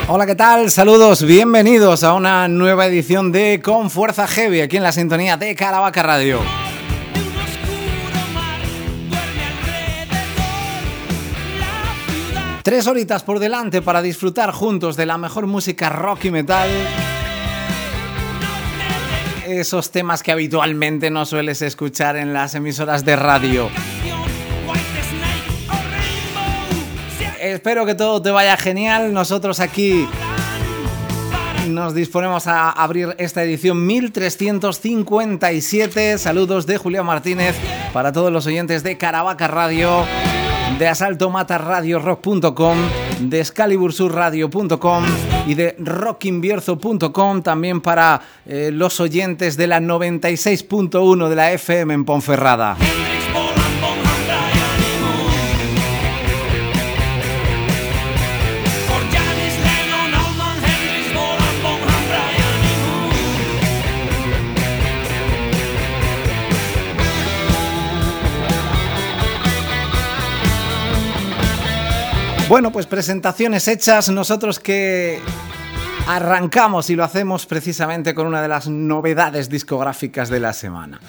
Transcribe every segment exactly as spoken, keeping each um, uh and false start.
Hola, ¿qué tal? Saludos, bienvenidos a una nueva edición de Con Fuerza Heavy, aquí en la sintonía de Caravaca Radio. Tres horitas por delante para disfrutar juntos de la mejor música rock y metal. Esos temas que habitualmente no sueles escuchar en las emisoras de radio. Espero que todo te vaya genial. Nosotros aquí nos disponemos a abrir esta edición mil trescientos cincuenta y siete. Saludos de Julián Martínez para todos los oyentes de Caravaca Radio, de asalto mata radio rock punto com, de excalibur sur radio punto com y de rock invierzo punto com, también para eh, los oyentes de la noventa y seis punto uno de la F M en Ponferrada. Bueno, pues presentaciones hechas, nosotros que arrancamos y lo hacemos precisamente con una de las novedades discográficas de la semana.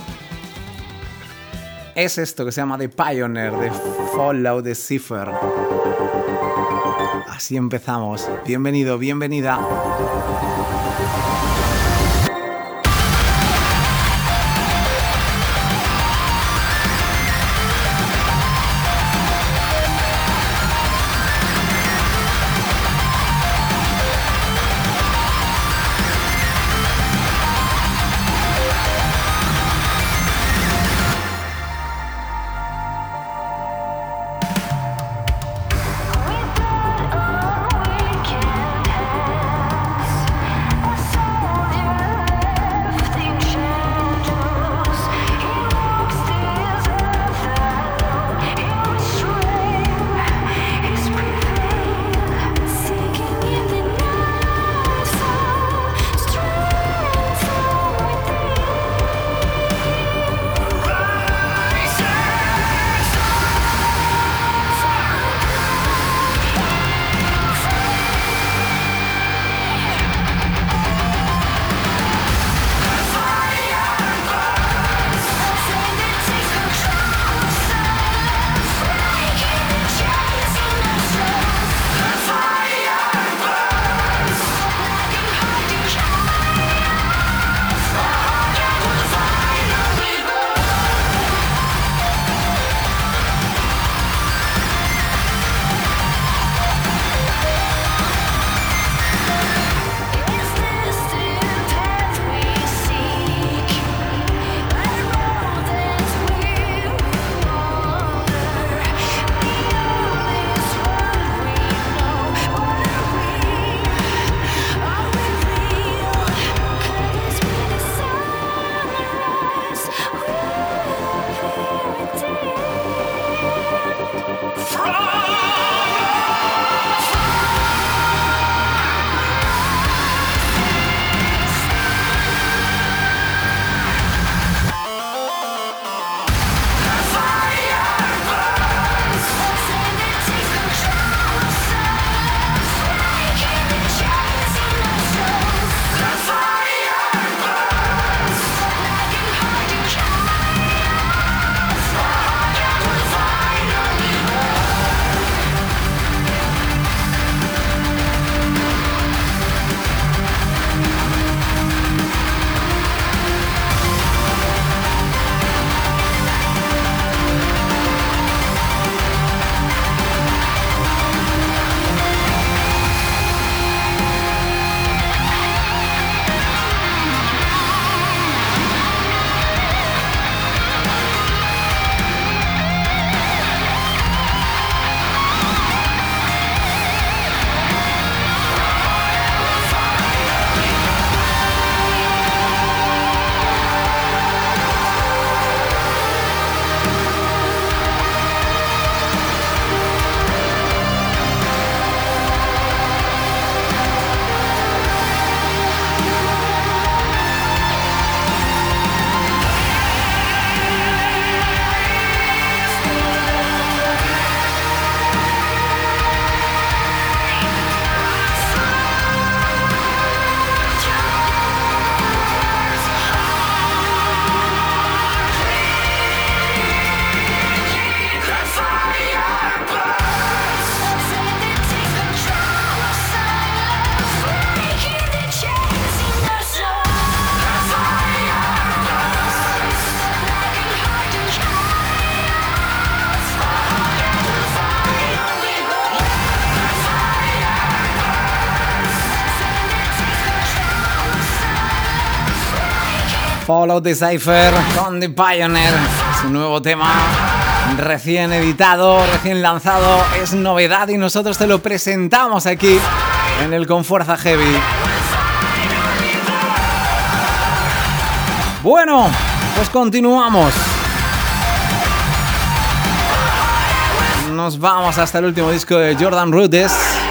Es esto que se llama The Pioneer, de Follow the Cipher. Así empezamos. Bienvenido, bienvenida. Follow the Cypher con The Pioneer. Su nuevo tema, recién editado, recién lanzado, es novedad y nosotros te lo presentamos aquí en el Con Fuerza Heavy. Bueno, pues continuamos. Nos vamos hasta el último disco de Jordan Rudess.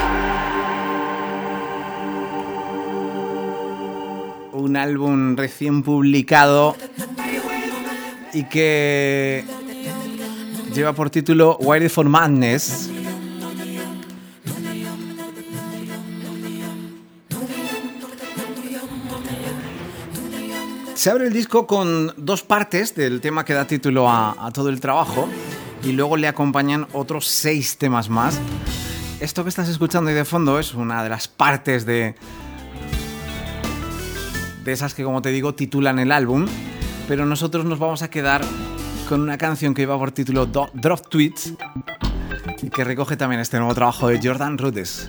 Un álbum recién publicado y que lleva por título Wired for Madness. Se abre el disco con dos partes del tema que da título a, a todo el trabajo y luego le acompañan otros seis temas más. Esto que estás escuchando ahí de fondo es una de las partes de, de esas que, como te digo, titulan el álbum, pero nosotros nos vamos a quedar con una canción que lleva por título Drop Tweets y que recoge también este nuevo trabajo de Jordan Rudess.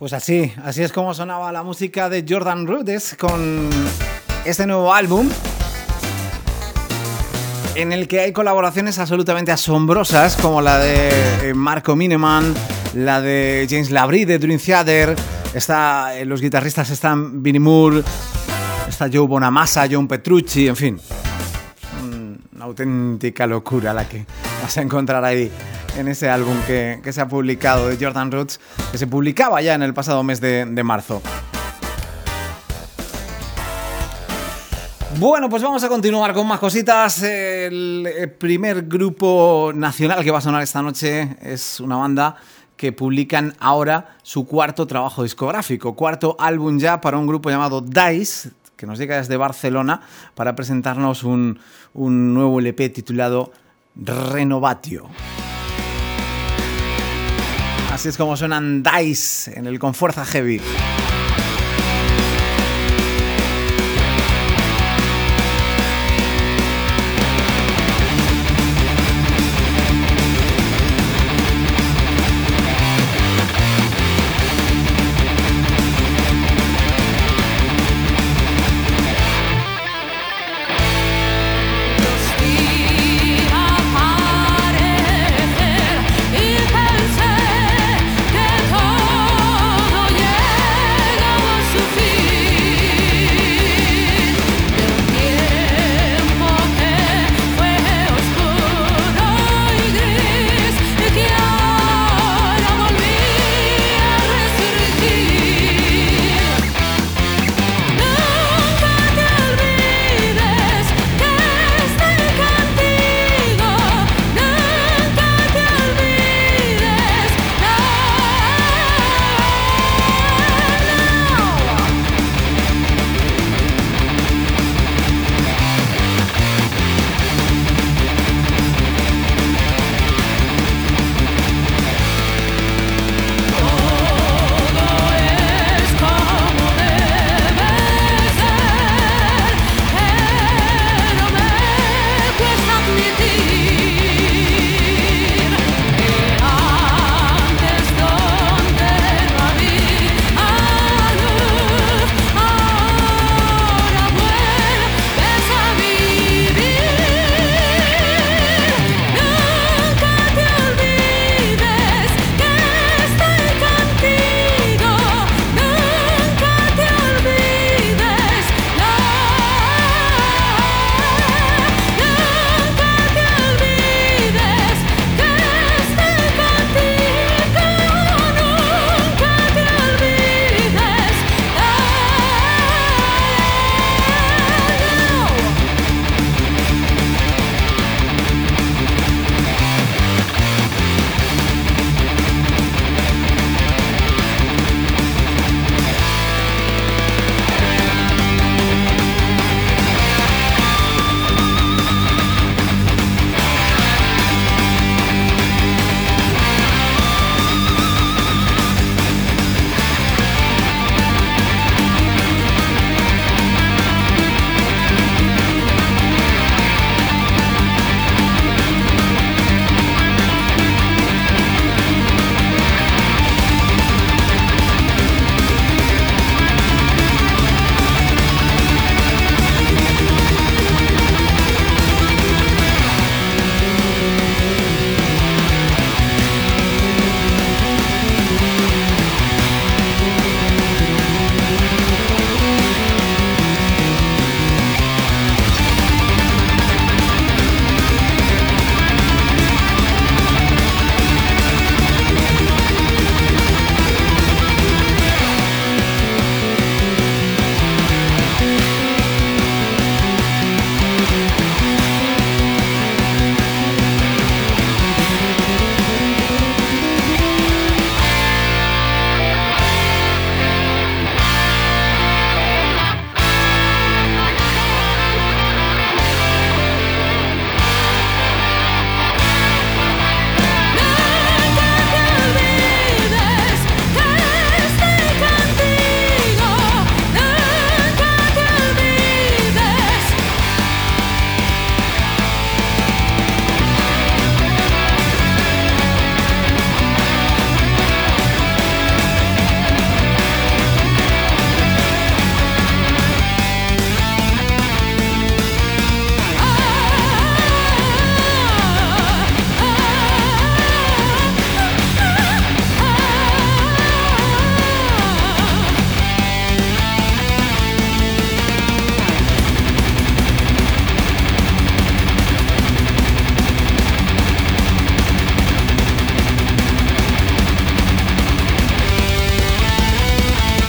Pues así, así es como sonaba la música de Jordan Rudess con este nuevo álbum, en el que hay colaboraciones absolutamente asombrosas, como la de Marco Mineman, la de James Labrie de Dream Theater. Está, los guitarristas están Vinnie Moore, está Joe Bonamassa, John Petrucci, en fin, una auténtica locura la que vas a encontrar ahí en ese álbum que, que se ha publicado de Jordan Rudess, que se publicaba ya en el pasado mes de, de marzo. Bueno, pues vamos a continuar con más cositas. El primer grupo nacional que va a sonar esta noche es una banda que publican ahora su cuarto trabajo discográfico, cuarto álbum ya para un grupo llamado Dice, que nos llega desde Barcelona para presentarnos un, un nuevo L P titulado Renovatio. Así es como suenan Dice en el Con Fuerza Heavy. Y pensé que todo ya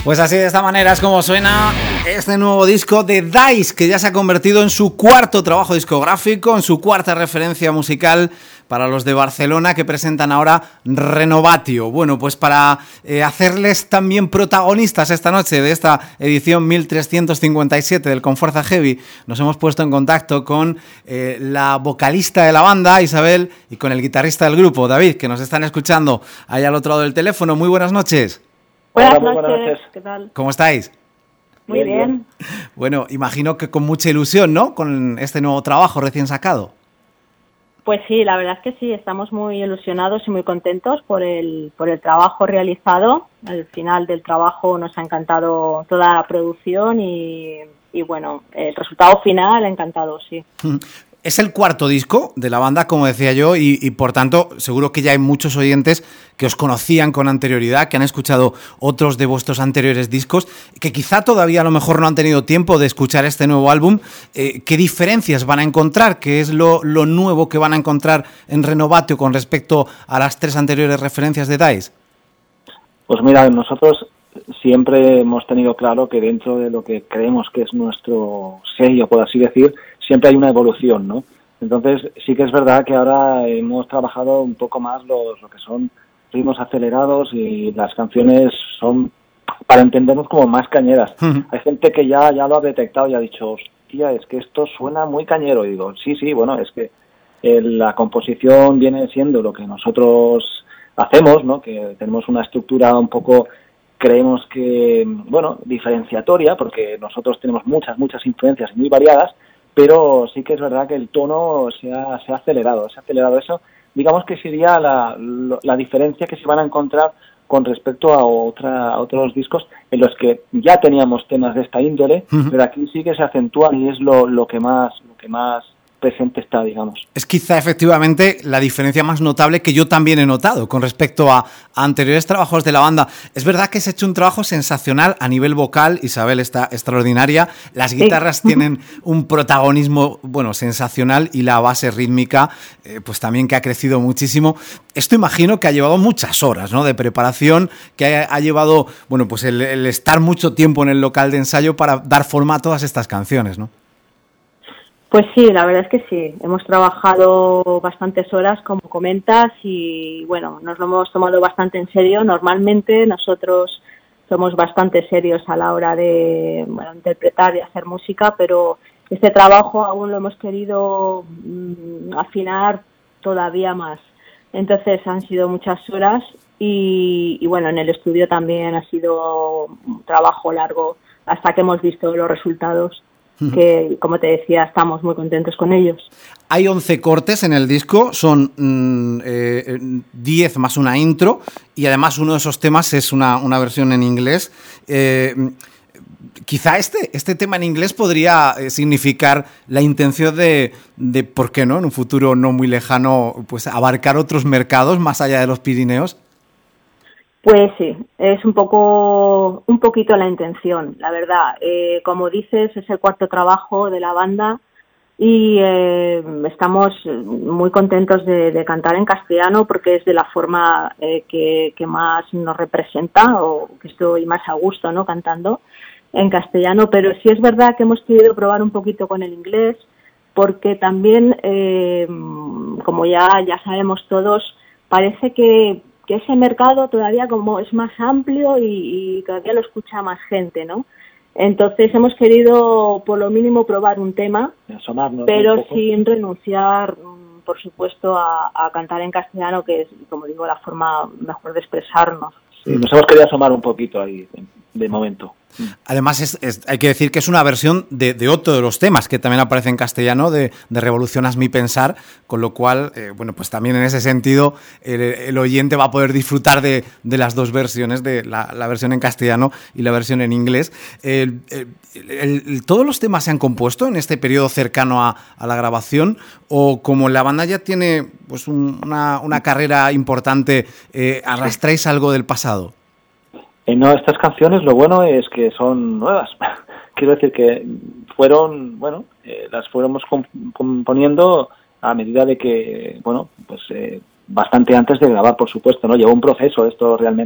Pues así, de esta manera es como suena este nuevo disco de Dice, que ya se ha convertido en su cuarto trabajo discográfico, en su cuarta referencia musical para los de Barcelona, que presentan ahora Renovatio. Bueno, pues para eh, hacerles también protagonistas esta noche de esta edición mil trescientos cincuenta y siete del Con Fuerza Heavy, nos hemos puesto en contacto con eh, la vocalista de la banda, Isabel, y con el guitarrista del grupo, David, que nos están escuchando ahí al otro lado del teléfono. Muy buenas noches. Buenas, Hola, buenas noches. noches, ¿qué tal? ¿Cómo estáis? Muy bien. bien. Bueno, imagino que con mucha ilusión, ¿no? Con este nuevo trabajo recién sacado. Pues sí, la verdad es que sí, estamos muy ilusionados y muy contentos por el, por el trabajo realizado. Al final del trabajo nos ha encantado toda la producción y, y bueno, el resultado final, encantado, sí. Es el cuarto disco de la banda, como decía yo, y, y por tanto seguro que ya hay muchos oyentes que os conocían con anterioridad, que han escuchado otros de vuestros anteriores discos, que quizá todavía a lo mejor no han tenido tiempo de escuchar este nuevo álbum. Eh, ¿Qué diferencias van a encontrar? ¿Qué es lo, lo nuevo que van a encontrar en Renovatio con respecto a las tres anteriores referencias de Dice? Pues mira, nosotros siempre hemos tenido claro que dentro de lo que creemos que es nuestro sello, por así decir, siempre hay una evolución, ¿no? Entonces sí que es verdad que ahora hemos trabajado un poco más los, lo que son ritmos acelerados y las canciones son, para entendernos, como más cañeras. Uh-huh. Hay gente que ya, ya lo ha detectado y ha dicho, hostia, es que esto suena muy cañero. Y digo, sí, sí, bueno, es que eh, la composición viene siendo lo que nosotros hacemos, ¿no? Que tenemos una estructura un poco, creemos que, bueno, diferenciatoria, porque nosotros tenemos muchas, muchas influencias muy variadas, pero sí que es verdad que el tono se ha, se ha acelerado, se ha acelerado eso. Digamos que sería la, la diferencia que se van a encontrar con respecto a, otra, a otros discos en los que ya teníamos temas de esta índole, uh-huh. pero aquí sí que se acentúan y es lo, lo que más, lo que más presente está, digamos. Es quizá efectivamente la diferencia más notable que yo también he notado con respecto a, a anteriores trabajos de la banda. Es verdad que se ha hecho un trabajo sensacional a nivel vocal. Isabel está extraordinaria, las guitarras sí. tienen un protagonismo, bueno, sensacional, y la base rítmica eh, pues también, que ha crecido muchísimo. Esto imagino que ha llevado muchas horas, ¿no?, de preparación, que ha, ha llevado, bueno, pues el, el estar mucho tiempo en el local de ensayo para dar forma a todas estas canciones, ¿no? Pues sí, la verdad es que sí. Hemos trabajado bastantes horas, como comentas, y bueno, nos lo hemos tomado bastante en serio. Normalmente nosotros somos bastante serios a la hora de, bueno, interpretar y hacer música, pero este trabajo aún lo hemos querido mmm, afinar todavía más. Entonces han sido muchas horas y, y bueno, en el estudio también ha sido un trabajo largo hasta que hemos visto los resultados, que, como te decía, estamos muy contentos con ellos. Hay once cortes en el disco, son mm, eh, diez más una intro, y además uno de esos temas es una, una versión en inglés. Eh, quizá este, este tema en inglés podría significar la intención de, de, ¿por qué no?, en un futuro no muy lejano, pues abarcar otros mercados más allá de los Pirineos. Pues sí, es un poco, un poquito la intención, la verdad. Eh, como dices, es el cuarto trabajo de la banda y eh, estamos muy contentos de, de cantar en castellano, porque es de la forma eh, que, que más nos representa, o que estoy más a gusto, ¿no?, cantando en castellano. Pero sí es verdad que hemos querido probar un poquito con el inglés, porque también, eh, como ya, ya sabemos todos, parece que que ese mercado todavía como es más amplio y, y todavía lo escucha más gente, ¿no? Entonces hemos querido por lo mínimo probar un tema, pero sin renunciar, por supuesto, a, a cantar en castellano, que es, como digo, la forma mejor de expresarnos. Sí, nos hemos querido asomar un poquito ahí, de, de momento. Además, es, es, hay que decir que es una versión de, de otro de los temas que también aparece en castellano, de, de Revolucionas mi pensar, con lo cual, eh, bueno, pues también en ese sentido el, el oyente va a poder disfrutar de, de las dos versiones, de la, la versión en castellano y la versión en inglés. El, el, el, el, ¿Todos los temas se han compuesto en este periodo cercano a, a la grabación, o como la banda ya tiene pues un, una, una carrera importante, eh, arrastráis algo del pasado? Eh, no, estas canciones lo bueno es que son nuevas. Quiero decir que fueron, bueno, eh, las fuéramos comp- componiendo a medida de que, bueno, pues eh, bastante antes de grabar, por supuesto, ¿no? Llevó un proceso, esto realmente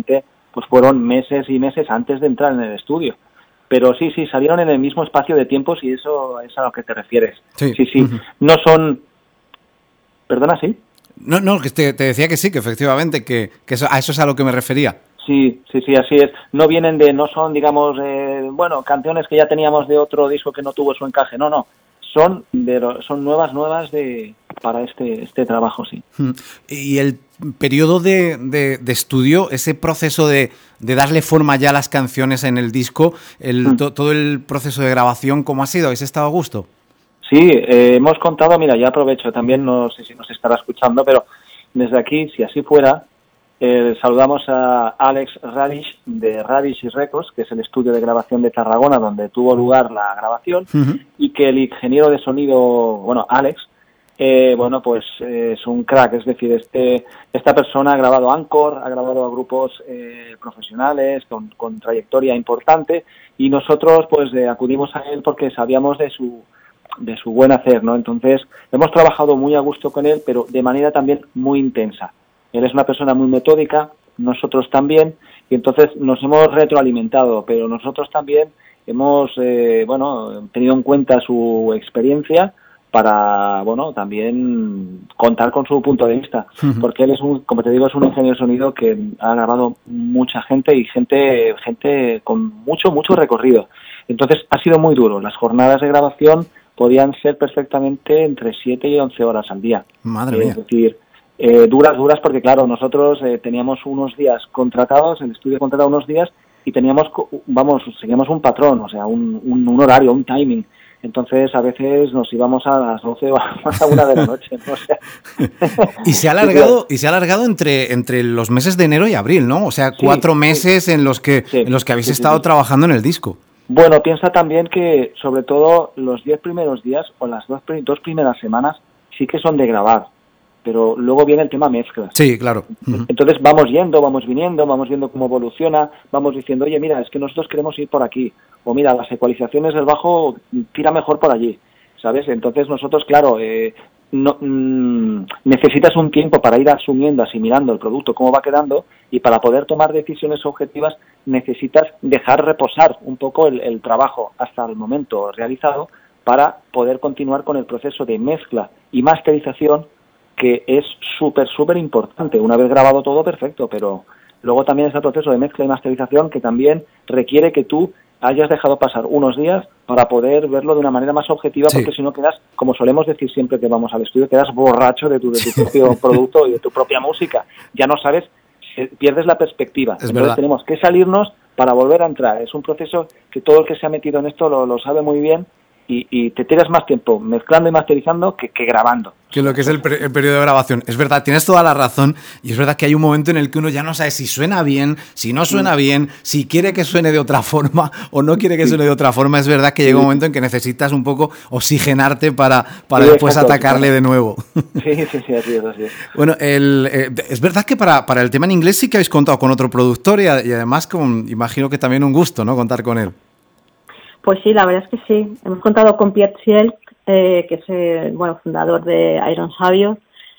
pues fueron meses y meses antes de entrar en el estudio. Pero sí, sí, salieron en el mismo espacio de tiempo, si eso es a lo que te refieres. Sí, sí, sí. Uh-huh. No son... ¿Perdona, sí? No, no, que te, te decía que sí, que efectivamente, que, que eso, a eso es a lo que me refería. Sí, sí, sí, así es. No vienen de, no son, digamos, eh, bueno, canciones que ya teníamos de otro disco que no tuvo su encaje. No, no. Son de, son nuevas, nuevas de para este este trabajo, sí. Y el periodo de, de, de estudio, ese proceso de, de darle forma ya a las canciones en el disco, el, mm. to, todo el proceso de grabación, ¿cómo ha sido? ¿Habéis estado a gusto? Sí, eh, hemos contado, mira, ya aprovecho, también no sé si nos estará escuchando, pero desde aquí, si así fuera, eh, saludamos a Alex Radish de Radish Records, que es el estudio de grabación de Tarragona donde tuvo lugar la grabación, uh-huh. y que el ingeniero de sonido, bueno, Alex, eh, bueno, pues eh, es un crack, es decir, este esta persona ha grabado Anchor, ha grabado a grupos eh, profesionales con, con trayectoria importante, y nosotros pues eh, acudimos a él porque sabíamos de su de su buen hacer, ¿no? Entonces, hemos trabajado muy a gusto con él, pero de manera también muy intensa. Él es una persona muy metódica, nosotros también, y entonces nos hemos retroalimentado, pero nosotros también hemos, eh, bueno, tenido en cuenta su experiencia para, bueno, también contar con su punto de vista, uh-huh. porque él es un, como te digo, es un ingeniero de sonido que ha grabado mucha gente y gente, gente con mucho, mucho recorrido. Entonces, ha sido muy duro. Las jornadas de grabación podían ser perfectamente entre siete y once horas al día. Madre eh, mía. Es decir, eh, duras, duras, porque claro, nosotros eh, teníamos unos días contratados, el estudio contratado unos días, y teníamos, vamos, seguíamos un patrón, o sea, un, un, un horario, un timing. Entonces, a veces nos íbamos a las doce o a una de la noche, ¿no? O sea, y se ha alargado, y se ha alargado entre, entre los meses de enero y abril, ¿no? O sea, cuatro sí, meses sí. en los que, sí, en los que habéis sí, estado sí, sí. trabajando en el disco. Bueno, piensa también que, sobre todo, los diez primeros días o las dos, dos primeras semanas sí que son de grabar, pero luego viene el tema mezclas. Sí, claro. Uh-huh. Entonces vamos yendo, vamos viniendo, vamos viendo cómo evoluciona, vamos diciendo, oye, mira, es que nosotros queremos ir por aquí, o mira, las ecualizaciones del bajo tira mejor por allí, ¿sabes? Entonces nosotros, claro, eh, no, mmm, necesitas un tiempo para ir asumiendo, asimilando el producto, cómo va quedando, y para poder tomar decisiones objetivas necesitas dejar reposar un poco el, el trabajo hasta el momento realizado para poder continuar con el proceso de mezcla y masterización, que es súper, súper importante. Una vez grabado todo, perfecto, pero luego también es el proceso de mezcla y masterización que también requiere que tú hayas dejado pasar unos días para poder verlo de una manera más objetiva, sí. porque si no quedas, como solemos decir siempre que vamos al estudio, quedas borracho de tu, de tu propio producto y de tu propia música. Ya no sabes, pierdes la perspectiva. Es Entonces verdad. Tenemos que salirnos para volver a entrar. Es un proceso que todo el que se ha metido en esto lo, lo sabe muy bien, y, y te tiras más tiempo mezclando y masterizando que, que grabando. Que lo que es el, per- el periodo de grabación. Es verdad, tienes toda la razón, y es verdad que hay un momento en el que uno ya no sabe si suena bien, si no suena bien, si quiere que suene de otra forma o no quiere que suene de otra forma. Es verdad que llega un momento en que necesitas un poco oxigenarte para, para sí, después exacto, atacarle sí, de nuevo. Sí, sí, sí, así es, así es. Bueno, el, eh, es verdad que para, para el tema en inglés sí que habéis contado con otro productor y, y además con, imagino que también un gusto, ¿no?, contar con él. Pues sí, la verdad es que sí. Hemos contado con Pierre Ciel, eh, que es el bueno, fundador de Iron Savio,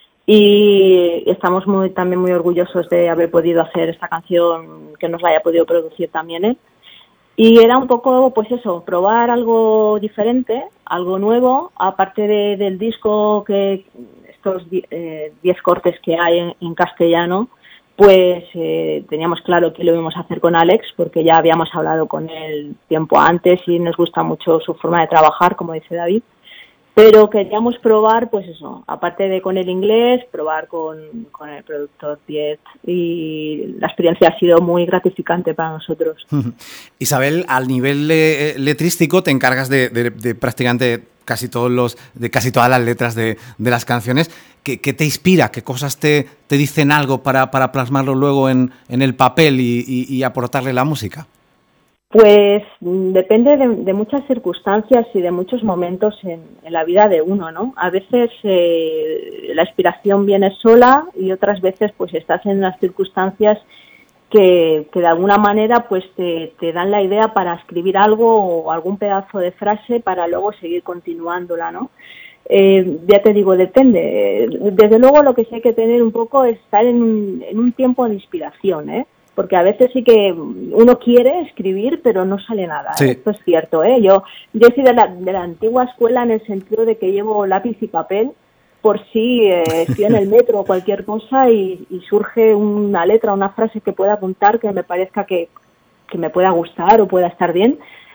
y estamos muy también muy orgullosos de haber podido hacer esta canción, que nos la haya podido producir también él. Y era un poco, pues eso, probar algo diferente, algo nuevo, aparte de, del disco, que estos diez eh, cortes que hay en, en castellano, pues eh, teníamos claro que lo íbamos a hacer con Alex, porque ya habíamos hablado con él tiempo antes y nos gusta mucho su forma de trabajar, como dice David. Pero queríamos probar, pues eso, aparte de con el inglés, probar con, con el productor Piet, y la experiencia ha sido muy gratificante para nosotros. Isabel, al nivel le- letrístico te encargas de, de, de prácticamente casi todos los, de casi todas las letras de, de las canciones. ¿Qué, qué te inspira? ¿Qué cosas te, te dicen algo para, para plasmarlo luego en, en el papel y, y, y aportarle la música? Pues depende de, de muchas circunstancias y de muchos momentos en, en la vida de uno, ¿no? A veces eh, la inspiración viene sola y otras veces pues estás en las circunstancias que, que de alguna manera pues te, te dan la idea para escribir algo o algún pedazo de frase para luego seguir continuándola, ¿no? Eh, ya te digo, depende. Desde luego lo que sí hay que tener un poco es estar en un, en un tiempo de inspiración, ¿eh? porque a veces sí que uno quiere escribir, pero no sale nada. Sí. Esto es cierto, ¿eh? Yo, yo soy de la, de la antigua escuela en el sentido de que llevo lápiz y papel por si eh, estoy en el metro o cualquier cosa y, y surge una letra, una frase que pueda apuntar que me parezca que, que me pueda gustar o pueda estar bien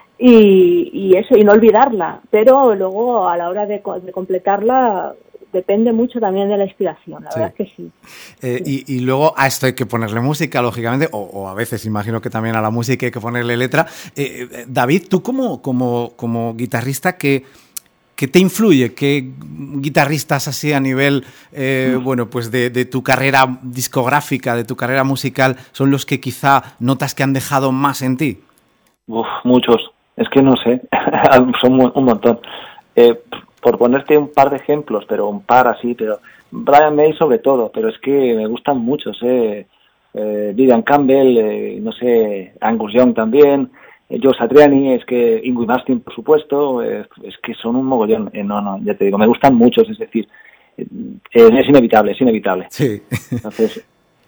y, y eso, y no olvidarla. Pero luego a la hora de, de completarla depende mucho también de la inspiración, la sí. verdad es que sí. Eh, y, y luego a esto hay que ponerle música, lógicamente, o, o a veces imagino que también a la música hay que ponerle letra. Eh, eh, David, tú como, como, como guitarrista, ¿qué, qué te influye? ¿Qué guitarristas así a nivel eh, bueno, pues de, de tu carrera discográfica, de tu carrera musical, son los que quizá notas que han dejado más en ti? Uf, muchos. Es que no sé, son un montón. Eh, por ponerte un par de ejemplos, pero un par así, pero Brian May sobre todo, pero es que me gustan muchos, eh, eh Vivian Campbell, eh, no sé, Angus Young también, eh, Joe Satriani, es que Yngwie Malmsteen, por supuesto, eh, es que son un mogollón, eh, no, no, ya te digo, me gustan muchos, es decir, eh, es inevitable, es inevitable. Sí. Entonces,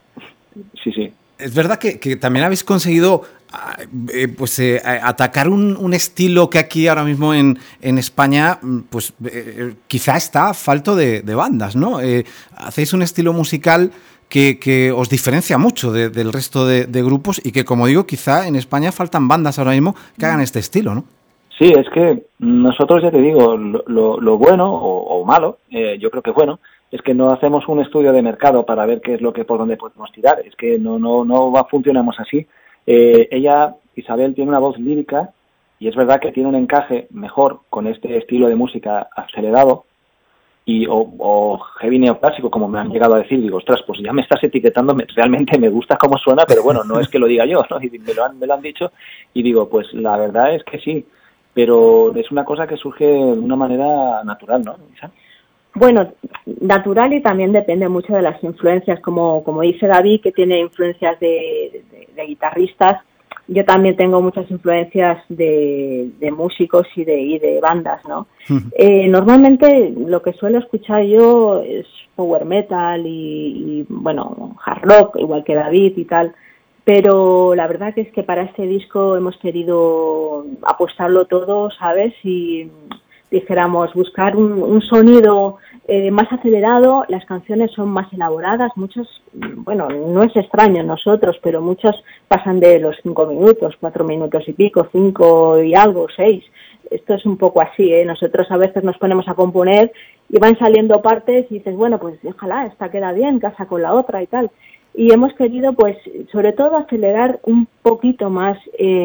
sí, sí. Es verdad que, que también habéis conseguido eh, pues eh, atacar un, un estilo que aquí ahora mismo en, en España pues eh, quizá está falto de, de bandas, ¿no? Eh, hacéis un estilo musical que, que os diferencia mucho de, del resto de, de grupos y que, como digo, quizá en España faltan bandas ahora mismo que hagan este estilo, ¿no? Sí, es que nosotros, ya te digo, lo, lo, lo bueno o, o malo, eh, yo creo que bueno, es que no hacemos un estudio de mercado para ver qué es lo que por dónde podemos tirar. Es que no no no va, funcionamos así. Eh, ella, Isabel, tiene una voz lírica y es verdad que tiene un encaje mejor con este estilo de música acelerado y o, o heavy neoclásico, como me han llegado a decir. Digo, ostras, pues ya me estás etiquetando, me, realmente me gusta cómo suena, pero bueno, no es que lo diga yo, ¿no? Y me lo han, me lo han dicho y digo, pues la verdad es que sí, pero es una cosa que surge de una manera natural, ¿no, Isa? Bueno, natural y también depende mucho de las influencias, como como dice David, que tiene influencias de, de, de guitarristas. Yo también tengo muchas influencias de, de músicos y de, y de bandas, ¿no? Uh-huh. Eh, normalmente lo que suelo escuchar yo es power metal y, y, bueno, hard rock, igual que David y tal, pero la verdad que es que para este disco hemos querido apostarlo todo, ¿sabes? Y dijéramos, buscar un, un sonido eh, más acelerado, las canciones son más elaboradas, muchas, bueno, no es extraño en nosotros, pero muchas pasan de los cinco minutos, cuatro minutos y pico, cinco y algo, seis. Esto es un poco así, ¿eh? Nosotros a veces nos ponemos a componer y van saliendo partes y dices, bueno, pues déjala, esta queda bien, casa con la otra y tal. Y hemos querido, pues, sobre todo acelerar un poquito más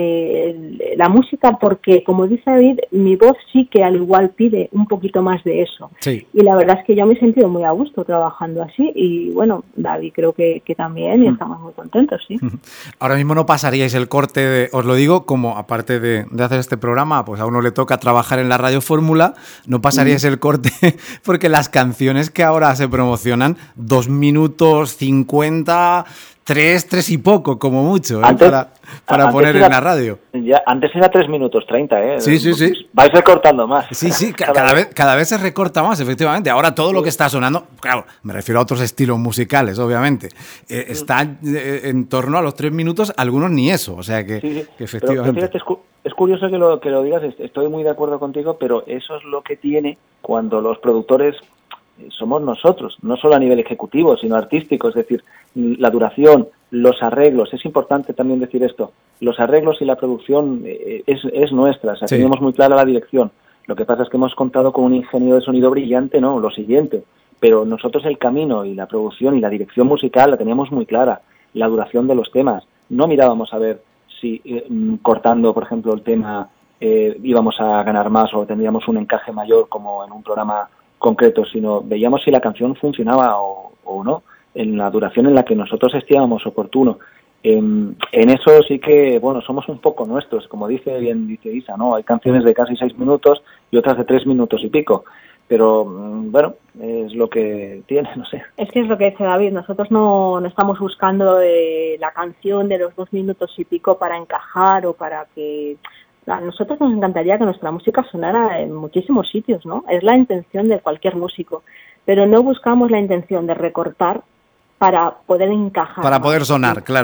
eh, la música porque, como dice David, mi voz sí que al igual pide un poquito más de eso. Sí. Y la verdad es que yo me he sentido muy a gusto trabajando así y, bueno, David creo que, que también y estamos muy contentos, sí. Ahora mismo no pasaríais el corte, de, os lo digo, como aparte de, de hacer este programa, pues a uno le toca trabajar en la Radio Fórmula, no pasaríais mm. el corte porque las canciones que ahora se promocionan, dos minutos cincuenta... Tres, tres y poco, como mucho, ¿eh? antes, para, para poner era, en la radio. Ya, antes era tres minutos treinta, ¿eh? Sí, sí, sí. Vais recortando más. Sí, sí, cada, cada, vez, cada vez se recorta más, efectivamente. Ahora todo sí. lo que está sonando, claro, me refiero a otros estilos musicales, obviamente, eh, está eh, en torno a los tres minutos, algunos ni eso, o sea que, sí, sí. que efectivamente... Pero, fíjate, es, cu- es curioso que lo, que lo digas, estoy muy de acuerdo contigo, pero eso es lo que tiene cuando los productores... somos nosotros, no solo a nivel ejecutivo, sino artístico, es decir, la duración, los arreglos, es importante también decir esto, los arreglos y la producción eh, es, es nuestra, o sea, sí. tenemos muy clara la dirección, lo que pasa es que hemos contado con un ingeniero de sonido brillante, no, lo siguiente, pero nosotros el camino y la producción y la dirección musical la teníamos muy clara, la duración de los temas, no mirábamos a ver si eh, cortando, por ejemplo, el tema eh, íbamos a ganar más o tendríamos un encaje mayor como en un programa concreto, sino veíamos si la canción funcionaba o, o no, en la duración en la que nosotros estimábamos oportuno. En, en eso sí que, bueno, somos un poco nuestros, como dice bien dice Isa, ¿no? Hay canciones de casi seis minutos y otras de tres minutos y pico, pero bueno, es lo que tiene, no sé. Es que es lo que dice David, nosotros no, no estamos buscando eh, la canción de los dos minutos y pico para encajar o para que... A nosotros nos encantaría que nuestra música sonara en muchísimos sitios, ¿no? Es la intención de cualquier músico, pero no buscamos la intención de recortar para poder encajar. Para poder sonar, claro.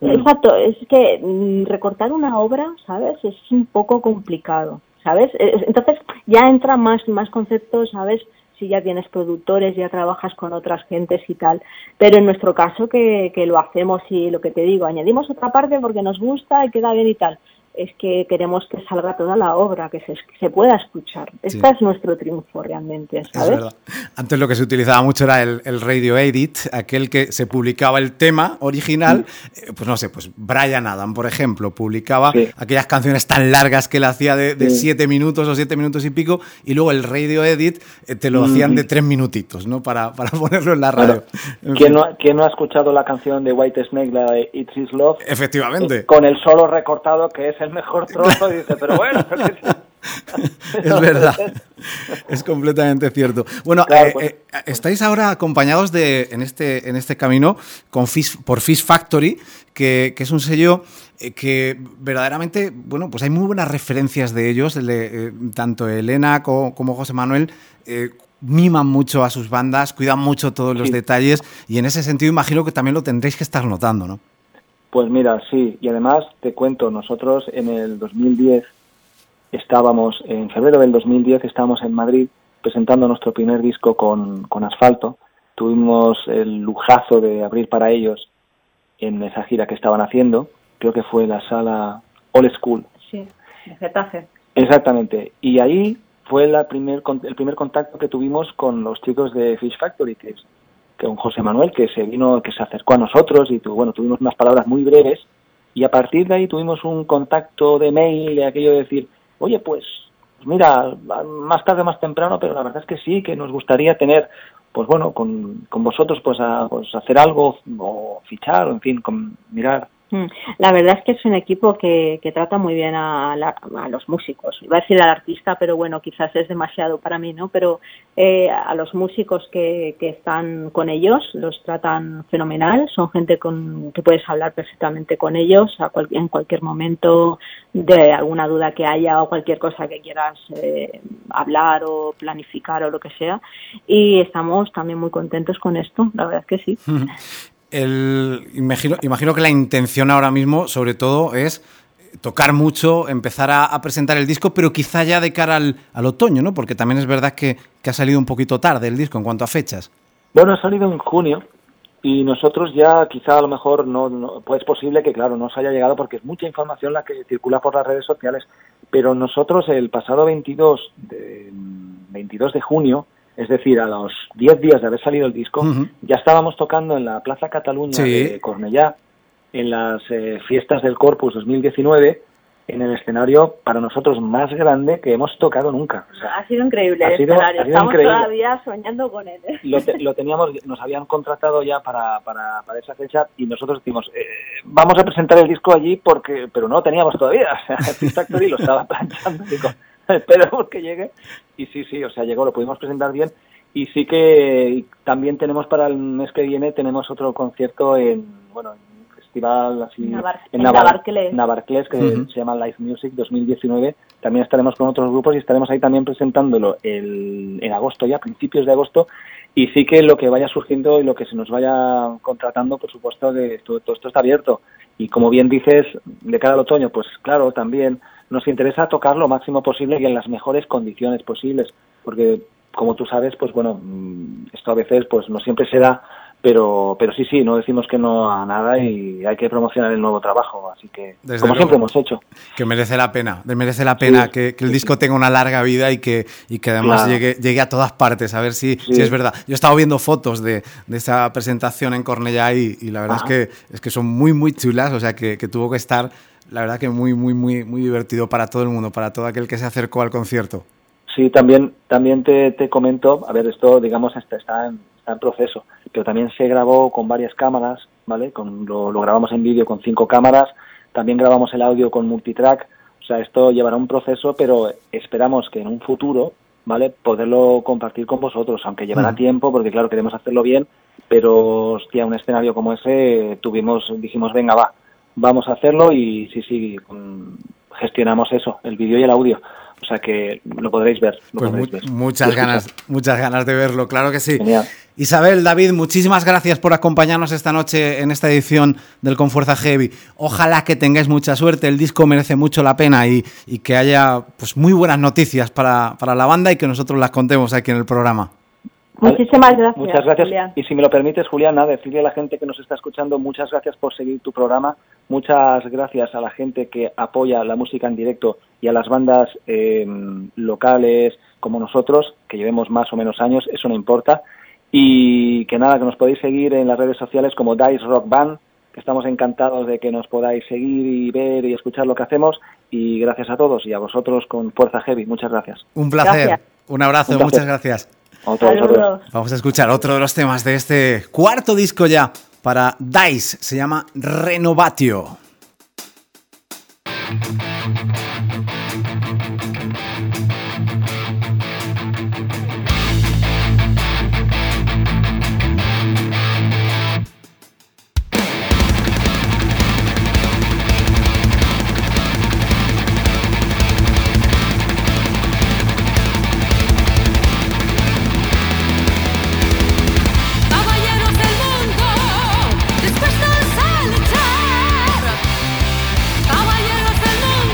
Exacto, es que mm, recortar una obra, ¿sabes? Es un poco complicado, ¿sabes? Entonces ya entra más, más conceptos, ¿sabes? Si ya tienes productores, ya trabajas con otras gentes y tal, pero en nuestro caso que, que lo hacemos y lo que te digo, añadimos otra parte porque nos gusta y queda bien y tal, es que queremos que salga toda la obra, que se, que se pueda escuchar. Este sí. es nuestro triunfo realmente, ¿sabes? Es verdad. Antes lo que se utilizaba mucho era el, el radio edit, aquel que se publicaba el tema original, sí. eh, pues no sé, pues Bryan Adam, por ejemplo, publicaba sí. aquellas canciones tan largas que él hacía de, de sí. siete minutos o siete minutos y pico, y luego el radio edit eh, te lo mm. hacían de tres minutitos, ¿no? Para, para ponerlo en la radio. Claro. ¿Quién, no, ¿Quién no ha escuchado la canción de White Snake, la de It's His Love? Efectivamente. Eh, con el solo recortado, que es el mejor trozo, y dice, pero bueno... Es verdad, es completamente cierto. Bueno, claro, pues, eh, eh, estáis ahora acompañados de en este en este camino con Fish, por Fish Factory, que, que es un sello eh, que verdaderamente, bueno, pues hay muy buenas referencias de ellos, de, eh, tanto Elena como, como José Manuel. Eh, miman mucho a sus bandas, cuidan mucho todos los sí. detalles, y en ese sentido imagino que también lo tendréis que estar notando, ¿no? Pues mira, sí, y además te cuento, nosotros en el dos mil diez estábamos, en febrero del dos mil diez estábamos en Madrid presentando nuestro primer disco con, con Asfalto. Tuvimos el lujazo de abrir para ellos en esa gira que estaban haciendo, creo que fue la sala All School. Sí, en Getafe. Exactamente, y ahí fue la primer, el primer contacto que tuvimos con los chicos de Fish Factory, que es que un José Manuel que se vino, que se acercó a nosotros y tu, bueno, tuvimos unas palabras muy breves, y a partir de ahí tuvimos un contacto de mail, de aquello de decir, oye, pues mira, más tarde, más temprano, pero la verdad es que sí, que nos gustaría tener, pues bueno, con, con vosotros, pues, a, pues hacer algo o fichar, o en fin, con, mirar. La verdad es que es un equipo que, que trata muy bien a, la, a los músicos. Iba a decir al artista, pero bueno, quizás es demasiado para mí, ¿no? Pero eh, a los músicos que, que están con ellos los tratan fenomenal. Son gente con que puedes hablar perfectamente con ellos a cual, en cualquier momento de alguna duda que haya o cualquier cosa que quieras eh, hablar o planificar o lo que sea. Y estamos también muy contentos con esto. La verdad es que sí. El, imagino, imagino que la intención ahora mismo, sobre todo, es tocar mucho, empezar a, a presentar el disco, pero quizá ya de cara al, al otoño, ¿no? Porque también es verdad que, que ha salido un poquito tarde el disco en cuanto a fechas. Bueno, ha salido en junio y nosotros ya quizá a lo mejor no, no pues es posible que, claro, no os haya llegado porque es mucha información la que circula por las redes sociales, pero nosotros el pasado veintidós de, veintidós de junio, es decir, a los diez días de haber salido el disco, uh-huh. ya estábamos tocando en la Plaza Cataluña sí. de Cornellá, en las eh, fiestas del Corpus dos mil diecinueve, en el escenario para nosotros más grande que hemos tocado nunca. O sea, ha sido increíble el sido, escenario, sido estamos increíble. Todavía soñando con él. Lo, te, lo teníamos, nos habían contratado ya para, para, para esa fecha y nosotros decimos, eh, vamos a presentar el disco allí, porque pero no lo teníamos todavía. O sea, el Fish Factory lo estaba planchando, digo, esperemos que llegue. Y sí, sí, o sea, llegó, lo pudimos presentar bien. Y sí que también tenemos para el mes que viene, tenemos otro concierto en, bueno, en un festival así, Navar- en, en Navar- Navarcles. Navarcles, que uh-huh. se llama Live Music dos mil diecinueve. También estaremos con otros grupos y estaremos ahí también presentándolo el, en agosto ya, principios de agosto. Y sí que lo que vaya surgiendo y lo que se nos vaya contratando, por supuesto, de todo, todo esto está abierto. Y como bien dices, de cara al otoño, pues claro, también nos interesa tocar lo máximo posible y en las mejores condiciones posibles, porque como tú sabes, pues bueno, esto a veces pues no siempre se da, pero pero sí, sí, no decimos que no a nada y hay que promocionar el nuevo trabajo, así que Desde como luego, siempre hemos hecho. Que merece la pena, merece la pena sí, que, que el sí, disco sí. tenga una larga vida y que y que además claro. llegue llegue a todas partes, a ver si, sí. si es verdad. Yo he estado viendo fotos de, de esa presentación en Cornellá y, y la verdad Ajá. es que es que son muy muy chulas, o sea que, que tuvo que estar, la verdad que muy muy muy muy divertido para todo el mundo, para todo aquel que se acercó al concierto. Sí, también también te, te comento, a ver, esto digamos está, está, en, está en proceso, pero también se grabó con varias cámaras, ¿vale? Con, lo, lo grabamos en vídeo con cinco cámaras, también grabamos el audio con multitrack, o sea, esto llevará un proceso, pero esperamos que en un futuro, ¿vale? Poderlo compartir con vosotros, aunque llevará mm. tiempo, porque claro, queremos hacerlo bien, pero hostia, un escenario como ese tuvimos, dijimos, venga, va, vamos a hacerlo y sí, sí, con, gestionamos eso, el vídeo y el audio. O sea que lo podréis ver. Lo pues podréis mu- ver. muchas ganas, muchas ganas de verlo, claro que sí. Genial. Isabel, David, muchísimas gracias por acompañarnos esta noche en esta edición del Con Fuerza Heavy. Ojalá que tengáis mucha suerte, el disco merece mucho la pena y, y que haya pues muy buenas noticias para, para la banda y que nosotros las contemos aquí en el programa. Muchísimas gracias. Muchas gracias. Julián. Y si me lo permites, Juliana, decirle a la gente que nos está escuchando muchas gracias por seguir tu programa. Muchas gracias a la gente que apoya la música en directo y a las bandas eh, locales como nosotros, que llevemos más o menos años, eso no importa. Y que nada, que nos podéis seguir en las redes sociales como Dice Rock Band, que estamos encantados de que nos podáis seguir y ver y escuchar lo que hacemos. Y gracias a todos y a vosotros con Fuerza Heavy. Muchas gracias. Un placer, Gracias. un abrazo, Un placer. muchas gracias. Otro a vosotros. Saludos. Vamos a escuchar otro de los temas de este cuarto disco ya para Dice, se llama Renovatio. Caballeros del mundo, dispuestos a luchar. Caballeros del mundo.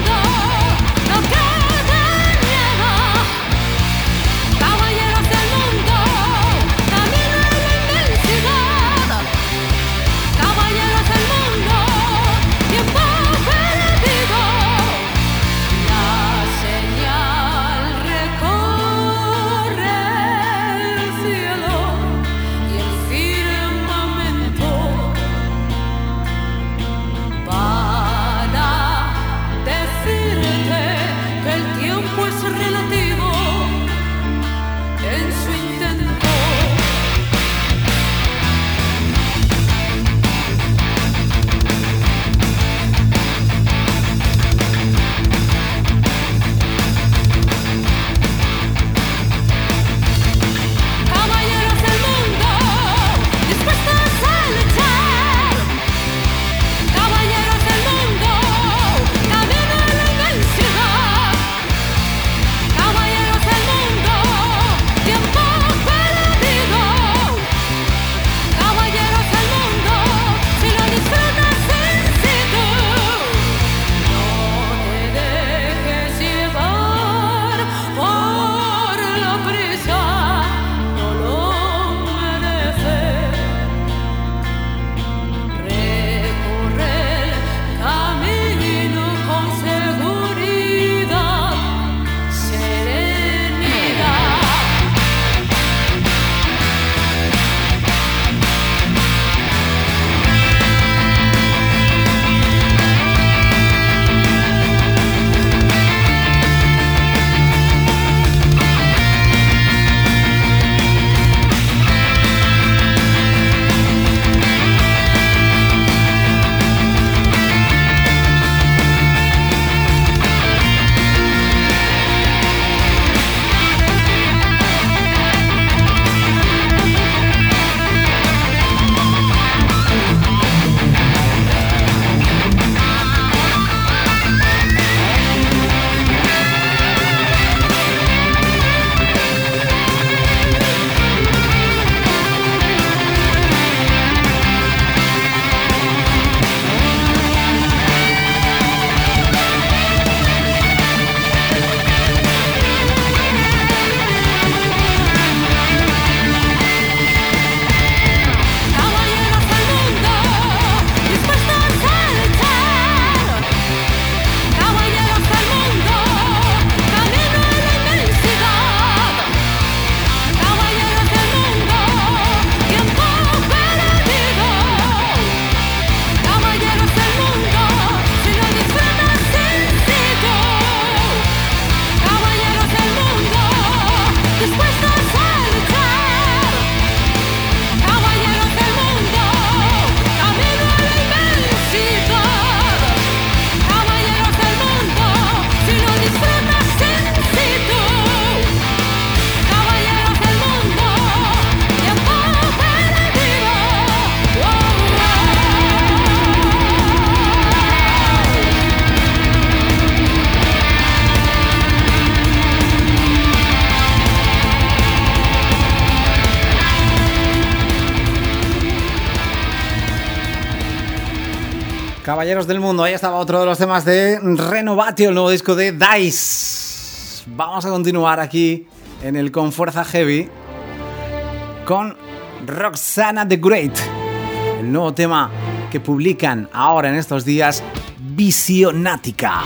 Caballeros del Mundo, ahí estaba otro de los temas de Renovatio, el nuevo disco de Dice. Vamos a continuar aquí en el Con Fuerza Heavy con Roxana the Great, el nuevo tema que publican ahora en estos días, Visionática.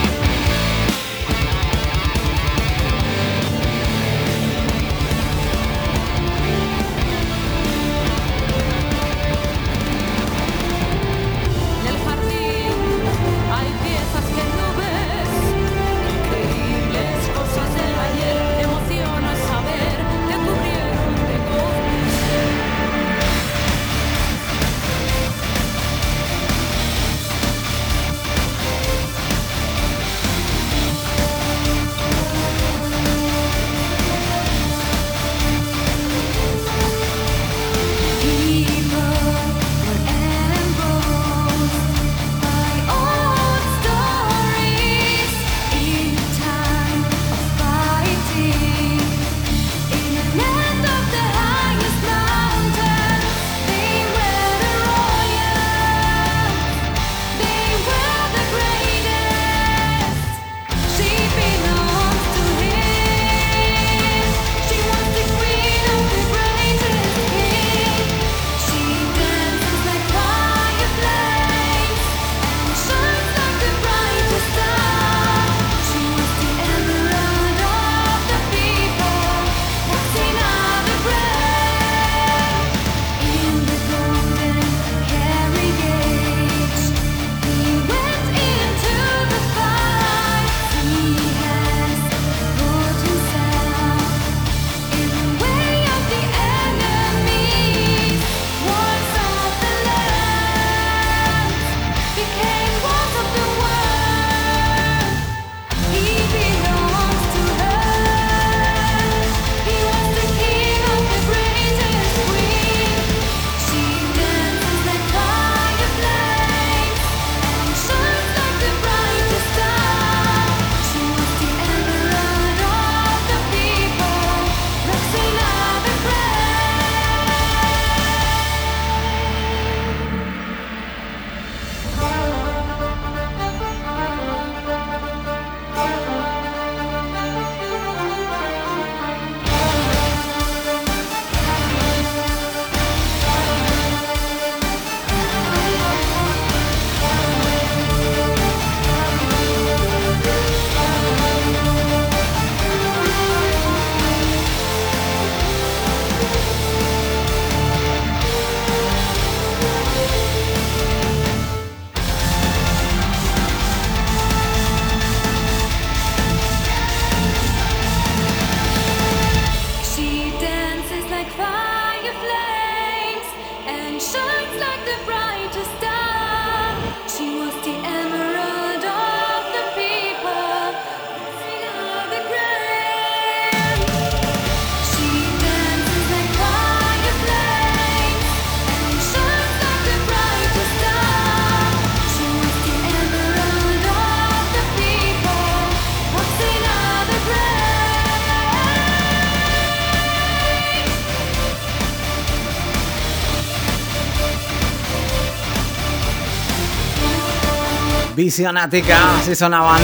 Visionática, así sonaban.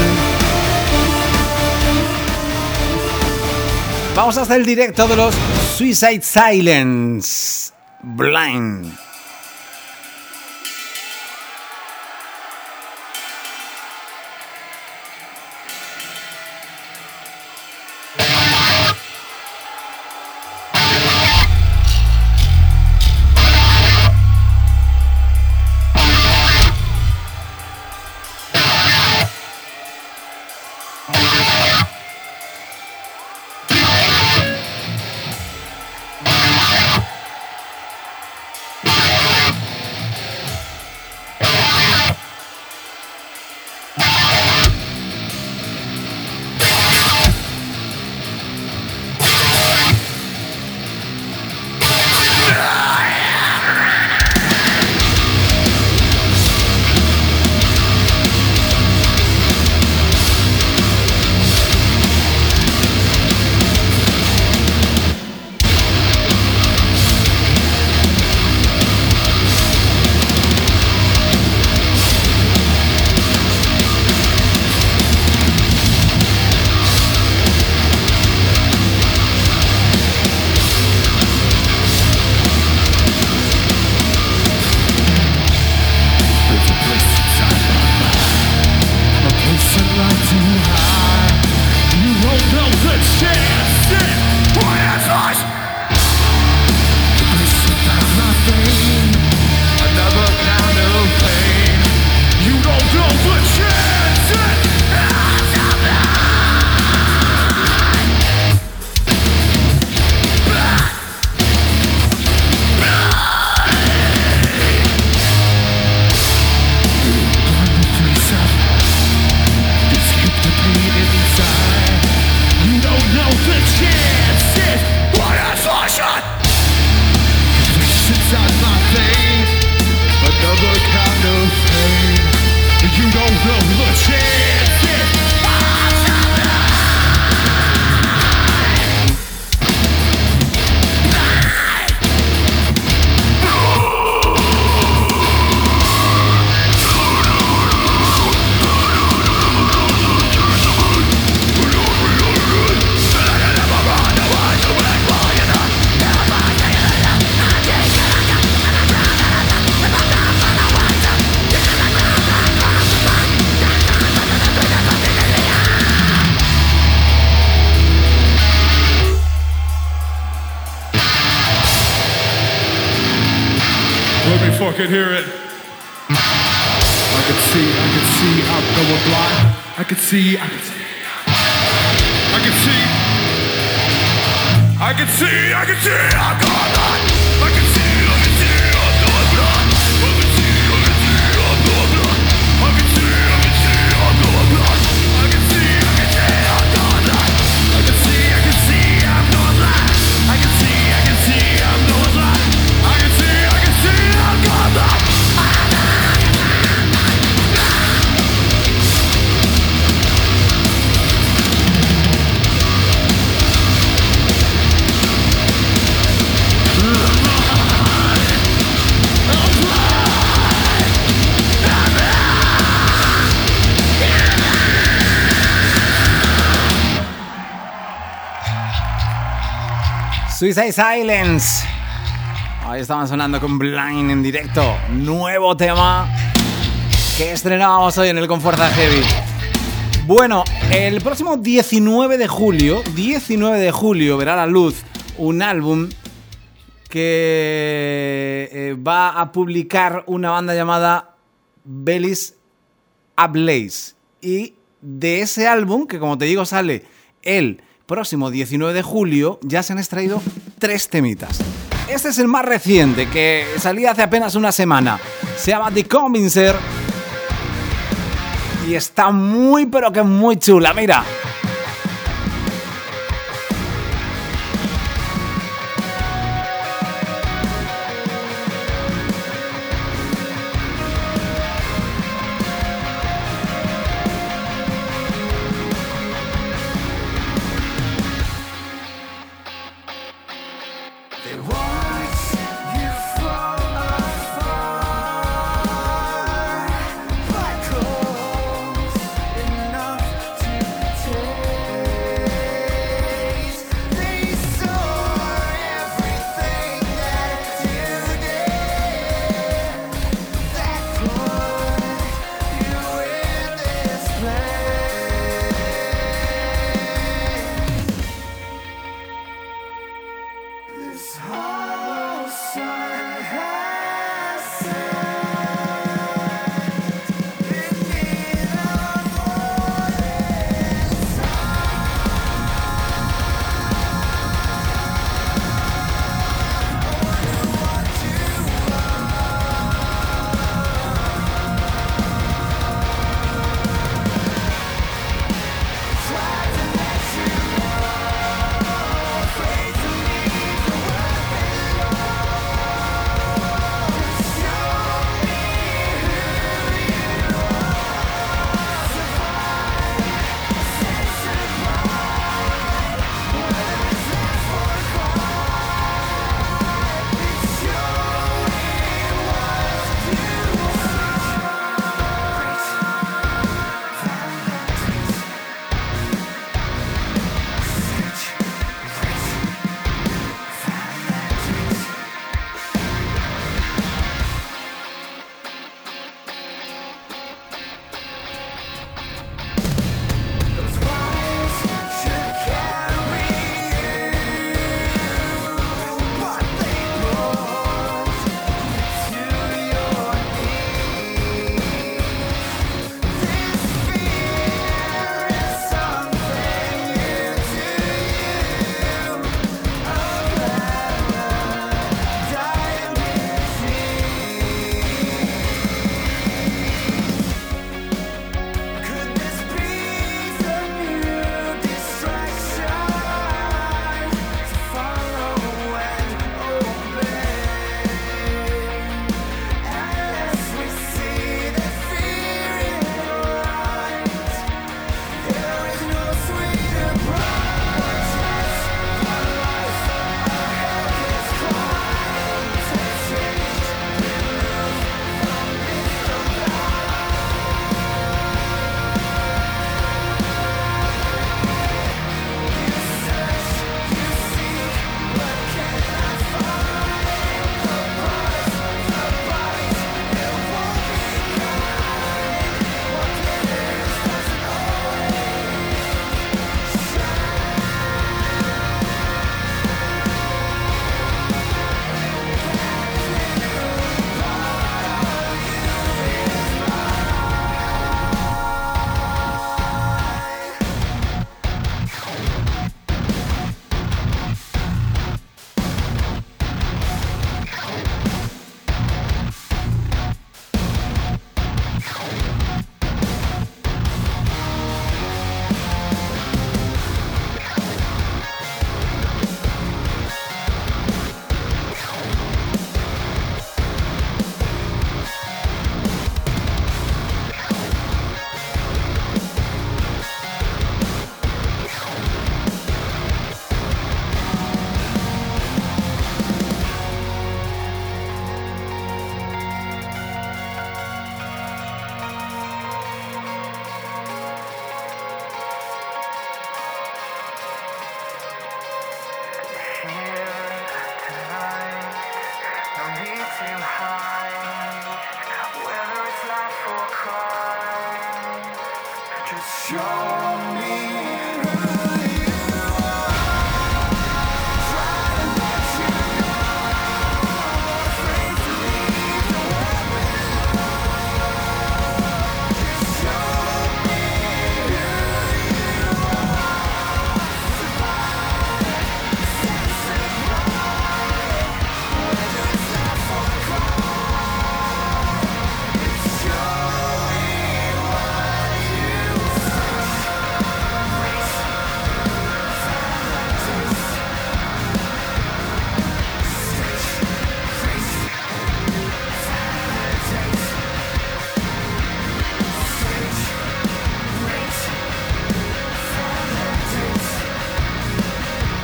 Vamos hasta el directo de los Suicide Silence, Blind. Bye. I could hear it. I could see, I could see, I'm going blind. I could see, I could see. I could see. I could see, I could see, I'm going blind. I could see, I could see, I'm going blind. I could see, I could see, I'm going blind. I could see, I could see, I'm going blind. I could see, I could see, I'm going blind. I could see, I could see, I'm going blind. I could see, I could see, I'm going blind. I could see, I could see, I'm going blind. Suicide Silence. Ahí estaban sonando con Blind en directo. Nuevo tema que estrenábamos hoy en el Con Fuerza Heavy. Bueno, el próximo diecinueve de julio, diecinueve de julio verá la luz un álbum que eh, va a publicar una banda llamada Bellis Ablaze. Y de ese álbum, que como te digo sale el próximo diecinueve de julio, ya se han extraído tres temitas. Este es el más reciente, que salía hace apenas una semana. Se llama The Convincer y está muy pero que muy chula, mira. Black holes enough to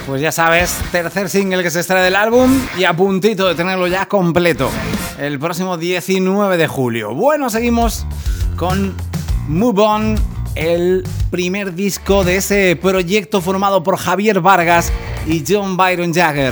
Pues ya sabes, tercer single que se extrae del álbum y a puntito de tenerlo ya completo el próximo diecinueve de julio. Bueno, seguimos con Move On, el primer disco de ese proyecto formado por Javier Vargas y John Byron Jagger.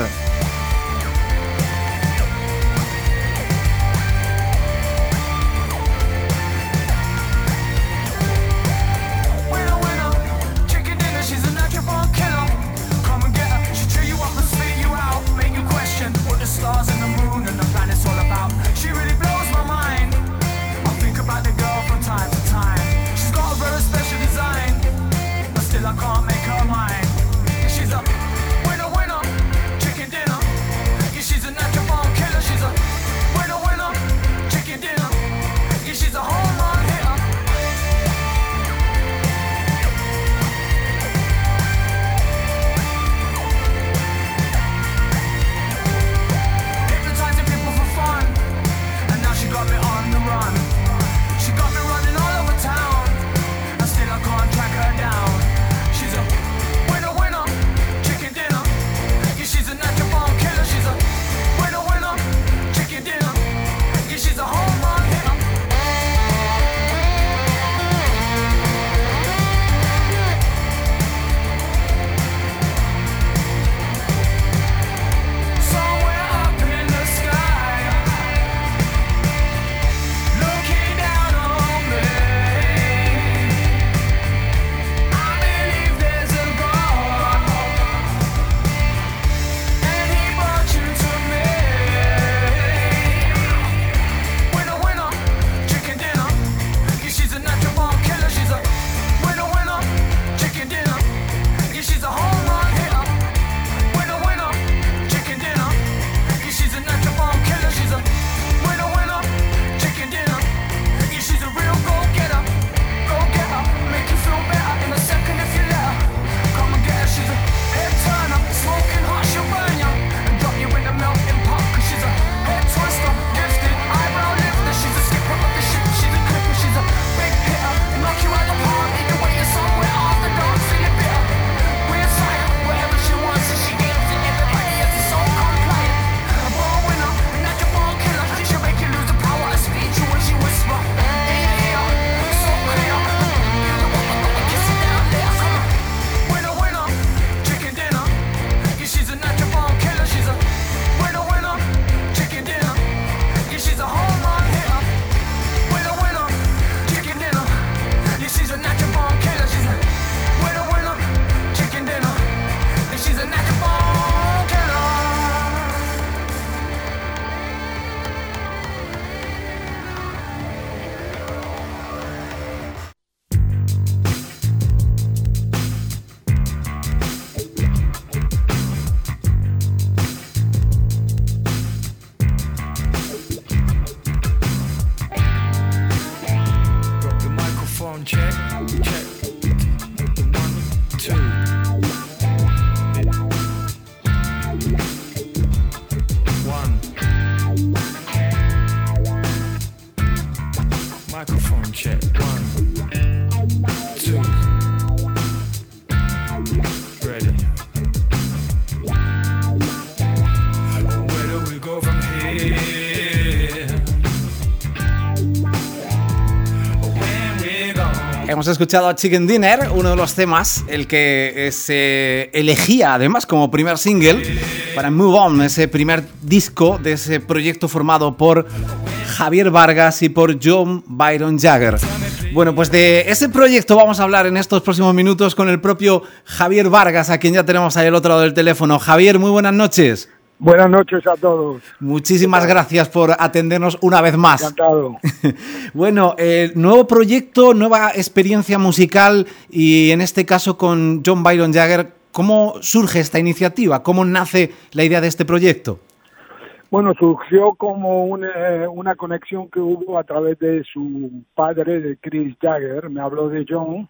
Hemos escuchado a Chicken Dinner, uno de los temas, el que se elegía además como primer single para Move On, ese primer disco de ese proyecto formado por Javier Vargas y por John Byron Jagger. Bueno, pues de ese proyecto vamos a hablar en estos próximos minutos con el propio Javier Vargas, a quien ya tenemos ahí al otro lado del teléfono. Javier, muy buenas noches. Buenas noches a todos. Muchísimas gracias por atendernos una vez más. Encantado. Bueno, eh, nuevo proyecto, nueva experiencia musical y en este caso con John Byron Jagger. ¿Cómo surge esta iniciativa? ¿Cómo nace la idea de este proyecto? Bueno, surgió como una, una conexión que hubo a través de su padre, de Chris Jagger. Me habló de John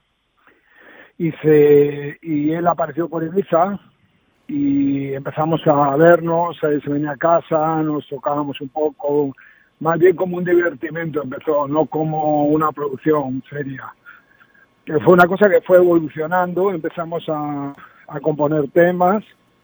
y, se, y él apareció por Ibiza. Y empezamos a vernos, se venía a casa, nos tocábamos un poco, más bien como un divertimento empezó, no como una producción seria. Que fue una cosa que fue evolucionando, empezamos a, a componer temas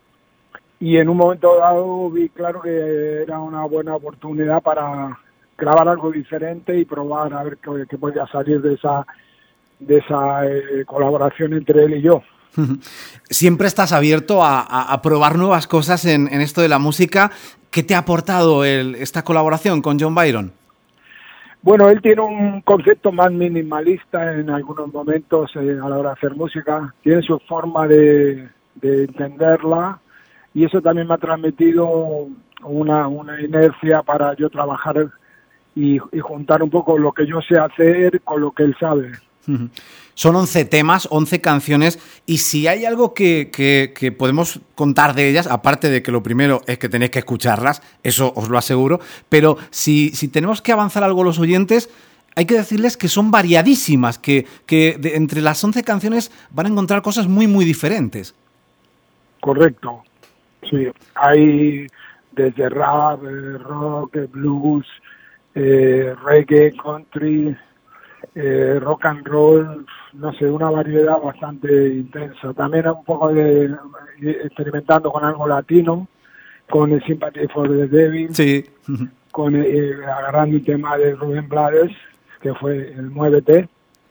y en un momento dado vi claro que era una buena oportunidad para grabar algo diferente y probar a ver qué, qué podía salir de esa de esa eh, colaboración entre él y yo. Siempre estás abierto a, a, a probar nuevas cosas en, en esto de la música. ¿Qué te ha aportado el, esta colaboración con John Byron? Bueno, él tiene un concepto más minimalista en algunos momentos eh, a la hora de hacer música. Tiene su forma de, de entenderla y eso también me ha transmitido una, una inercia para yo trabajar y, y juntar un poco lo que yo sé hacer con lo que él sabe. Son once temas, once canciones, y si hay algo que, que, que podemos contar de ellas, aparte de que lo primero es que tenéis que escucharlas, eso os lo aseguro, pero si, si tenemos que avanzar algo los oyentes, hay que decirles que son variadísimas, que, que de, entre las once canciones van a encontrar cosas muy, muy diferentes. Correcto, sí, hay desde rap, eh, rock, blues, eh, reggae, country... Eh, rock and roll, no sé, una variedad bastante intensa. También un poco de experimentando con algo latino, con el Sympathy for the Devil, sí. con eh, agarrando el tema de Rubén Blades, que fue el Muévete,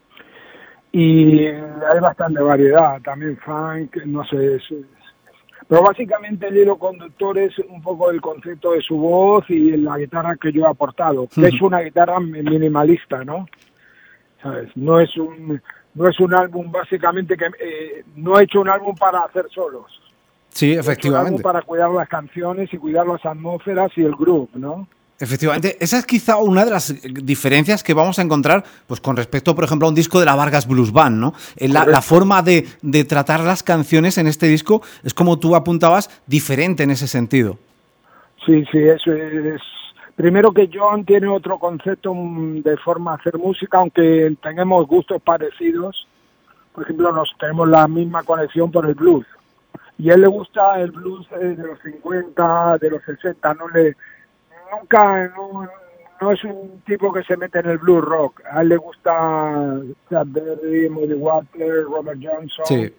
y hay bastante variedad, también funk, no sé, es, pero básicamente el hilo conductor es un poco el concepto de su voz y la guitarra que yo he aportado, que uh-huh. es una guitarra minimalista, ¿no? ¿Sabes? No es un no es un álbum básicamente que eh, no he hecho un álbum para hacer solos. Sí, efectivamente. He hecho un álbum para cuidar las canciones y cuidar las atmósferas y el groove, ¿no? Efectivamente, esa es quizá una de las diferencias que vamos a encontrar pues con respecto, por ejemplo, a un disco de la Vargas Blues Band, ¿no? La, la forma de, de tratar las canciones en este disco es, como tú apuntabas, diferente en ese sentido. Sí, sí, eso es... Primero que John tiene otro concepto de forma de hacer música, aunque tengamos gustos parecidos. Por ejemplo, nos tenemos la misma conexión por el blues. Y a él le gusta el blues de los cincuenta, de los sesenta. No le, nunca, no, no es un tipo que se mete en el blues rock. A él le gusta Chuck Berry, Muddy Waters, Robert Johnson, sí.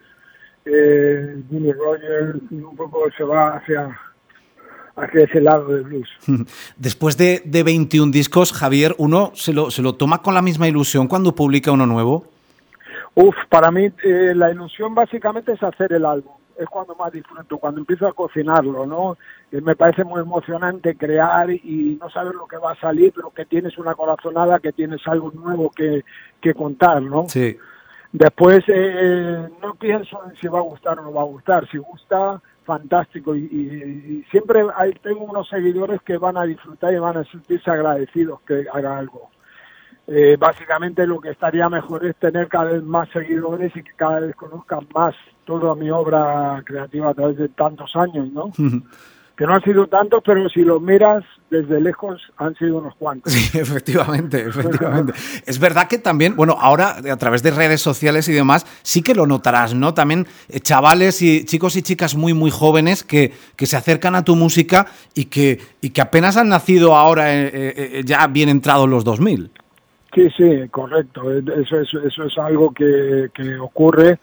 eh, Jimmy Rogers. Un poco se va hacia... hacia ese lado del blues. Después de, de veintiún discos, Javier, ¿uno se lo, se lo toma con la misma ilusión cuando publica uno nuevo? Uf, para mí eh, la ilusión básicamente es hacer el álbum. Es cuando más disfruto, cuando empiezo a cocinarlo, ¿no? Eh, me parece muy emocionante crear y no saber lo que va a salir, pero que tienes una corazonada, que tienes algo nuevo que, que contar, ¿no? Sí. Después eh, no pienso en si va a gustar o no va a gustar. Si gusta, fantástico. Y, y, y siempre hay, tengo unos seguidores que van a disfrutar y van a sentirse agradecidos que haga algo. Eh, básicamente lo que estaría mejor es tener cada vez más seguidores y que cada vez conozcan más toda mi obra creativa a través de tantos años, ¿no? Uh-huh. Que no han sido tantos, pero si los miras desde lejos han sido unos cuantos. Sí, efectivamente, efectivamente. Es verdad que también, bueno, ahora a través de redes sociales y demás, sí que lo notarás, ¿no? También eh, chavales y chicos y chicas muy, muy jóvenes que, que se acercan a tu música y que, y que apenas han nacido ahora eh, eh, ya bien entrados los dos mil. Sí, sí, correcto. Eso es, eso es algo que, que ocurre.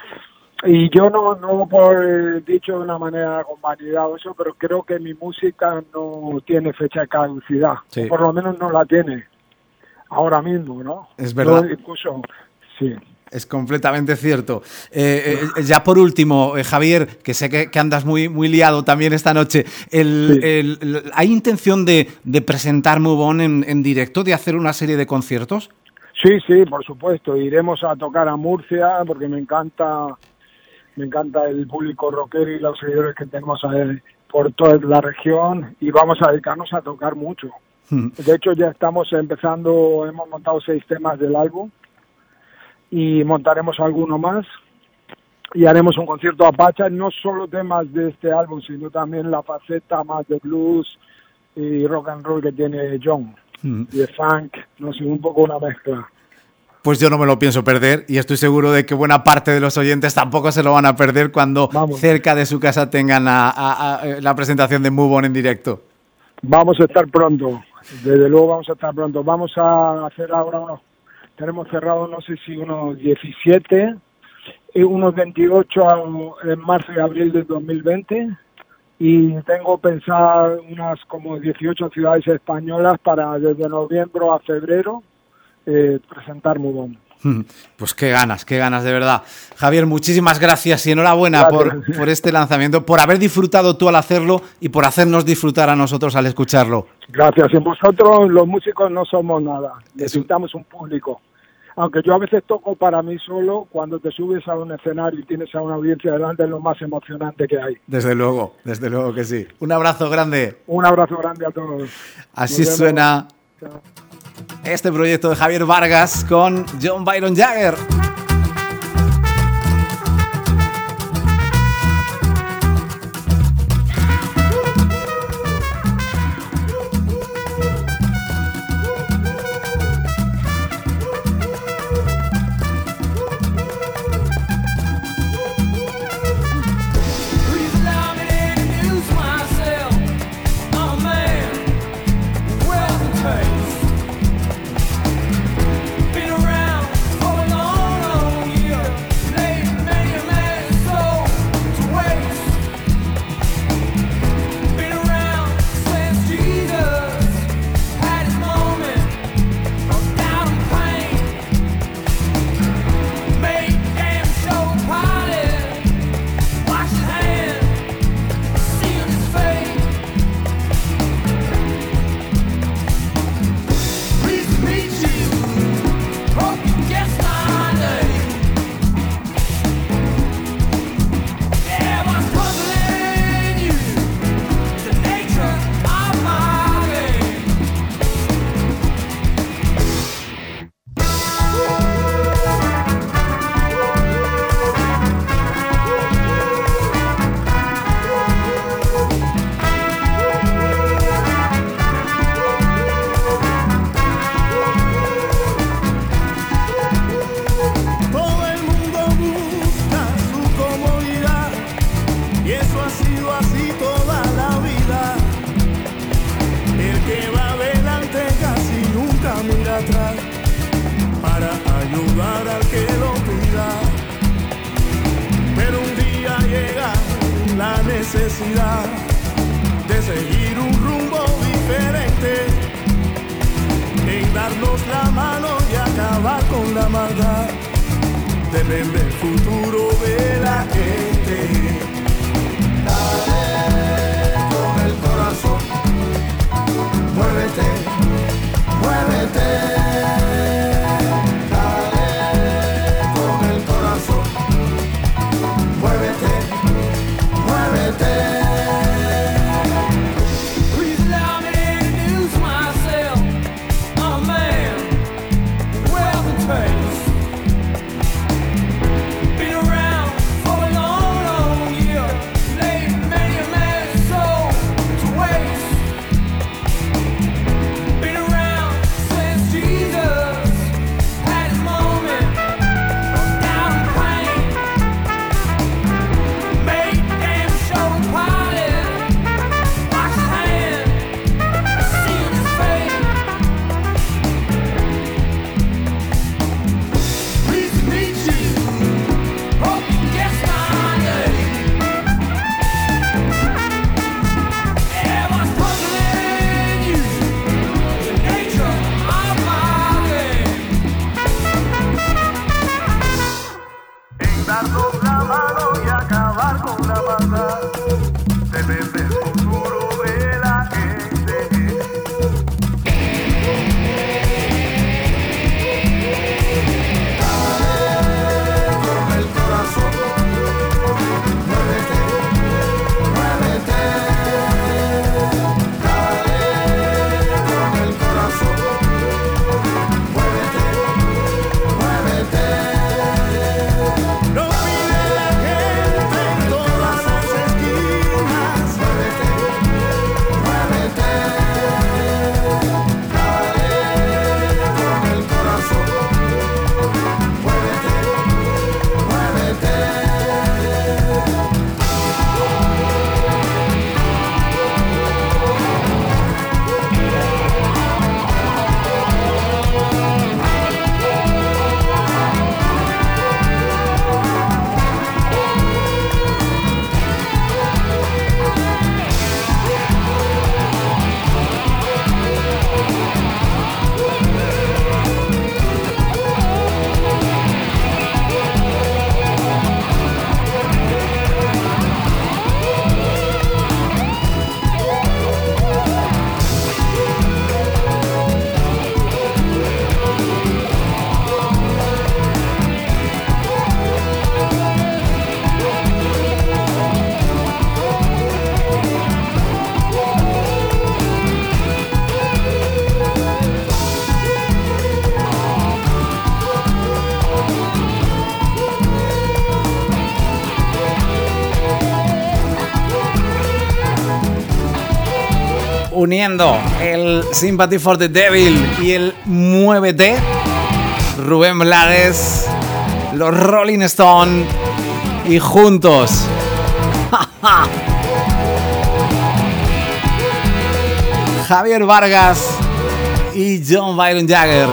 Y yo no, no por eh, dicho de una manera con vanidad o eso, pero creo que mi música no tiene fecha de caducidad. Sí. Por lo menos no la tiene ahora mismo, ¿no? Es verdad. Yo incluso, sí. Es completamente cierto. Eh, eh, ya por último, eh, Javier, que sé que, que andas muy, muy liado también esta noche, el, sí. el, el, ¿hay intención de, de presentar Move On en, en directo, de hacer una serie de conciertos? Sí, sí, por supuesto. Iremos a tocar a Murcia porque me encanta, me encanta el público rockero y los seguidores que tenemos ahí por toda la región y vamos a dedicarnos a tocar mucho. Hmm. De hecho, ya estamos empezando, hemos montado seis temas del álbum y montaremos alguno más y haremos un concierto a Pacha, no solo temas de este álbum, sino también la faceta más de blues y rock and roll que tiene John, mm. y de funk, no sé, un poco una mezcla. Pues yo no me lo pienso perder y estoy seguro de que buena parte de los oyentes tampoco se lo van a perder cuando Vamos. cerca de su casa tengan a, a, a la presentación de Move On en directo. Vamos a estar pronto, desde luego vamos a estar pronto. Vamos a hacer ahora unos Tenemos cerrado, no sé si unos diecisiete, y unos veintiocho en marzo y abril del dos mil veinte, y tengo pensado unas como dieciocho ciudades españolas para desde noviembre a febrero eh, presentar Mudón. Pues qué ganas, qué ganas de verdad. Javier, muchísimas gracias y enhorabuena por, por este lanzamiento, por haber disfrutado tú al hacerlo y por hacernos disfrutar a nosotros al escucharlo. Gracias. Y vosotros, los músicos, no somos nada. Necesitamos un público. Aunque yo a veces toco para mí solo, cuando te subes a un escenario y tienes a una audiencia delante es lo más emocionante que hay. Desde luego, desde luego que sí. Un abrazo grande. Un abrazo grande a todos. Así suena este proyecto de Javier Vargas con John Byron Jagger. Necesidad de seguir un rumbo diferente, en darnos la mano y acabar con la maldad. Depende el futuro de la gente. Dale con el corazón, muévete, muévete. Been around for a long, long year. uniendo el Sympathy for the Devil y el Muévete, Rubén Blades, los Rolling Stone y juntos Javier Vargas y John Byron Jagger.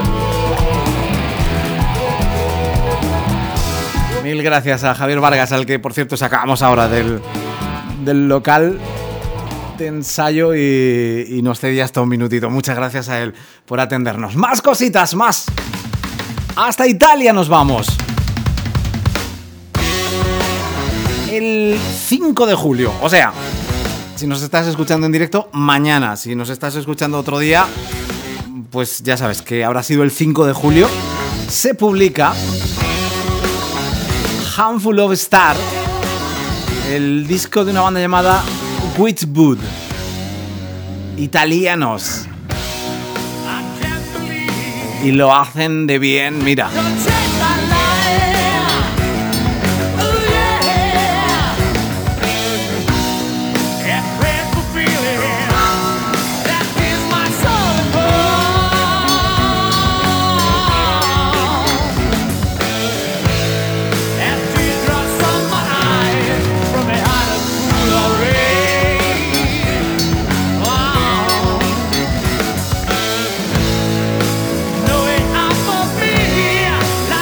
Mil gracias a Javier Vargas, al que por cierto sacamos ahora del, del local de ensayo y, y nos cedía hasta un minutito. Muchas gracias a él por atendernos. Más cositas, más. Hasta Italia nos vamos. El cinco de julio, o sea, si nos estás escuchando en directo, mañana. Si nos estás escuchando otro día, pues ya sabes que habrá sido el cinco de julio. Se publica Handful of Stars, el disco de una banda llamada Witchwood, italianos, y lo hacen de bien, mira. Knowing I'm a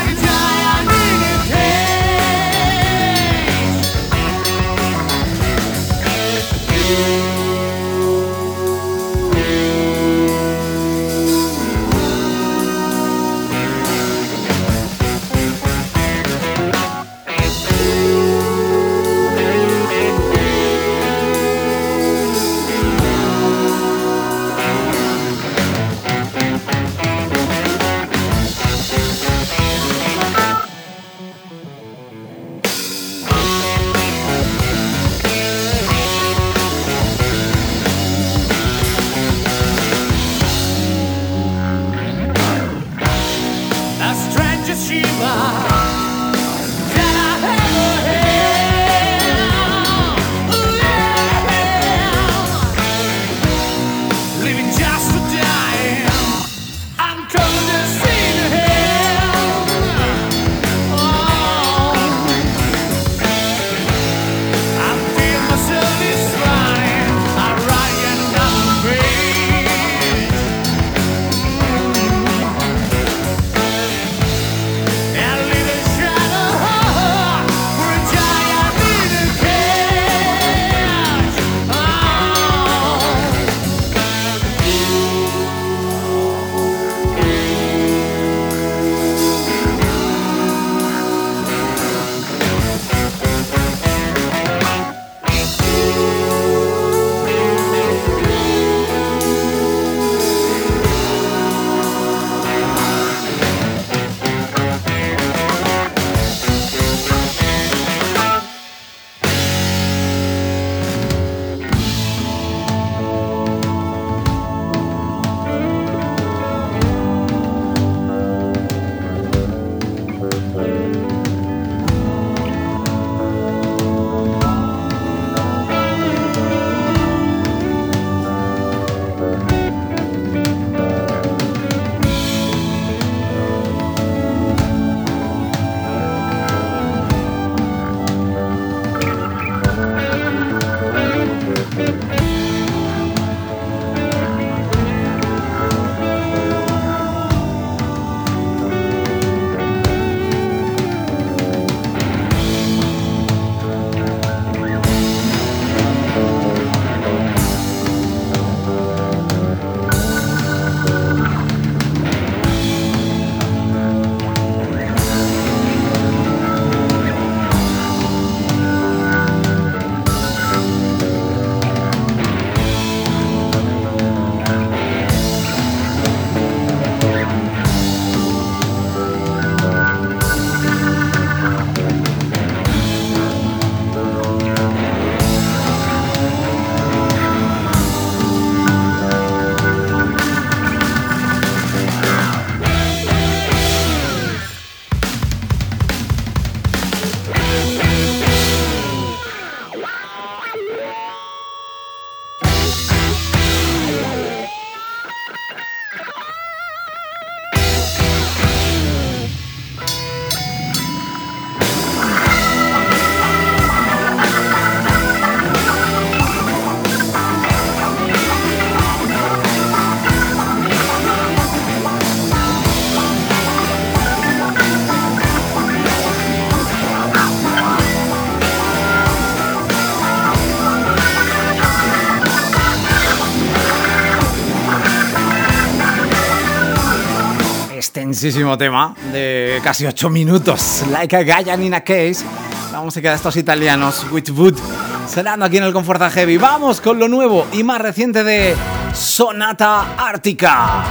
Intensísimo tema de casi ocho minutos. Like a Guy in a Case. La música de estos italianos, Witchwood, sonando aquí en el Conforta Heavy. Vamos con lo nuevo y más reciente de Sonata Ártica.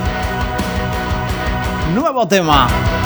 Nuevo tema.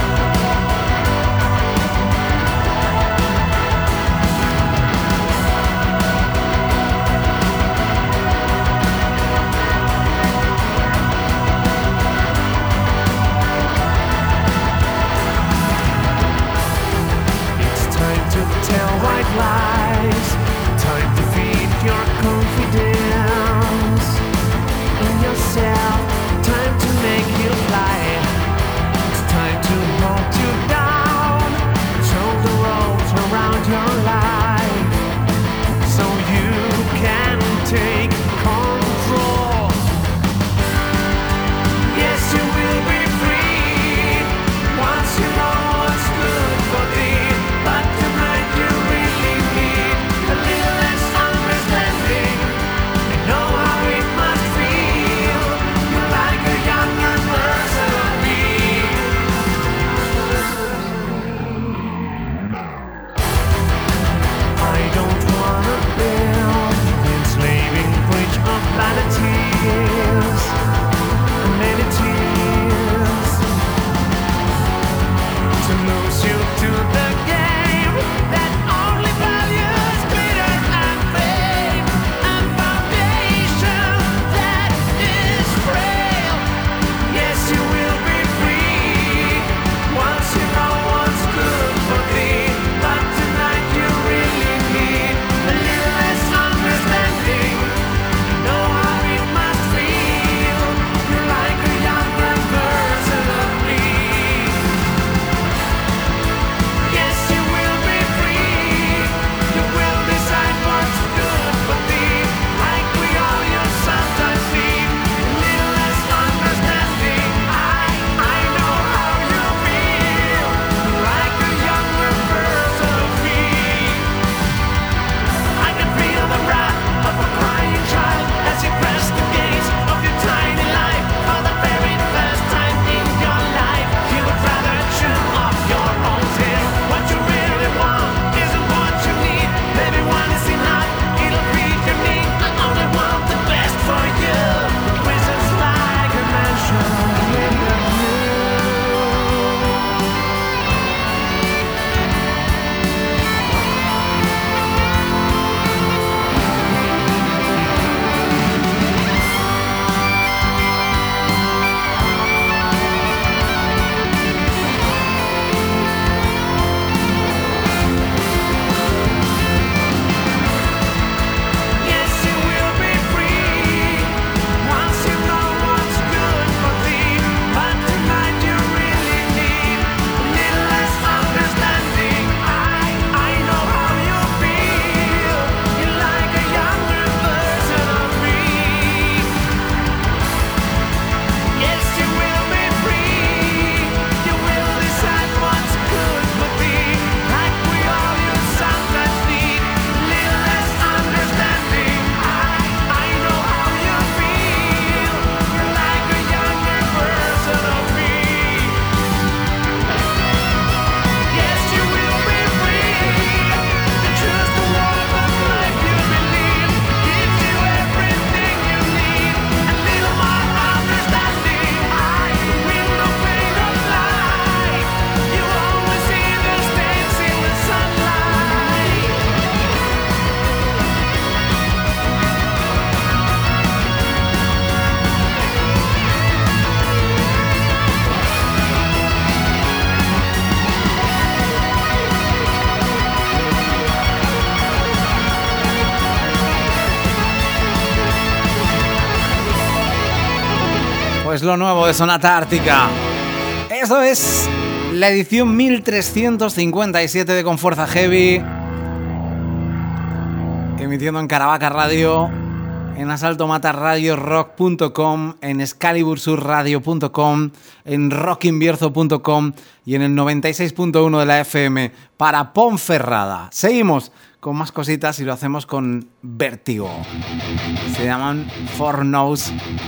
Pues lo nuevo de Sonata Ártica. Eso es la edición mil trescientos cincuenta y siete de Con Fuerza Heavy, emitiendo en Caravaca Radio, en asalto mata radio rock punto com, en excalibur sur radio punto com, en rock invierzo punto com y en el noventa y seis punto uno de la F M para Ponferrada. Seguimos con más cositas y lo hacemos con Vértigo. Se llaman Four Nose.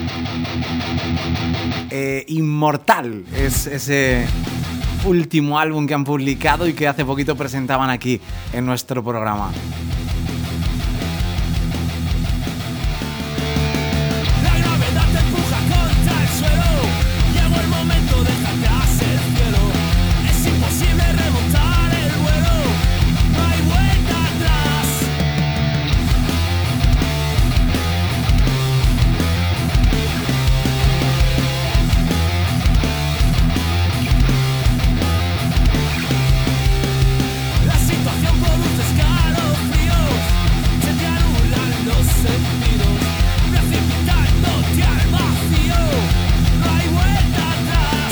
Eh, Inmortal es ese último álbum que han publicado y que hace poquito presentaban aquí en nuestro programa. La gravedad te empuja contra el suelo. Llegó el momento de dejarte hacer el cielo. Es imposible remontar el vuelo. No hay vuelta atrás. La situación produce escalofríos. Se te anulan los sentidos, precipitándote al vacío. No hay vuelta atrás.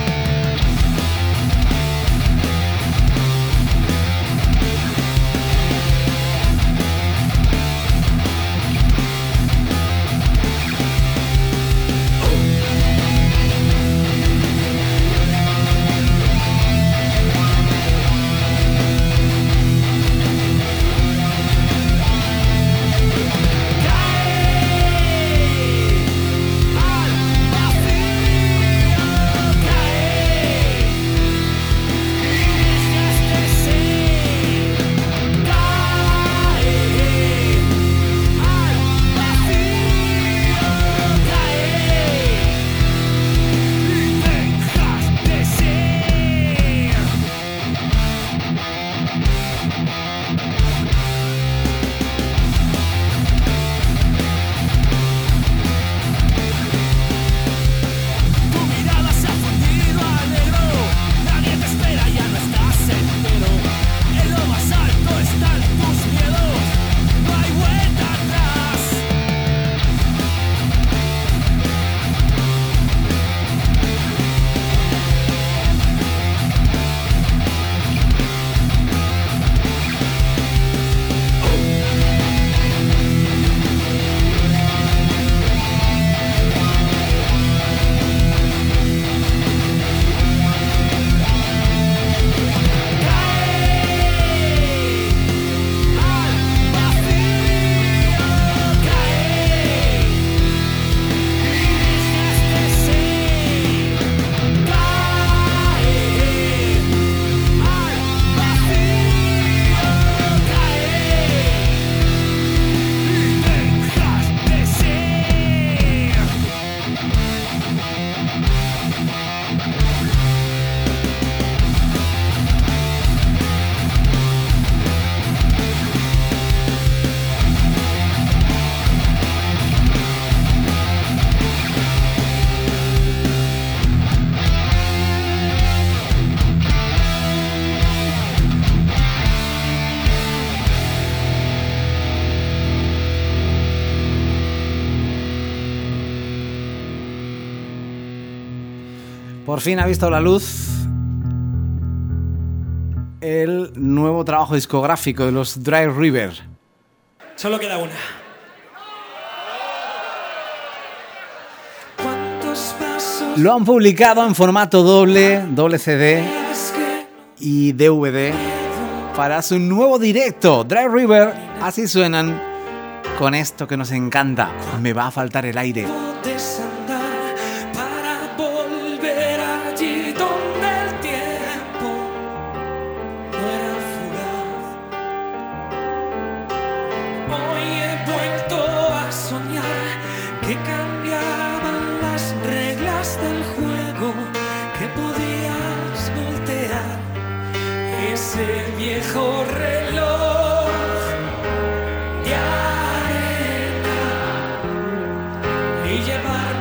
Tu mirada se ha fundido a negro. Nadie te espera, ya no estás entero. En lo más alto están tus miedos. No hay vuelta atrás. Por fin ha visto la luz el nuevo trabajo discográfico de los Dry River. Solo queda una. Lo han publicado en formato doble, doble C D y D V D para su nuevo directo. Dry River, así suenan con esto que nos encanta. Me va a faltar el aire. Desandar para volver allí donde el tiempo no era fugaz. Hoy he vuelto a soñar que cambiaban las reglas del juego, que podías voltear ese viejo reloj de arena y llevar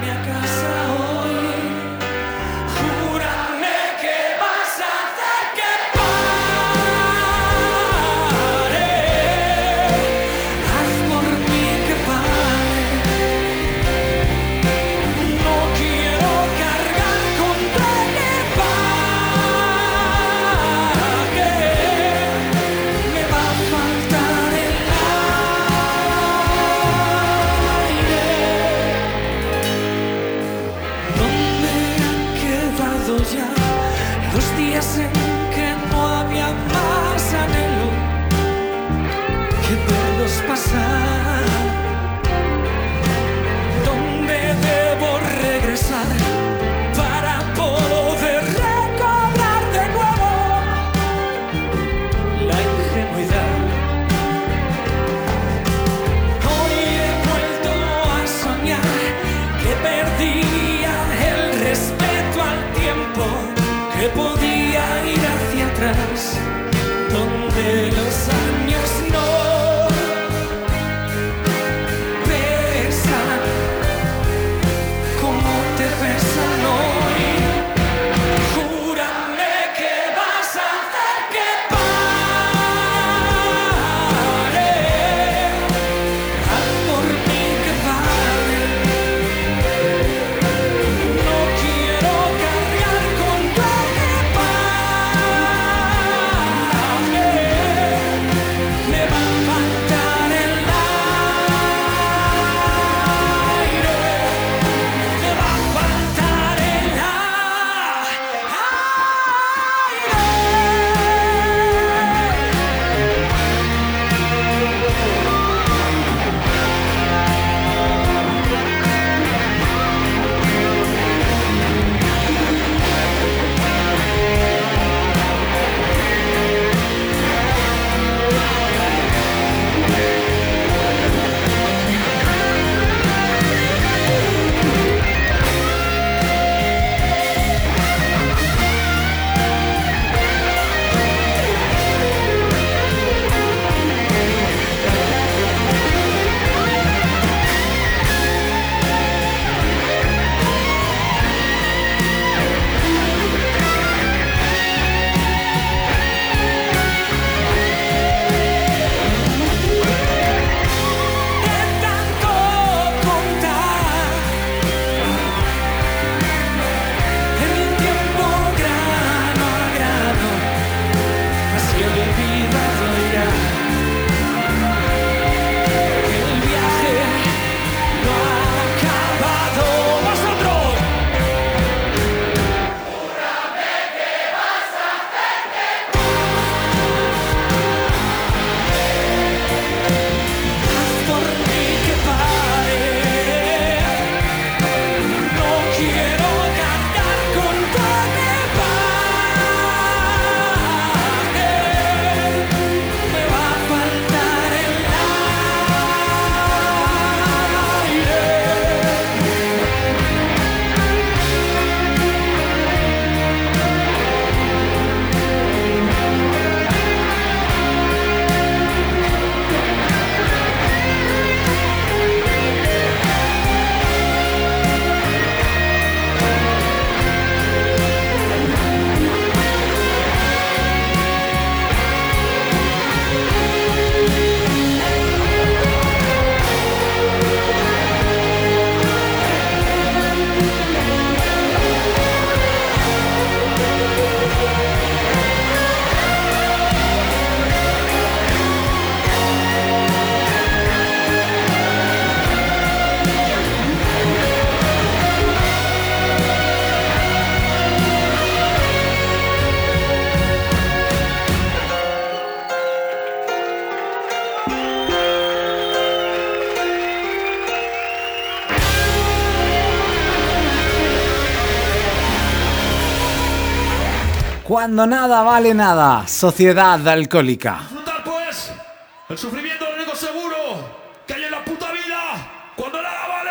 Cuando nada vale nada, Sociedad Alcohólica. Disfrutar pues el sufrimiento lo único seguro que hay en la puta vida cuando nada vale.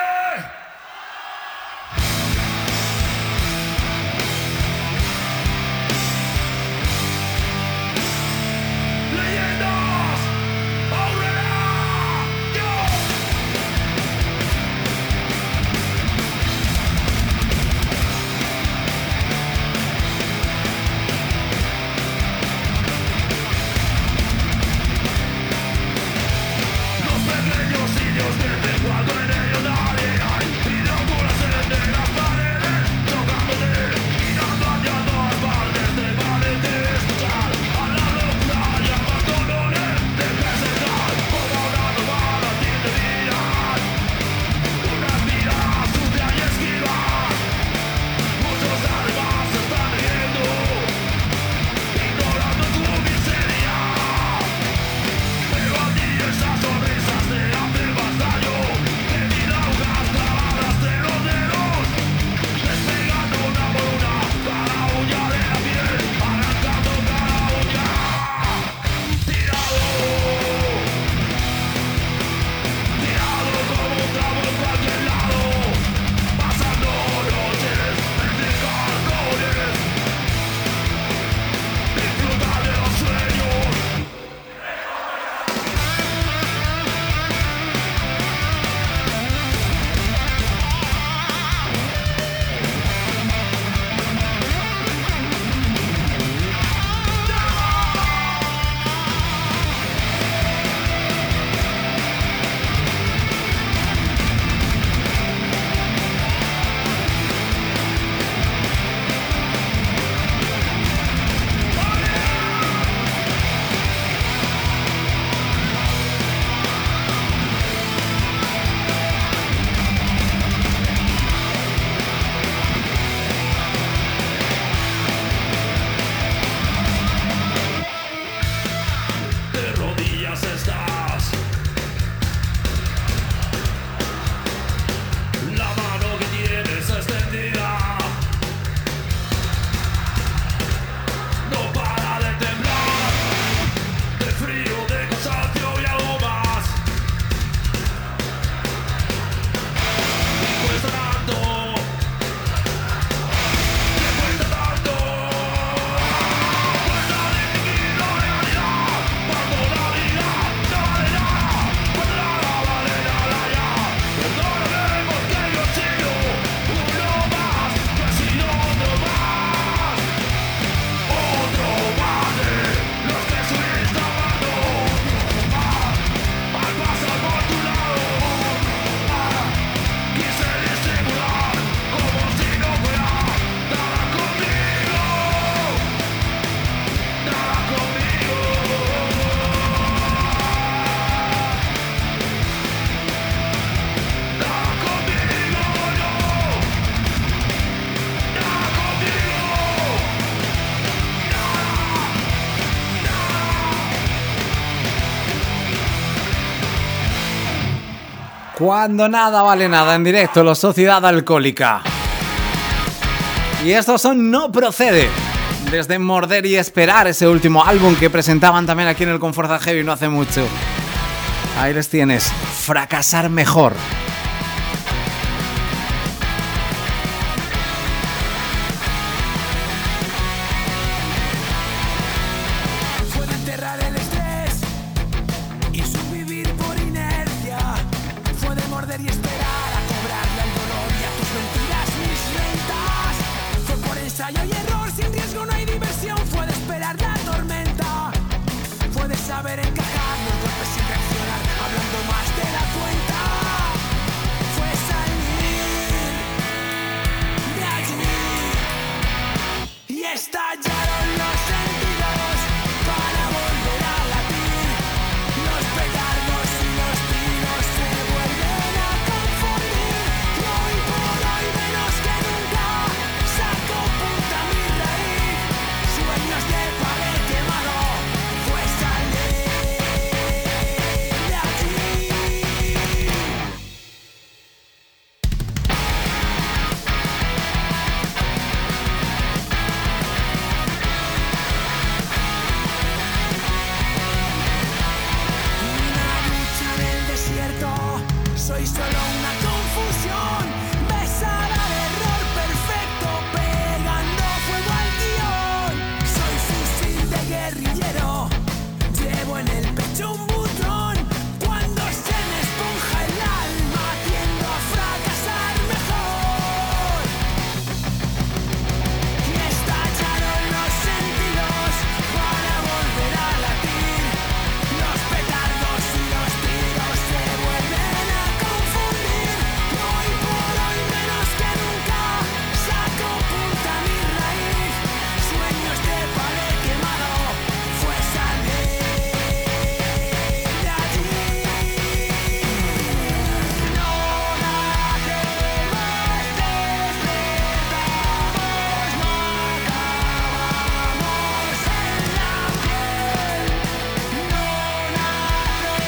Leyendas, Aurrera, yo. Los pequeños sitios que te guardo en ellos nadie hay. Y no puedes de las paredes, tocándote, mirando hacia todas partes. Te parece escuchar a la locura y abandonones. Dejes estar como una novela sin mirar. Una mirada sucia y esquiva. Muchos almas se están riendo, ignorando tu miseria. Pero a ti esas sonrisas te hacen más daño que mil agujas clavadas de los dedos, despegando una por una cada uña de la piel, arrancando cada uña. Tirado, tirado como un tramo en cualquier lado, pasando noches entre carcones, disfruta de los sueños. De rodillas estás, la mano que tienes extendida no para de temblar, de frío, de cansancio y algo más. Y cuesta tanto, que cuesta tanto. Cuesta distinguir la realidad cuando la vida no vale nada, cuando nada vale nada ya. Perdóname porque yo he sido uno más, yo he sido otro más, otro más de los que estuviste amando. Ah, al pasar por tu lado, ah, quise disimular como si no fuera nada conmigo, nada conmigo. Nada conmigo, no. Nada conmigo. Cuando nada vale nada, en directo, la Sociedad Alcohólica. Y estos son No Procede, desde Morder y Esperar, ese último álbum que presentaban también aquí en el Conforza Heavy no hace mucho. Ahí les tienes, Fracasar Mejor. Fue de enterrar el estrés y subvivir por inercia. Fue de morder y esperar a cobrarle al dolor y a tus mentiras mis rentas. Fue por ensayo y error, sin riesgo no hay diversión. Fue de esperar la tormenta. Fue de saber encajar los golpes sin reaccionar, hablando más de la cuenta. soy solo una confusión. Besar al error perfecto, pegando fuego al guión. Soy fusil de guerrillero, llevo en el pecho un botón. Cuando se me esponja el alma, tiendo a fracasar mejor. Y estallaron los sentidos para volver a latir. Los petardos y los tiros se vuelven a confundir. Y hoy por hoy menos que nunca saco punta mi raíz. Sueños de palé quemado, fue salir de allí. No nacemos, despertamos, no acabamos en la piel. No nacemos,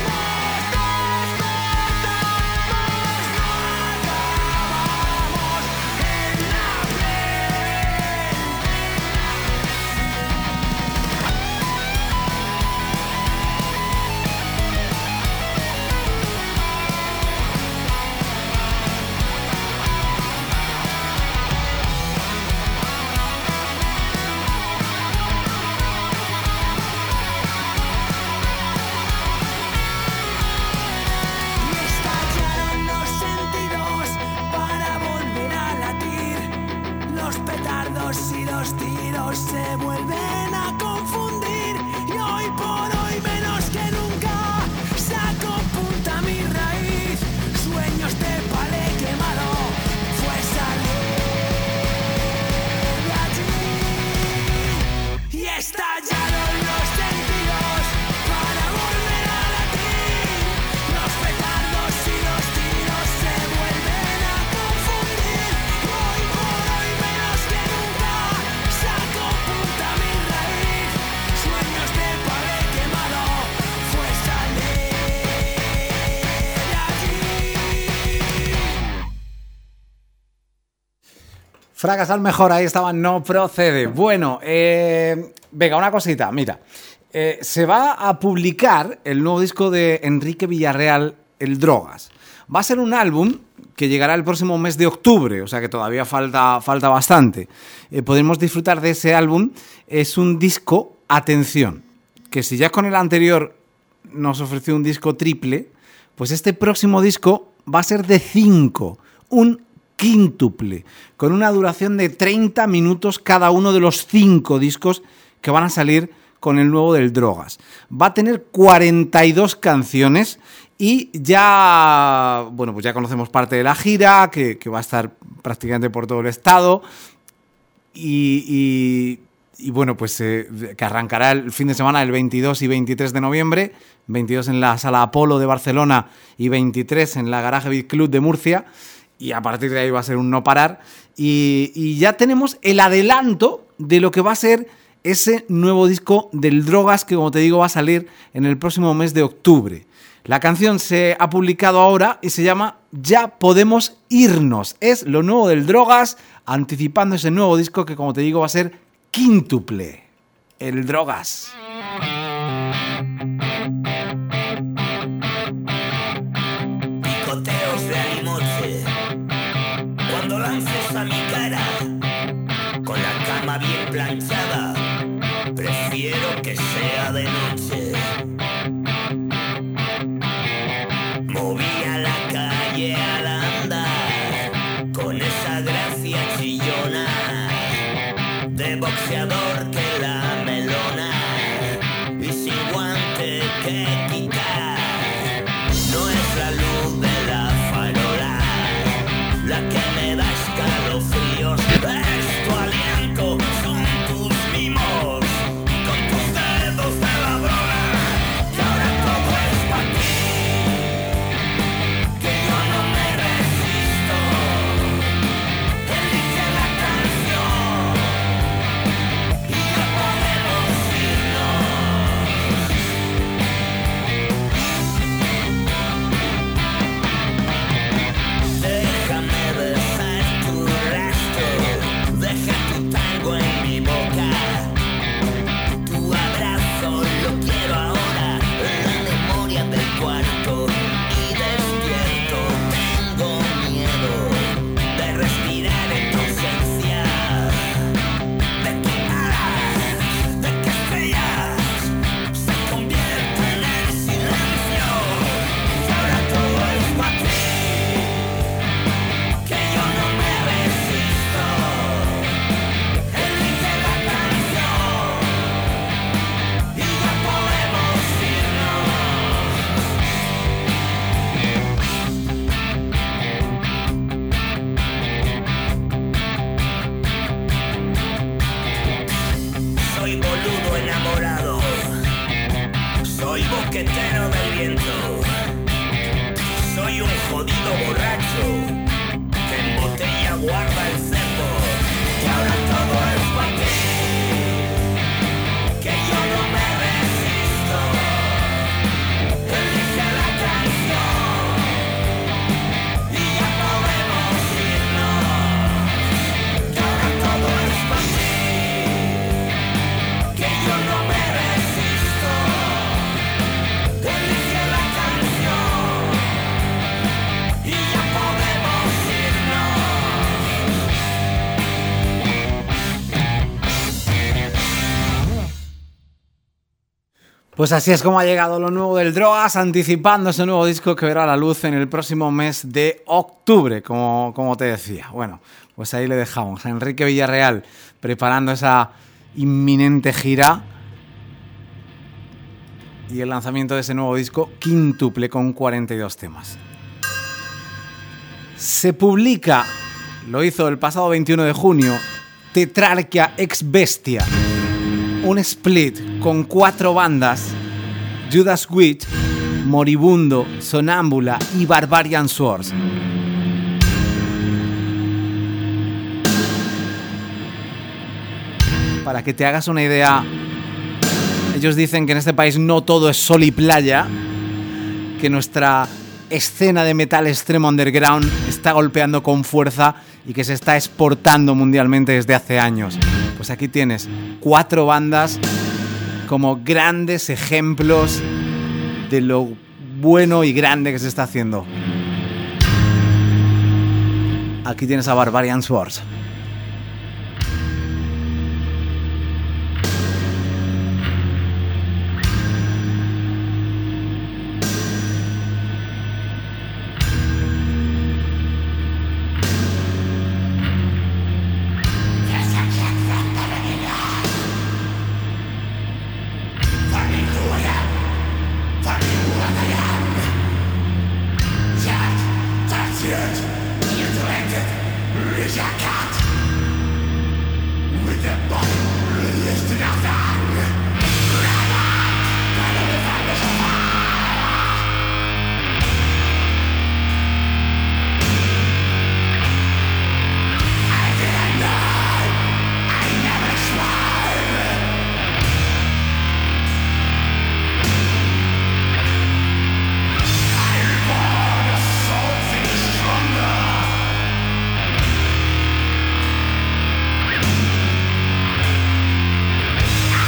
y estallaron los sentidos para volver a latir. Los petardos y los tiros se vuelven a confundir. Y hoy por hoy menos que nunca saco punta mi raíz. Sueños de palé quemado, fue salir de allí. Y estallaron los sentidos para volver a latir. Los petardos y los tiros se vuelven a confundir. Hoy por hoy menos que nunca saco punta mi raíz. Sueños de palé quemado, fue salir de allí. Fracasar mejor, ahí estaba, no procede. Bueno, eh, venga, una cosita, mira. Eh, se va a publicar el nuevo disco de Enrique Villarreal, El Drogas. Va a ser un álbum que llegará el próximo mes de octubre, o sea que todavía falta, falta bastante. Eh, podremos disfrutar de ese álbum. Es un disco, atención, que si ya con el anterior nos ofreció un disco triple, pues este próximo disco va a ser de cinco, un quíntuple, con una duración de treinta minutos cada uno de los cinco discos que van a salir con el nuevo del Drogas. Va a tener cuarenta y dos canciones y ya, bueno, pues ya conocemos parte de la gira, que, que va a estar prácticamente por todo el estado y, y, y bueno, pues eh, que arrancará el fin de semana el veintidós y veintitrés de noviembre, veintidós en la Sala Apolo de Barcelona y veintitrés en la Garage Beat Club de Murcia. Y a partir de ahí va a ser un no parar. Y, y ya tenemos el adelanto de lo que va a ser ese nuevo disco del Drogas, que como te digo va a salir en el próximo mes de octubre. La canción se ha publicado ahora y se llama Ya Podemos Irnos. Es lo nuevo del Drogas, anticipando ese nuevo disco que como te digo va a ser quíntuple. El Drogas. Picoteos de animoche cuando lances a mi cara con la cama bien planchada. Prefiero que sea de noche. Movía la calle al andar con esa gracia chillona de boxeador que la melona y sin guante que quitar. No es la luz de la farola la que me da escalofríos. Es tu aliento, son tus mimos, con tus dedos de ladrona. Y ahora todo es para ti, que yo no me resisto. Elige la canción jodido borracho que en botella guarda el cepo. Y ahora todo es para ti, que yo no me resisto. Elige la canción y ya podemos irnos. Que ahora todo es para ti, que yo no me resisto. Elige la canción y ya podemos irnos. Pues así es como ha llegado lo nuevo del Drogas, anticipando ese nuevo disco que verá la luz en el próximo mes de octubre, como, como te decía. Bueno, pues ahí le dejamos a Enrique Villarreal preparando esa inminente gira y el lanzamiento de ese nuevo disco quíntuple con cuarenta y dos temas. Se publica, lo hizo el pasado veintiuno de junio, Tetrarquia ex Bestia, un split con cuatro bandas: Judas Witch, Moribundo, Sonámbula y Barbarian Swords. Para que te hagas una idea, ellos dicen que en este país no todo es sol y playa, que nuestra escena de metal extremo underground está golpeando con fuerza y que se está exportando mundialmente desde hace años. Pues aquí tienes cuatro bandas como grandes ejemplos de lo bueno y grande que se está haciendo. Aquí tienes a Barbarian Swords. I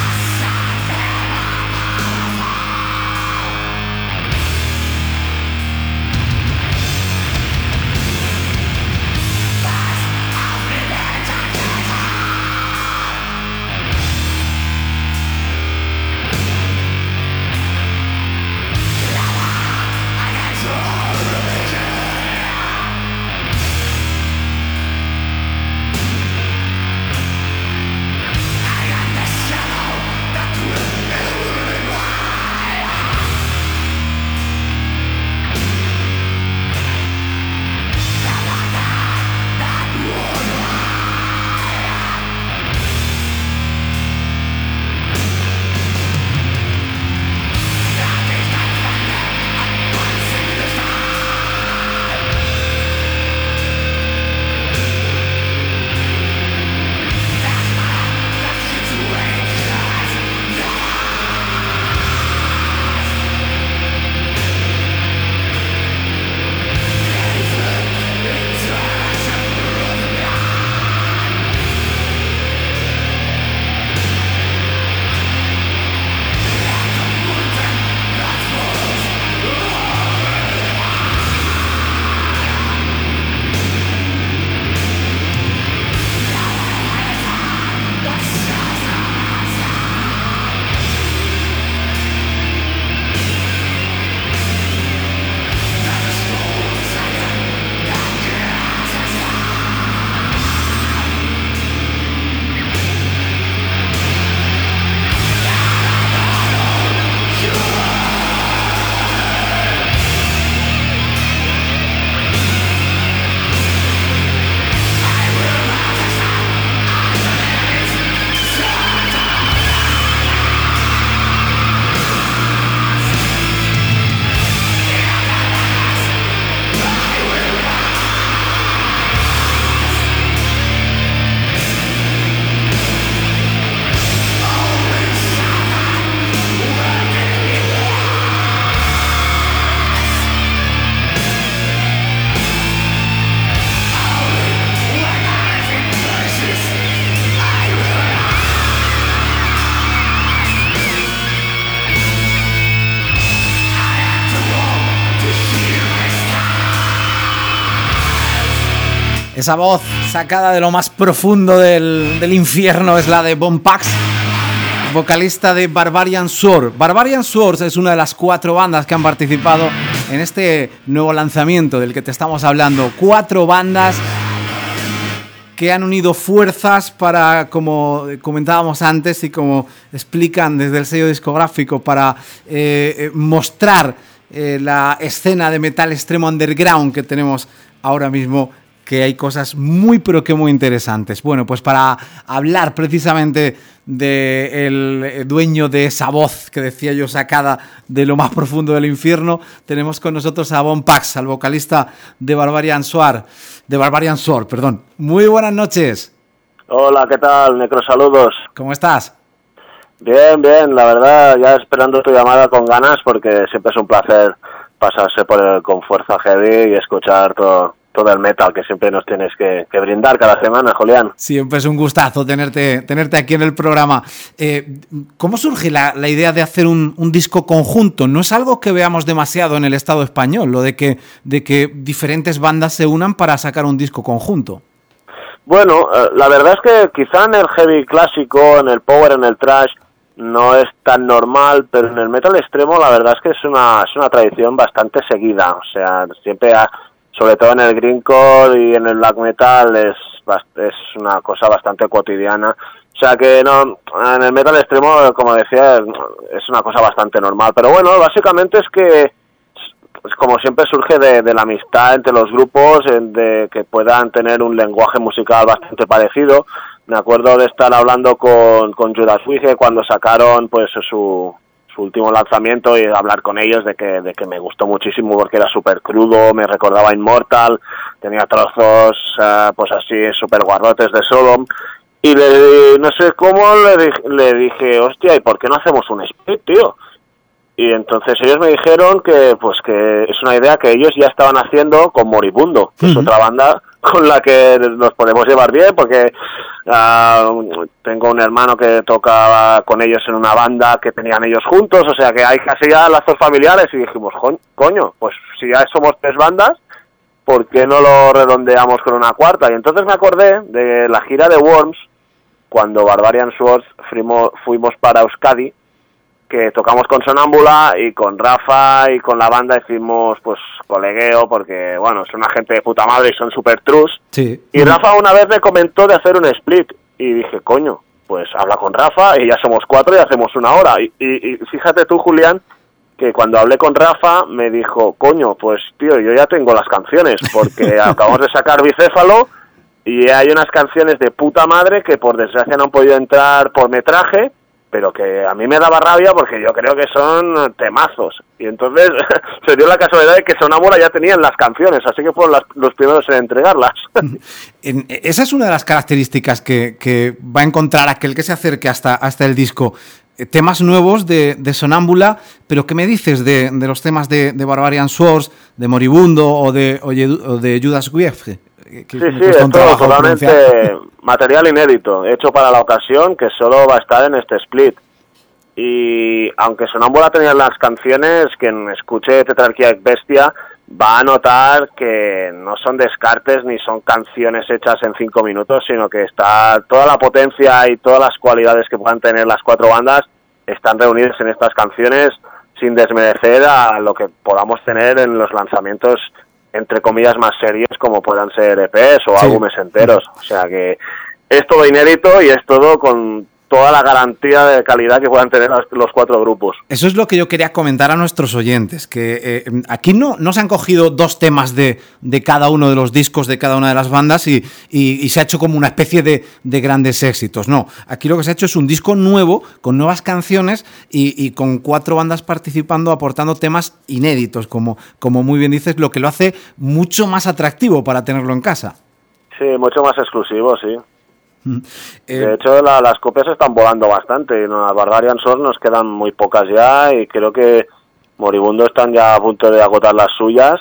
Esa voz sacada de lo más profundo del, del infierno es la de Von Pax, vocalista de Barbarian Sword. Barbarian Swords es una de las cuatro bandas que han participado en este nuevo lanzamiento del que te estamos hablando. Cuatro bandas que han unido fuerzas para, como comentábamos antes y como explican desde el sello discográfico, para eh, mostrar eh, la escena de metal extremo underground que tenemos ahora mismo, que hay cosas muy pero que muy interesantes. Bueno, pues para hablar precisamente del dueño de esa voz que decía yo sacada de lo más profundo del infierno, tenemos con nosotros a Von Pax, al vocalista de Barbarian Sword, de Barbarian Sword, perdón. Muy buenas noches. Hola, ¿qué tal? Necrosaludos. ¿Cómo estás? Bien, bien, la verdad, ya esperando tu llamada con ganas, porque siempre es un placer pasarse por el, con Fuerza Heavy y escuchar todo, todo el metal que siempre nos tienes que, que brindar cada semana, Julián. Siempre es un gustazo tenerte, tenerte aquí en el programa. Eh, ¿Cómo surge la, la idea de hacer un, un disco conjunto? No es algo que veamos demasiado en el Estado español, lo de que, de que diferentes bandas se unan para sacar un disco conjunto. Bueno, eh, la verdad es que quizá en el heavy clásico, en el power, en el thrash, no es tan normal, pero en el metal extremo la verdad es que es una, es una tradición bastante seguida. O sea, siempre ha, sobre todo en el grindcore y en el black metal es, es una cosa bastante cotidiana. O sea que no, en el metal extremo, como decía, es una cosa bastante normal. Pero bueno, básicamente es que, como siempre, surge de, de la amistad entre los grupos, de que puedan tener un lenguaje musical bastante parecido. Me acuerdo de estar hablando con, con Judas Wige cuando sacaron pues su... su último lanzamiento y hablar con ellos de que de que me gustó muchísimo porque era súper crudo, me recordaba Immortal, tenía trozos uh, pues así súper guarrotes de Sodom y le, no sé cómo le, le dije, hostia, ¿y por qué no hacemos un split, tío? Y entonces ellos me dijeron que pues que es una idea que ellos ya estaban haciendo con Moribundo, que uh-huh. es otra banda con la que nos podemos llevar bien porque uh, tengo un hermano que tocaba con ellos en una banda que tenían ellos juntos, o sea que hay casi ya lazos familiares y dijimos, coño, pues si ya somos tres bandas, ¿por qué no lo redondeamos con una cuarta? Y entonces me acordé de la gira de Worms, cuando Barbarian Swords fuimos, fuimos para Euskadi, que tocamos con Sonámbula y con Rafa y con la banda hicimos pues colegueo porque bueno, son una gente de puta madre y son super trus. Sí. Y Rafa una vez me comentó de hacer un split y dije, coño, pues habla con Rafa y ya somos cuatro y hacemos una hora. Y, y, y fíjate tú, Julián, que cuando hablé con Rafa me dijo, coño, pues tío, yo ya tengo las canciones porque acabamos de sacar Bicéfalo y hay unas canciones de puta madre que por desgracia no han podido entrar por metraje, pero que a mí me daba rabia porque yo creo que son temazos. Y entonces se dio la casualidad de que Sonámbula ya tenían las canciones, así que fueron las, los primeros en entregarlas. Esa es una de las características que, que va a encontrar aquel que se acerque hasta, hasta el disco. Temas nuevos de, de Sonámbula, pero ¿qué me dices de, de los temas de, de Barbarian Swords, de Moribundo o de, o de Judas Wege? Sí, sí, es todo totalmente material inédito, hecho para la ocasión, que solo va a estar en este split. Y aunque Sonámbula tenía las canciones, quien escuche Tetrarquía Bestia va a notar que no son descartes ni son canciones hechas en cinco minutos, sino que está toda la potencia y todas las cualidades que puedan tener las cuatro bandas están reunidas en estas canciones, sin desmerecer a lo que podamos tener en los lanzamientos entre comillas más serios como puedan ser E Pes o sí. álbumes enteros. O sea que es todo inédito y es todo con toda la garantía de calidad que puedan tener los cuatro grupos. Eso es lo que yo quería comentar a nuestros oyentes, que eh, aquí no, no se han cogido dos temas de, de cada uno de los discos de cada una de las bandas y, y, y se ha hecho como una especie de, de grandes éxitos. No, aquí lo que se ha hecho es un disco nuevo, con nuevas canciones y, y con cuatro bandas participando, aportando temas inéditos, como, como muy bien dices, lo que lo hace mucho más atractivo para tenerlo en casa. Sí, mucho más exclusivo, sí. Eh, de hecho la, las copias están volando bastante, ¿no? Las Barbarian Swords nos quedan muy pocas ya y creo que Moribundo están ya a punto de agotar las suyas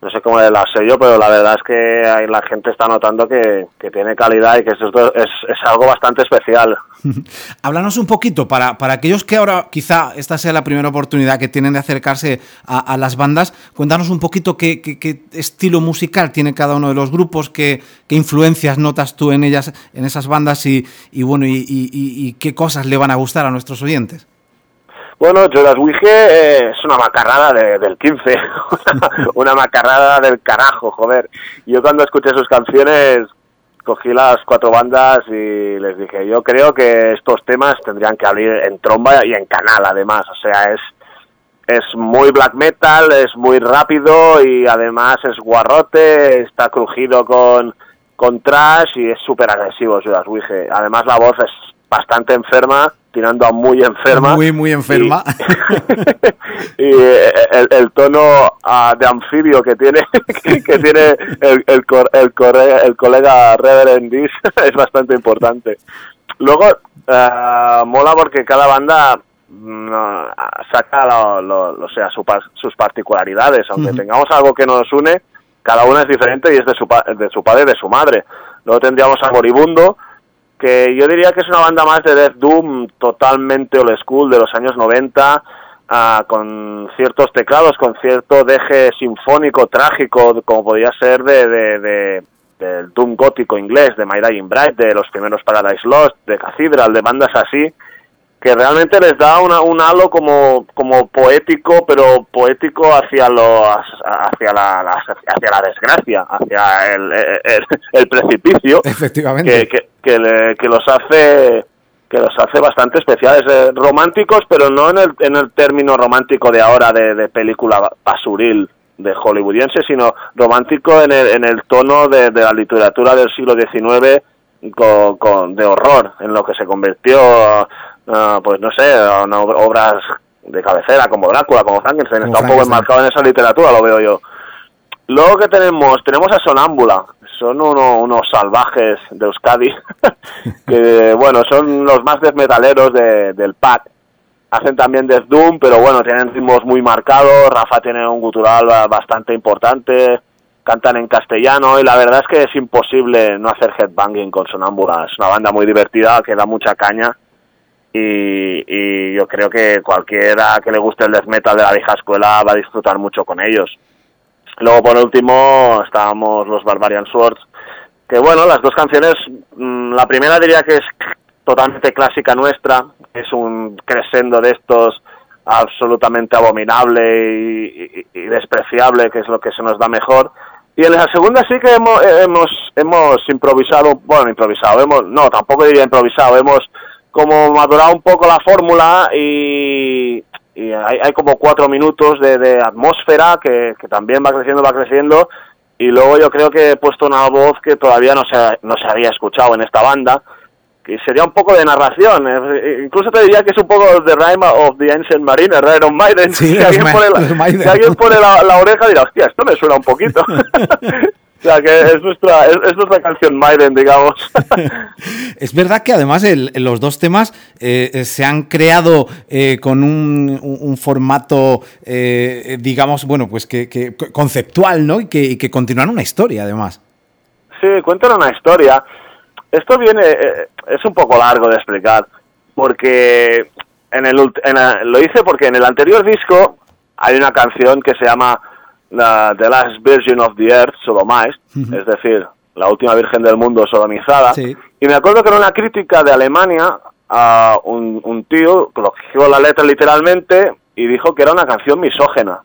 no sé cómo la sé yo, pero la verdad es que ahí la gente está notando que, que tiene calidad y que esto es, es algo bastante especial. Háblanos un poquito, para, para aquellos que ahora quizá esta sea la primera oportunidad que tienen de acercarse a, a las bandas, cuéntanos un poquito qué, qué, qué estilo musical tiene cada uno de los grupos, qué, qué influencias notas tú en ellas, en esas bandas y, y bueno, y, y, y qué cosas le van a gustar a nuestros oyentes. Bueno, Judas Wige eh, es una macarrada de, del quince, una macarrada del carajo, joder. Yo cuando escuché sus canciones cogí las cuatro bandas y les dije, yo creo que estos temas tendrían que abrir en tromba y en canal además, o sea, es es muy black metal, es muy rápido y además es guarrote, está crujido con, con thrash y es súper agresivo Judas Wige. Además la voz es bastante enferma, tirando a muy enferma. Muy, muy enferma. Y, y el, el tono uh, de anfibio que tiene que, que tiene el, el, el, el colega Reverend Dis es bastante importante. Luego, uh, mola porque cada banda uh, saca lo, lo, lo, o sea, su, sus particularidades. Aunque uh-huh. tengamos algo que nos une, cada una es diferente y es de su, de su padre y de su madre. Luego tendríamos a Moribundo, que yo diría que es una banda más de Death Doom, totalmente old school, de los años noventa, uh, con ciertos teclados, con cierto deje sinfónico, trágico, como podría ser de, de, de, del Doom gótico inglés, de My Dying Bride, de los primeros Paradise Lost, de Cathedral, de bandas así, que realmente les da una, un halo como, como poético, pero poético hacia lo hacia la, la hacia la desgracia, hacia el, el, el precipicio. Efectivamente. Que, que, que, le, que los hace que los hace bastante especiales, eh, románticos, pero no en el en el término romántico de ahora de, de película basuril de hollywoodiense, sino romántico en el en el tono de, de la literatura del siglo diecinueve con, con de horror, en lo que se convirtió. Uh, pues no sé, no, obras de cabecera como Drácula, como Frankenstein, como está un poco enmarcado en esa literatura, lo veo yo. Luego que tenemos, tenemos a Sonámbula, son uno, unos salvajes de Euskadi, que bueno, son los más death metaleros de, del pack, hacen también Death Doom, pero bueno, tienen ritmos muy marcados, Rafa tiene un gutural bastante importante, cantan en castellano y la verdad es que es imposible no hacer headbanging con Sonámbula, es una banda muy divertida, que da mucha caña. Y, y yo creo que cualquiera que le guste el death metal de la vieja escuela va a disfrutar mucho con ellos. Luego, por último, estábamos los Barbarian Swords, que bueno, las dos canciones, mmm, la primera diría que es totalmente clásica nuestra, es un crescendo de estos absolutamente abominable y, y, y despreciable, que es lo que se nos da mejor. Y en la segunda sí que hemos, hemos, hemos improvisado, bueno, improvisado, hemos, no, tampoco diría improvisado, hemos como madurado un poco la fórmula y, y hay, hay como cuatro minutos de, de atmósfera que, que también va creciendo, va creciendo y luego yo creo que he puesto una voz que todavía no se, no se había escuchado en esta banda, que sería un poco de narración, eh, incluso te diría que es un poco The Rime of the Ancient Mariner, Iron Maiden, sí, si, alguien pone, la, si alguien pone la, la oreja dirá, hostia, esto me suena un poquito. O sea, que es nuestra, es, es nuestra canción Maiden, digamos. Es verdad que además el, los dos temas eh, se han creado eh, con un, un formato, eh, digamos, bueno, pues que, que conceptual, ¿no? Y que, y que continúan una historia, además. Sí, cuentan una historia. Esto viene, eh, es un poco largo de explicar, porque en el, en el, lo hice porque en el anterior disco hay una canción que se llama La, The Last Virgin of the Earth, Sodomized, uh-huh. es decir, la última virgen del mundo sodomizada. Sí. Y me acuerdo que en una crítica de Alemania, uh, un, un tío cogió la letra literalmente y dijo que era una canción misógena.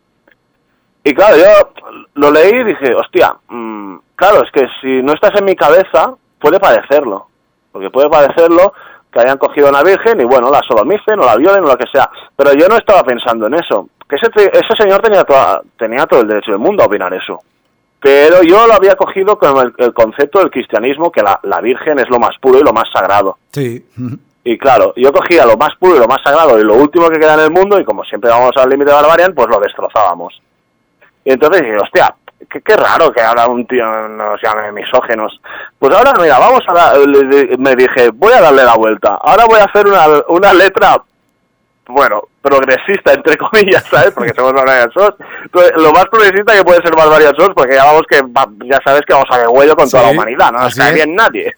Y claro, yo lo leí y dije, hostia, mmm, claro, es que si no estás en mi cabeza, puede parecerlo. Porque puede parecerlo que hayan cogido a una virgen y bueno, la sodomicen o la violen o lo que sea. Pero yo no estaba pensando en eso. Que ese, ese señor tenía, toda, tenía todo el derecho del mundo a opinar eso. Pero yo lo había cogido con el, el concepto del cristianismo, que la, la Virgen es lo más puro y lo más sagrado. Sí. Y claro, yo cogía lo más puro y lo más sagrado y lo último que queda en el mundo, y como siempre vamos al límite de Barbarian, pues lo destrozábamos. Y entonces dije, hostia, qué, qué raro que ahora un tío nos llame misógenos. Pues ahora, mira, vamos a dar, me dije, voy a darle la vuelta. Ahora voy a hacer una, una letra bueno, progresista, entre comillas, ¿sabes? Porque somos Barbarian Swords. Entonces, lo más progresista que puede ser Barbarian Swords, porque ya vamos que, ya sabes que vamos a de huello con Sí, toda la humanidad, no nos así cae es. bien nadie.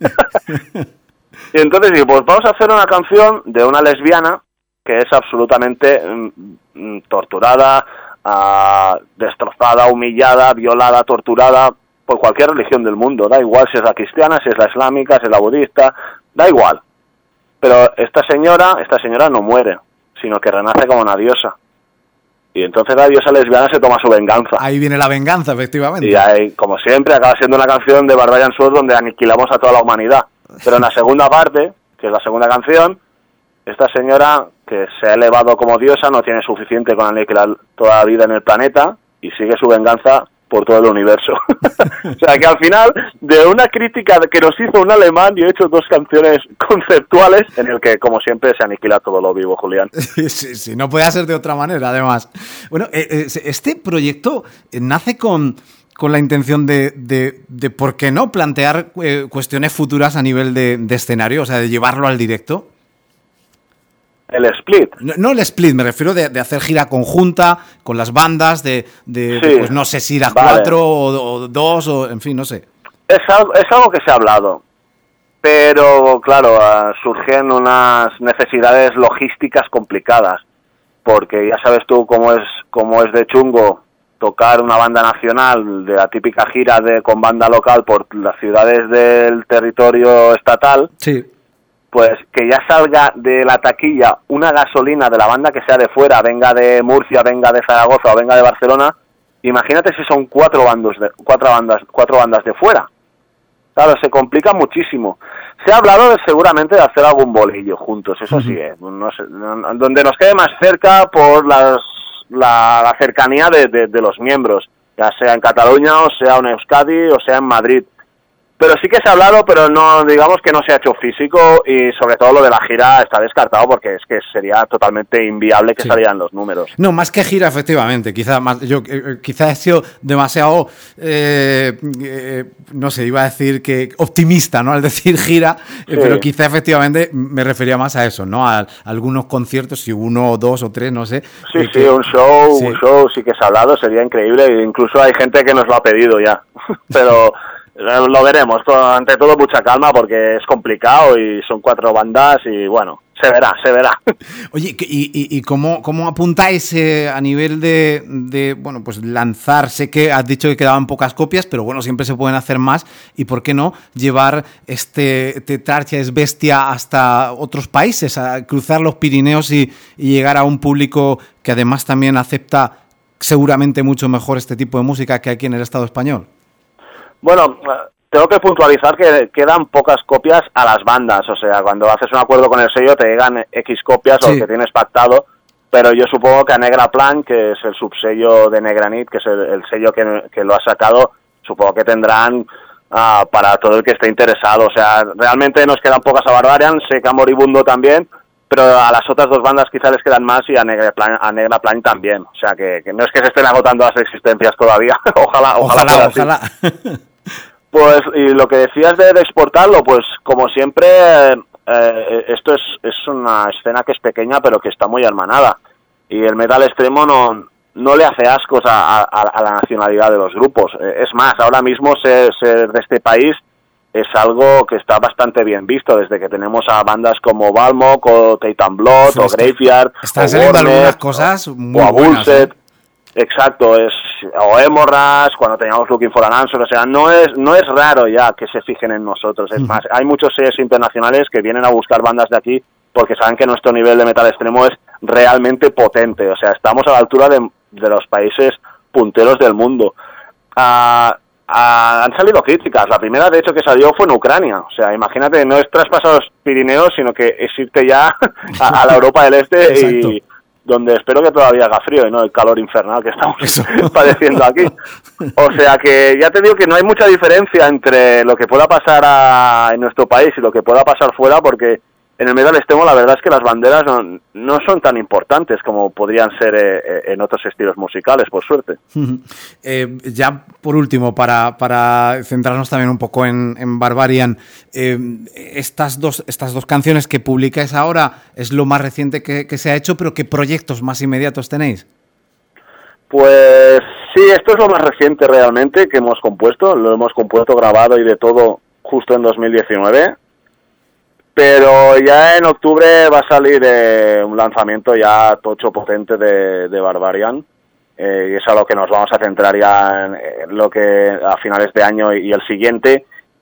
Y entonces digo, pues vamos a hacer una canción de una lesbiana que es absolutamente mm, mm, torturada, ah, destrozada, humillada, violada, torturada por cualquier religión del mundo. Da igual si es la cristiana, si es la islámica, si es la budista, da igual. Pero esta señora, esta señora no muere, sino que renace como una diosa. Y entonces la diosa lesbiana se toma su venganza. Ahí viene la venganza, efectivamente. Y ahí, como siempre, acaba siendo una canción de Barbarian Swords donde aniquilamos a toda la humanidad. Pero en la segunda parte, que es la segunda canción, esta señora, que se ha elevado como diosa, no tiene suficiente con aniquilar toda la vida en el planeta y sigue su venganza por todo el universo. O sea que al final, de una crítica que nos hizo un alemán, yo he hecho dos canciones conceptuales en el que, como siempre, se aniquila todo lo vivo, Julián. Sí, sí, no puede ser de otra manera, además. Bueno, eh, eh, este proyecto eh, nace con, con la intención de, de, de, ¿por qué no?, plantear eh, cuestiones futuras a nivel de, de escenario, o sea, de llevarlo al directo. El split. No, no el split, me refiero de, de hacer gira conjunta con las bandas, de, de, Sí, de, pues no sé si las vale. cuatro o, o dos, o en fin, no sé. Es algo, es algo que se ha hablado, pero claro, uh, surgen unas necesidades logísticas complicadas, porque ya sabes tú cómo es, cómo es de chungo tocar una banda nacional de la típica gira de con banda local por las ciudades del territorio estatal. Sí. Pues que ya salga de la taquilla una gasolina de la banda que sea de fuera, venga de Murcia, venga de Zaragoza o venga de Barcelona. Imagínate si son cuatro bandos de, cuatro bandas, cuatro bandas de fuera. Claro, se complica muchísimo. Se ha hablado de, seguramente de hacer algún bolillo juntos, eso sí, eh, no sé, donde nos quede más cerca por las, la, la cercanía de, de, de los miembros, ya sea en Cataluña o sea en Euskadi o sea en Madrid. Pero sí que se ha hablado, pero no, digamos que no se ha hecho físico, y sobre todo lo de la gira está descartado porque es que sería totalmente inviable que Sí. salieran los números. No, más que gira, efectivamente. Quizá más, yo eh, quizá he sido demasiado, eh, eh, no sé, iba a decir que optimista, ¿no? Al decir gira, eh, Sí. pero quizá efectivamente me refería más a eso, ¿no? A, a algunos conciertos, si uno, o dos o tres, no sé. Sí, eh, sí, que- un show, sí. un show sí que se ha hablado, sería increíble, e incluso hay gente que nos lo ha pedido ya, pero lo veremos, todo- ante todo mucha calma porque es complicado y son cuatro bandas y bueno, se verá, se verá. Oye, que- ¿y, y, y cómo, cómo apuntáis eh, a nivel de, de, bueno, pues lanzar? Sé que has dicho que quedaban pocas copias, pero bueno, siempre se pueden hacer más. ¿Y por qué no llevar este Tetrarchia es Bestia hasta otros países, a cruzar los Pirineos y, y llegar a un público que además también acepta seguramente mucho mejor este tipo de música que aquí en el Estado español? Bueno, eh, tengo que puntualizar que quedan pocas copias a las bandas, o sea, cuando haces un acuerdo con el sello te llegan X copias o Sí. que tienes pactado, pero yo supongo que a Negra Plan, que es el subsello de Negranit, que es el, el sello que, que lo ha sacado, supongo que tendrán ah, para todo el que esté interesado, o sea, realmente nos quedan pocas a Barbarian, sé que a Moribundo también, pero a las otras dos bandas quizá les quedan más y a Negra Plan, a Negra Plan también, o sea, que, que no es que se estén agotando las existencias todavía, ojalá, ojalá, Ojalá, fuera así. ojalá. Pues, y lo que decías de, de exportarlo, pues como siempre, eh, esto es, es una escena que es pequeña pero que está muy hermanada. Y el metal extremo no, no le hace ascos a, a, a la nacionalidad de los grupos. Eh, es más, ahora mismo ser, ser de este país es algo que está bastante bien visto, desde que tenemos a bandas como Balmok o Titan Blood Uf, o está- Graveyard Están o saliendo Gornet, algunas cosas muy o a buenas, Bullset. ¿eh? Exacto, es o Hemorrhage, cuando teníamos Looking for an Answer, o sea, no es no es raro ya que se fijen en nosotros, es más, hay muchos sellos internacionales que vienen a buscar bandas de aquí porque saben que nuestro nivel de metal extremo es realmente potente, o sea, estamos a la altura de, de los países punteros del mundo. Ah, ah, han salido críticas, la primera de hecho que salió fue en Ucrania, o sea, imagínate, no es traspasar los Pirineos, sino que es irte ya a, a la Europa del Este Exacto. y donde espero que todavía haga frío y no el calor infernal que estamos Eso. padeciendo aquí. O sea que ya te digo que no hay mucha diferencia entre lo que pueda pasar a, en nuestro país y lo que pueda pasar fuera, porque en el metal extremo la verdad es que las banderas no, no son tan importantes como podrían ser eh, en otros estilos musicales, por suerte. Eh, ya por último, para, para centrarnos también un poco en, en Barbarian, eh, estas, dos, estas dos canciones que publicáis ahora es lo más reciente que, que se ha hecho, pero ¿qué proyectos más inmediatos tenéis? Pues sí, esto es lo más reciente realmente que hemos compuesto, lo hemos compuesto, grabado y de todo justo en dos mil diecinueve. Pero ya en octubre va a salir eh, un lanzamiento ya tocho potente de, de Barbarian, eh, y es a lo que nos vamos a centrar ya en, en lo que a finales de año y, y el siguiente.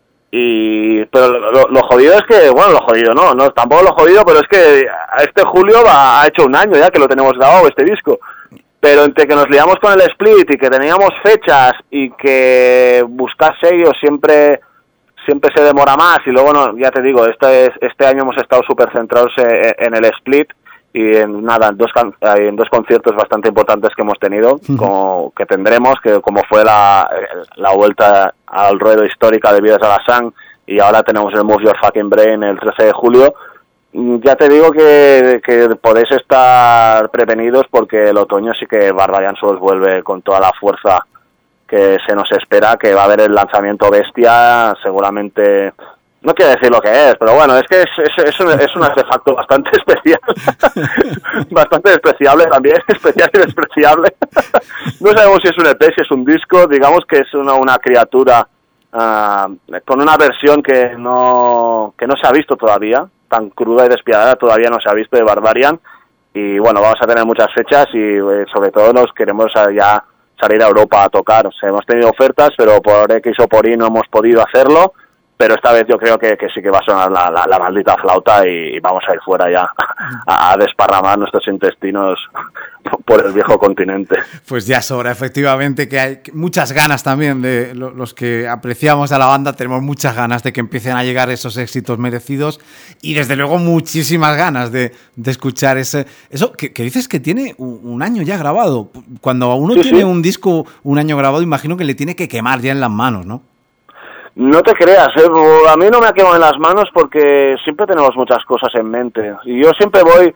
Y pero lo, lo jodido es que, bueno, lo jodido no, no, tampoco lo jodido, pero es que este julio va, ha hecho un año ya que lo tenemos grabado, este disco. Pero entre que nos liamos con el split y que teníamos fechas y que buscar sellos siempre... siempre se demora más y luego, no, ya te digo, este, este año hemos estado súper centrados en, en el split y en nada, en dos, en dos conciertos bastante importantes que hemos tenido, uh-huh. como que tendremos, que como fue la, la vuelta al ruedo histórica de Vides a la Sang y ahora tenemos el Move Your Fucking Brain el trece de julio. Ya te digo que, que podéis estar prevenidos porque el otoño sí que Barbarian Souls vuelve con toda la fuerza que se nos espera, que va a haber el lanzamiento bestia, seguramente, no quiero decir lo que es, pero bueno, es que es, es, es, un, es un artefacto bastante especial, bastante despreciable también, especial y despreciable. No sabemos si es un E P, si es un disco, digamos que es una, una criatura uh, con una versión que no, que no se ha visto todavía, tan cruda y despiadada, todavía no se ha visto de Barbarian, y bueno, vamos a tener muchas fechas y eh, sobre todo nos queremos ya salir a Europa a tocar. O sea, hemos tenido ofertas, pero por X o por Y no hemos podido hacerlo, pero esta vez yo creo que, que sí que va a sonar la, la, la maldita flauta y vamos a ir fuera ya a, a desparramar nuestros intestinos por el viejo continente. Pues ya sobra, efectivamente, que hay muchas ganas también de los que apreciamos a la banda, tenemos muchas ganas de que empiecen a llegar esos éxitos merecidos y desde luego muchísimas ganas de, de escuchar ese... Eso que, que dices que tiene un año ya grabado. Cuando uno sí, tiene sí. un disco un año grabado, imagino que le tiene que quemar ya en las manos, ¿no? No te creas, ¿eh? A mí no me ha quemado en las manos porque siempre tenemos muchas cosas en mente. Y yo siempre voy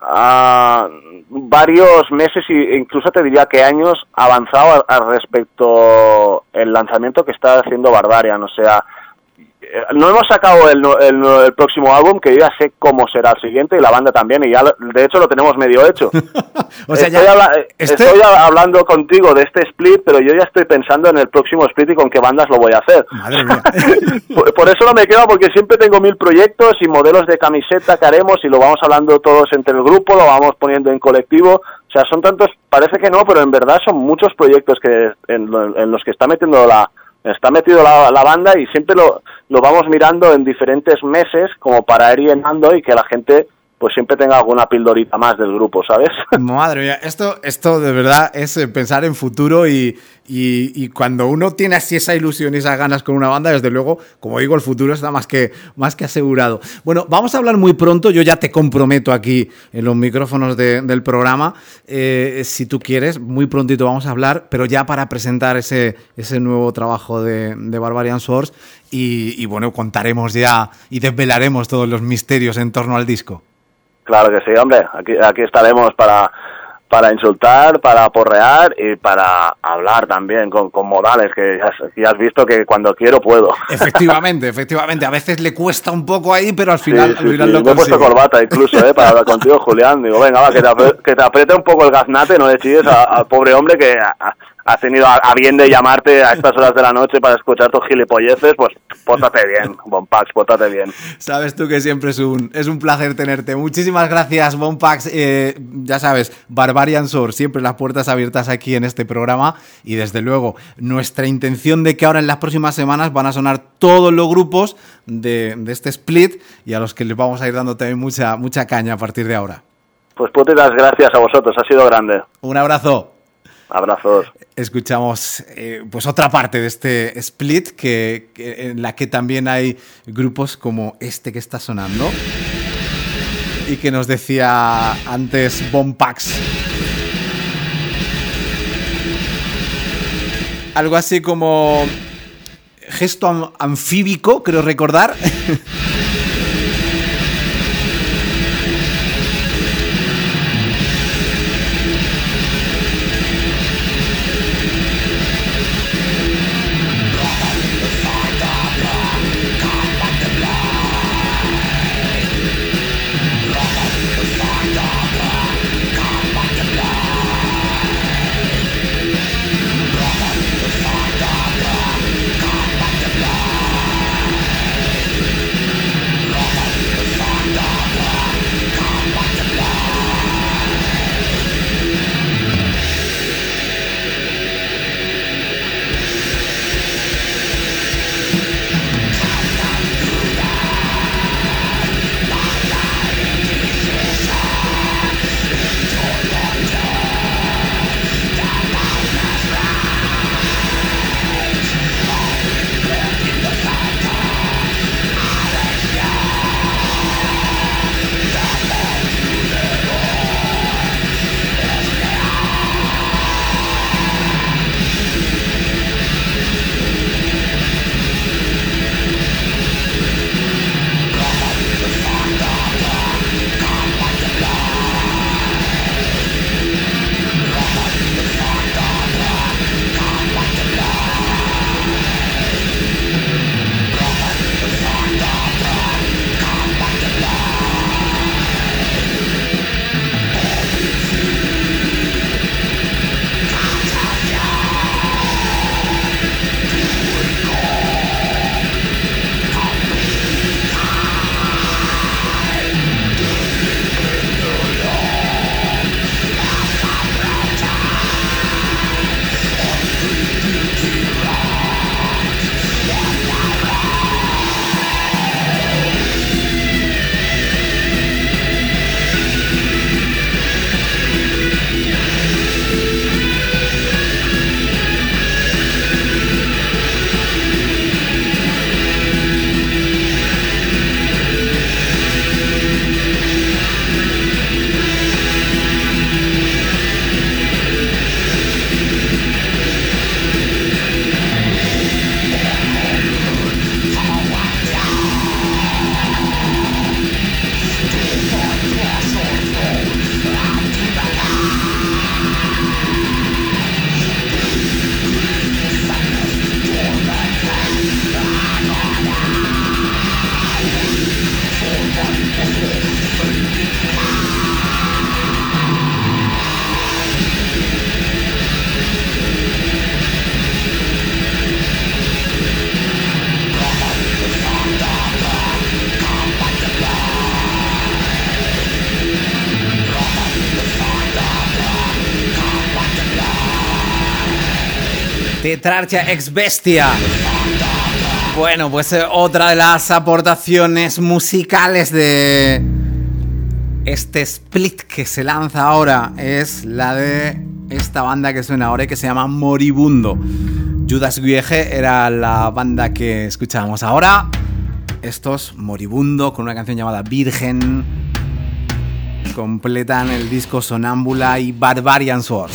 a varios meses e incluso te diría que años avanzado al respecto el lanzamiento que está haciendo Barbarian. O sea, no hemos sacado el, el, el próximo álbum, que yo ya sé cómo será el siguiente y la banda también, y ya de hecho lo tenemos medio hecho. O sea, estoy, ya, habla este... estoy hablando contigo de este split, pero yo ya estoy pensando en el próximo split y con qué bandas lo voy a hacer. Madre mía. por, por eso no me quedo, porque siempre tengo mil proyectos y modelos de camiseta que haremos y lo vamos hablando todos entre el grupo, lo vamos poniendo en colectivo. O sea, son tantos, parece que no, pero en verdad son muchos proyectos que en, en los que está metiendo la está metido la, la banda y siempre lo, lo vamos mirando en diferentes meses como para ir llenando y que la gente pues siempre tenga alguna pildorita más del grupo, ¿sabes? Madre mía, esto, esto de verdad es pensar en futuro y, y, y cuando uno tiene así esa ilusión y esas ganas con una banda, desde luego, como digo, el futuro está más que, más que asegurado. Bueno, vamos a hablar muy pronto, yo ya te comprometo aquí en los micrófonos de, del programa, eh, si tú quieres, muy prontito vamos a hablar, pero ya para presentar ese, ese nuevo trabajo de, de Barbarian Swords y, y bueno, contaremos ya y desvelaremos todos los misterios en torno al disco. Claro que sí, hombre, aquí, aquí estaremos para, para insultar, para porrear y para hablar también con, con modales, que ya, ya has visto que cuando quiero puedo. Efectivamente, efectivamente, a veces le cuesta un poco ahí, pero al final, sí, sí, al final sí. lo Me he puesto consigue. corbata incluso, ¿eh? Para hablar contigo, Julián. Digo, venga, va, que te, apre que te apriete un poco el gaznate, no le chilles al pobre hombre que ha, ha tenido a, a bien de llamarte a estas horas de la noche para escuchar tus gilipolleces, pues pórtate bien, Bonpax, pórtate bien. Sabes tú que siempre es un, es un placer tenerte. Muchísimas gracias, Bonpax. Eh, ya sabes, Barbarian Swords, siempre las puertas abiertas aquí en este programa y desde luego nuestra intención de que ahora en las próximas semanas van a sonar todos los grupos de, de este split y a los que les vamos a ir dando también mucha, mucha caña a partir de ahora. Pues putas gracias a vosotros, ha sido grande. Un abrazo. Abrazos. Escuchamos eh, pues otra parte de este split que, que, en la que también hay grupos como este que está sonando y que nos decía antes Bonpax. Algo así como gesto anfíbico, creo recordar. Tetrarcha ex Bestia. Bueno, pues eh, otra de las aportaciones musicales de este split que se lanza ahora es la de esta banda que suena ahora y que se llama Moribundo. Judas Guiege era la banda que escuchábamos ahora. Estos, Moribundo, con una canción llamada Virgen, completan el disco Sonámbula y Barbarian Swords.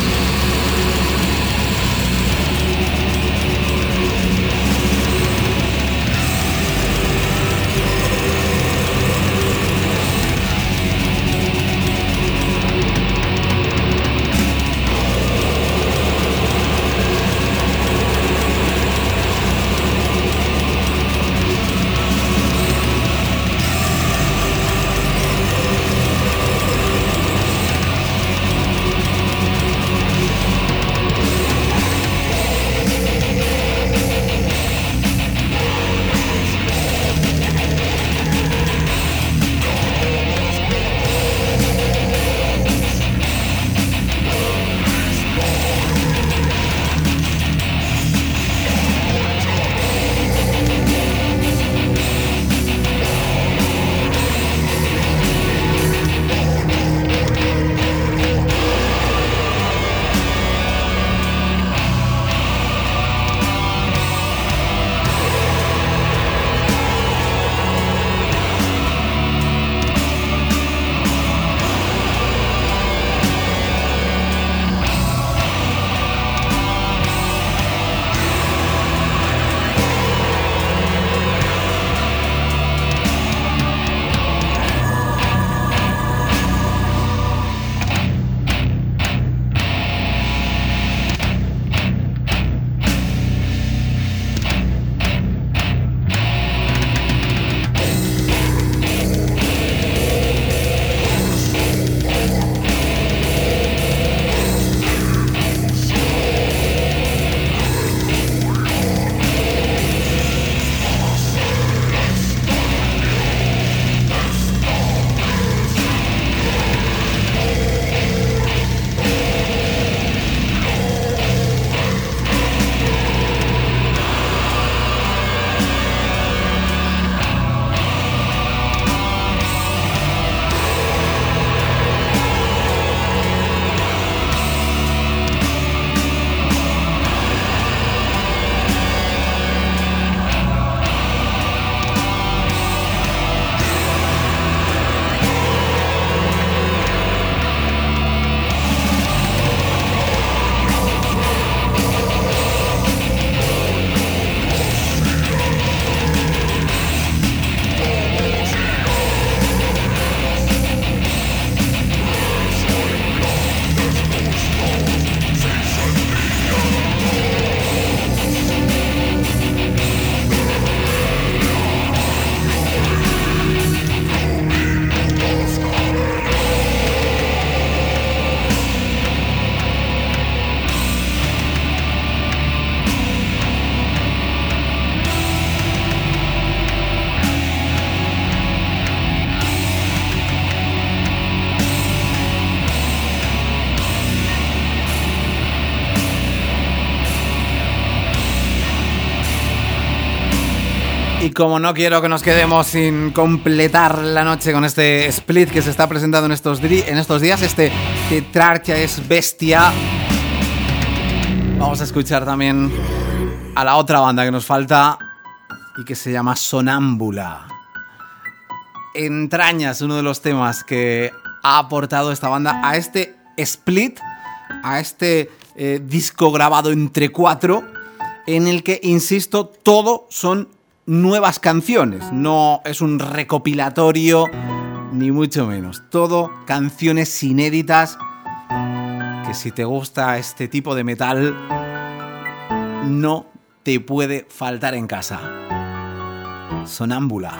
Y como no quiero que nos quedemos sin completar la noche con este split que se está presentando en estos, en estos días, este Tetrarcha es Bestia, vamos a escuchar también a la otra banda que nos falta y que se llama Sonámbula. Entrañas, uno de los temas que ha aportado esta banda a este split, a este eh, disco grabado entre cuatro, en el que, insisto, todo son nuevas canciones, no es un recopilatorio ni mucho menos, todo canciones inéditas que, si te gusta este tipo de metal, no te puede faltar en casa. Sonámbula.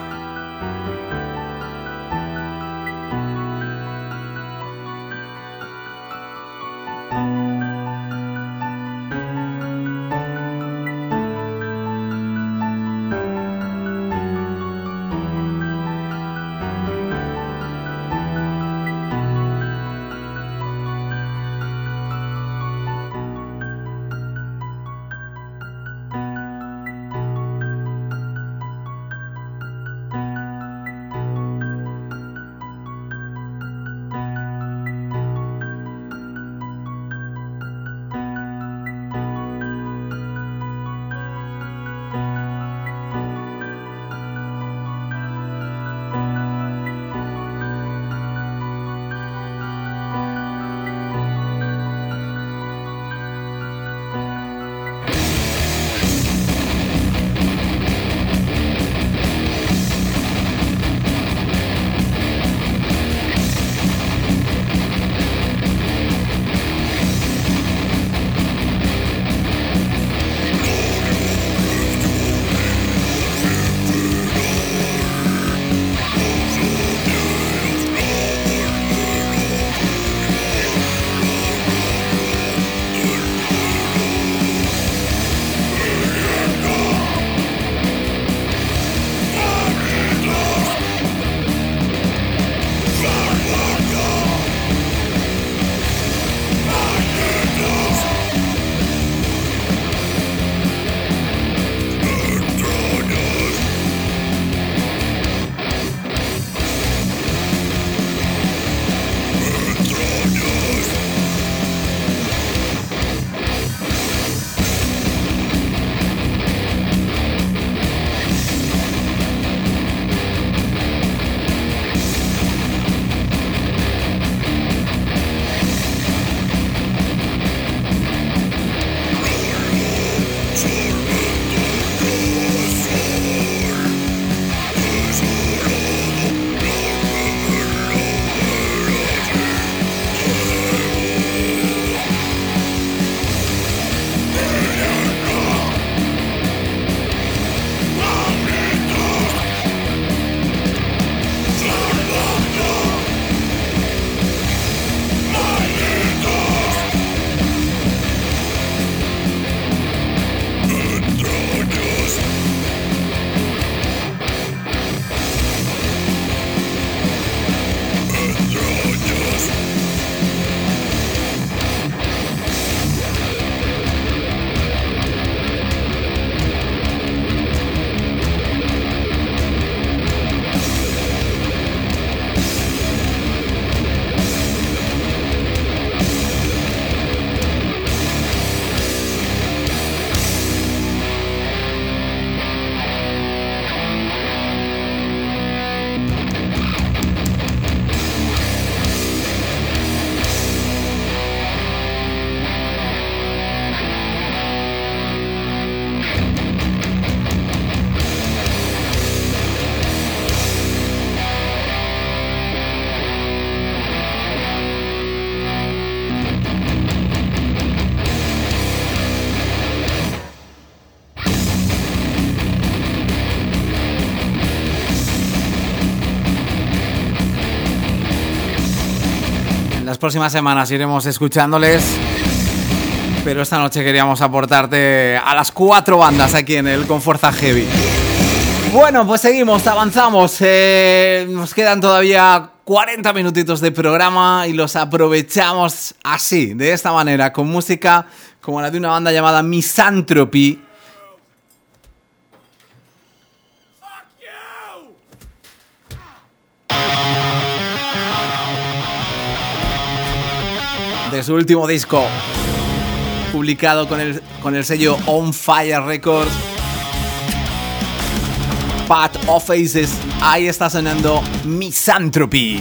próximas semanas iremos escuchándoles, pero esta noche queríamos aportarte a las cuatro bandas aquí en el Con Fuerza Heavy. Bueno, pues seguimos, avanzamos. Eh, nos quedan todavía cuarenta minutitos de programa y los aprovechamos así, de esta manera, con música como la de una banda llamada Misanthropy. De su último disco, publicado con el, con el sello On Fire Records, Path of Faces. Ahí está sonando Misanthropy.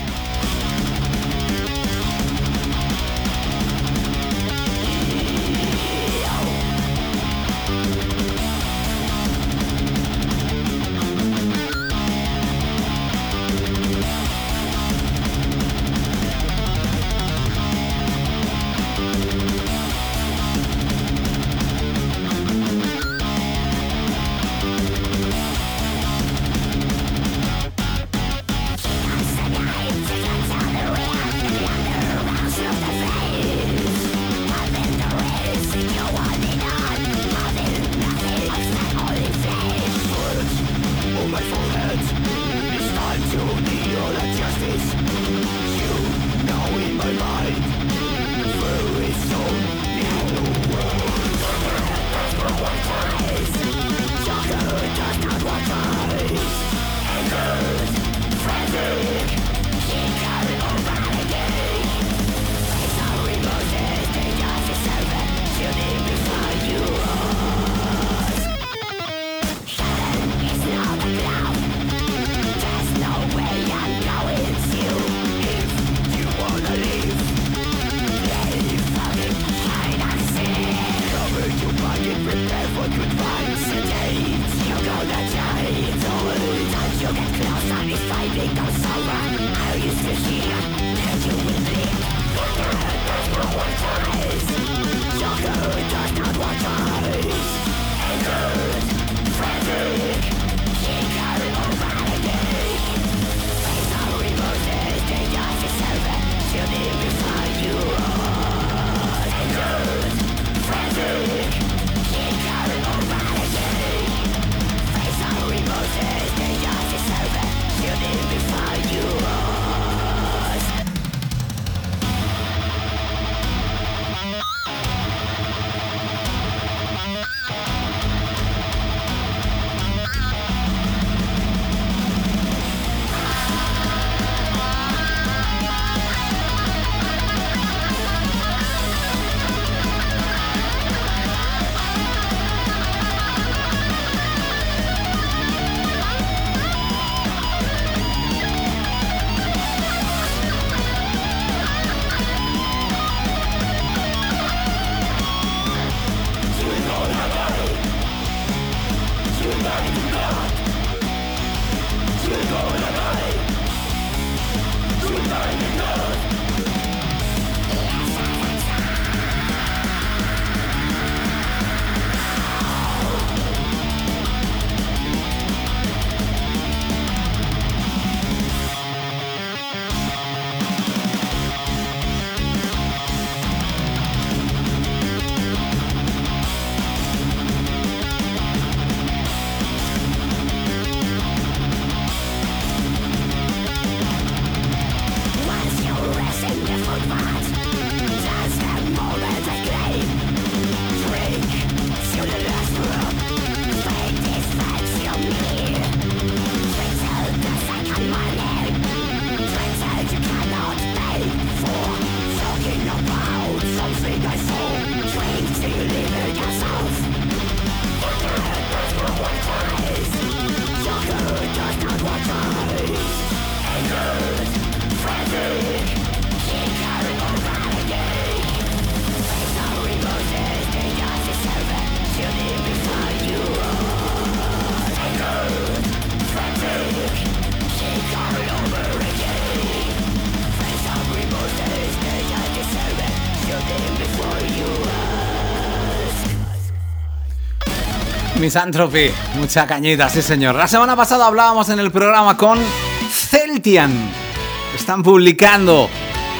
Misanthropy, mucha cañita, sí señor. La semana pasada hablábamos en el programa con Celtian. Están publicando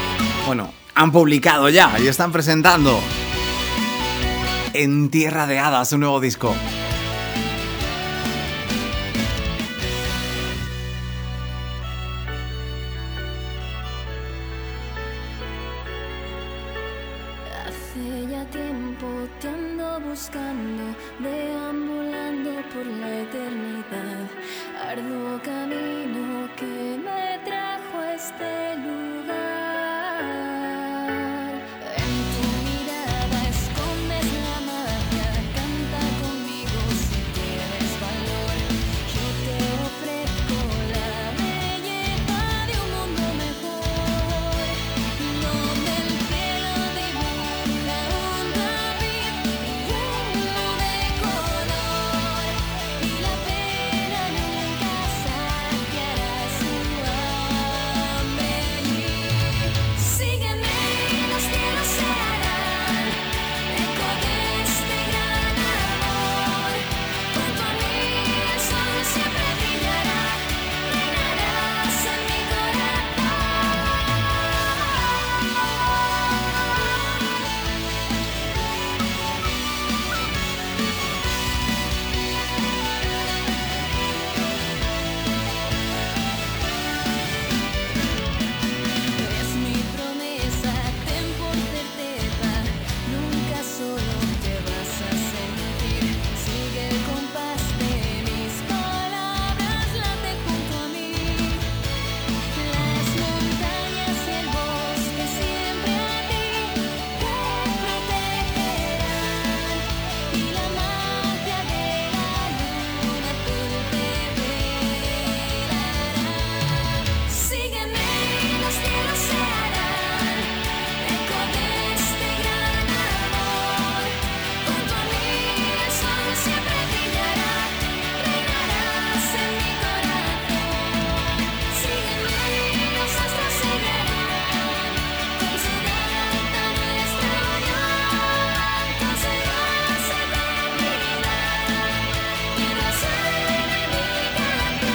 Bueno, han publicado ya y están presentando En Tierra de Hadas un nuevo disco. Hace ya tiempo te ando buscando, deambulando por la eternidad, arduo camino que me trajo a este lugar. En tu mirada escondes la magia, canta conmigo si tienes valor. Yo te ofrezco la belleza de un mundo mejor, donde el cielo dibuja un tapiz lleno de color y la pena nunca saciará su hambre allí. Sígueme y los cielos se harán eco de este gran amor. Junto a mí el sol siempre brillará, reinarás en mi corazón. Es mi promesa, ten por certeza, nunca solo te vas a sentir. Sigue el compás de mis palabras, late junto a mí. Las montañas y el bosque siempre a ti te protegerán y la magia de la luna azul te velará. Sígueme y los cielos se harán eco de este gran amor. Junto a mí el sol siempre brillará, reinarás en mi corazón. Sígueme y los astros seguirán con su danza nuestra unión. Conseguirás eternidad mientras suene mi canción.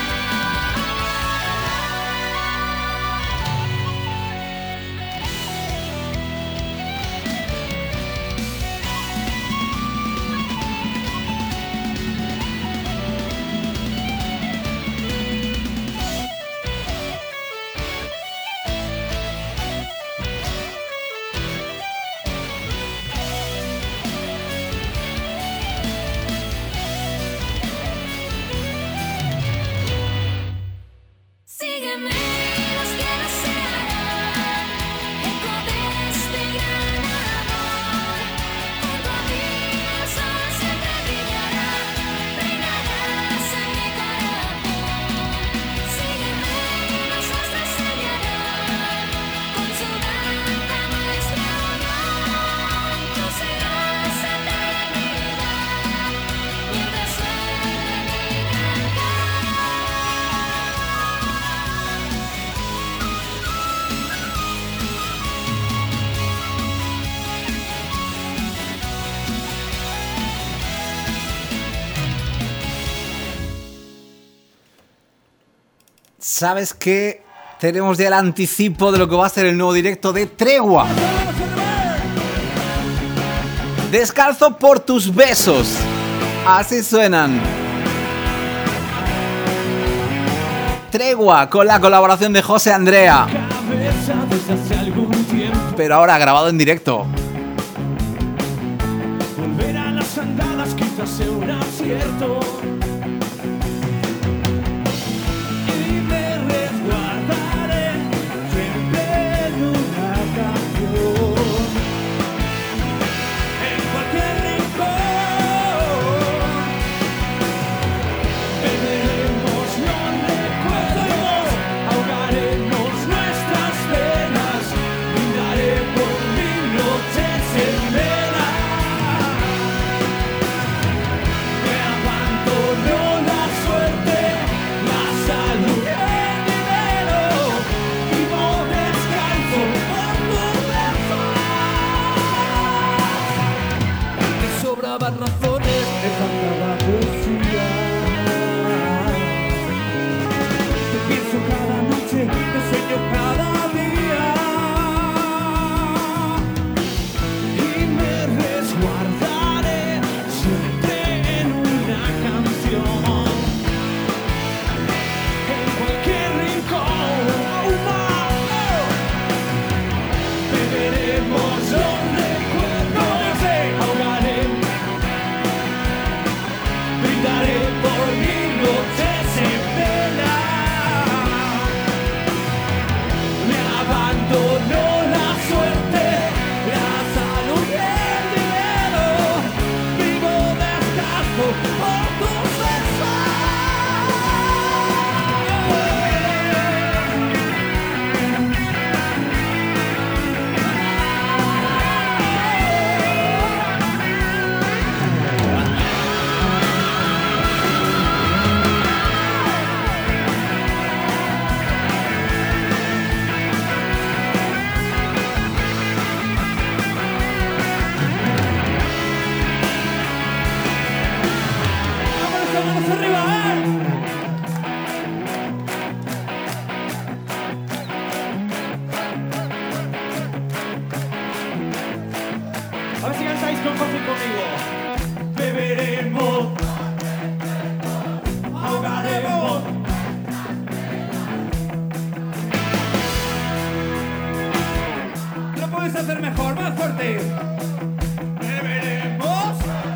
Sígueme y los cielos se harán eco de este gran amor. Junto a mí el sol siempre brillará, reinarás en mi corazón. Sígueme y los astros seguirán con su danza nuestra unión. Tú serás eternidad mientras suene mi canción. ¿Sabes qué? Tenemos ya el anticipo de lo que va a ser el nuevo directo de Tregua. Descalzo por tus besos. Así suenan. Tregua con la colaboración de José Andrea. Pero ahora grabado en directo. Volver a las andadas quizás sea un acierto. Y me resguardaré siempre en una canción. En cualquier rincón beberemos los recuerdos, ahogaremos nuestras penas, brindaré por mil noches en vela. Me abandono Manos arriba, ¿eh? A ver si cantáis con Jorge conmigo. Beberemos, ahogaremos. Lo podéis hacer mejor, más fuerte. Beberemos,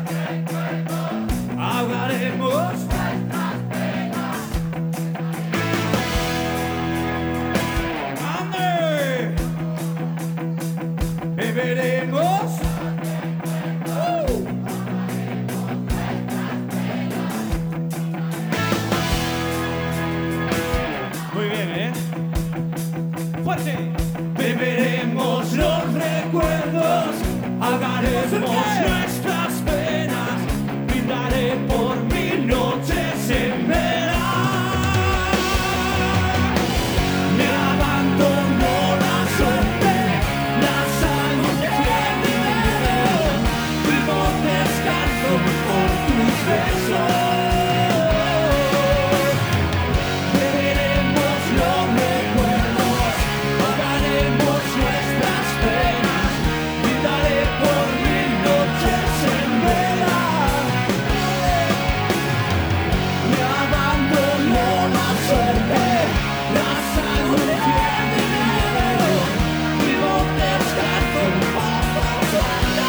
ahogaremos. ¡Ande! Beberemos. Muy bien, ¿eh? ¡Fuerte! Beberemos los recuerdos, ahogaremos nuestras penas, brindaré por mil noches en vela. Me abandonó la suerte, la salud pierde, vivo descalzo por tus besos. Beberemos los recuerdos, ahogaremos nuestras penas, brindaré por mil noches en vela. Me abandonó la suerte, la salud pierde miedo, vivo descalzo bajo suelta.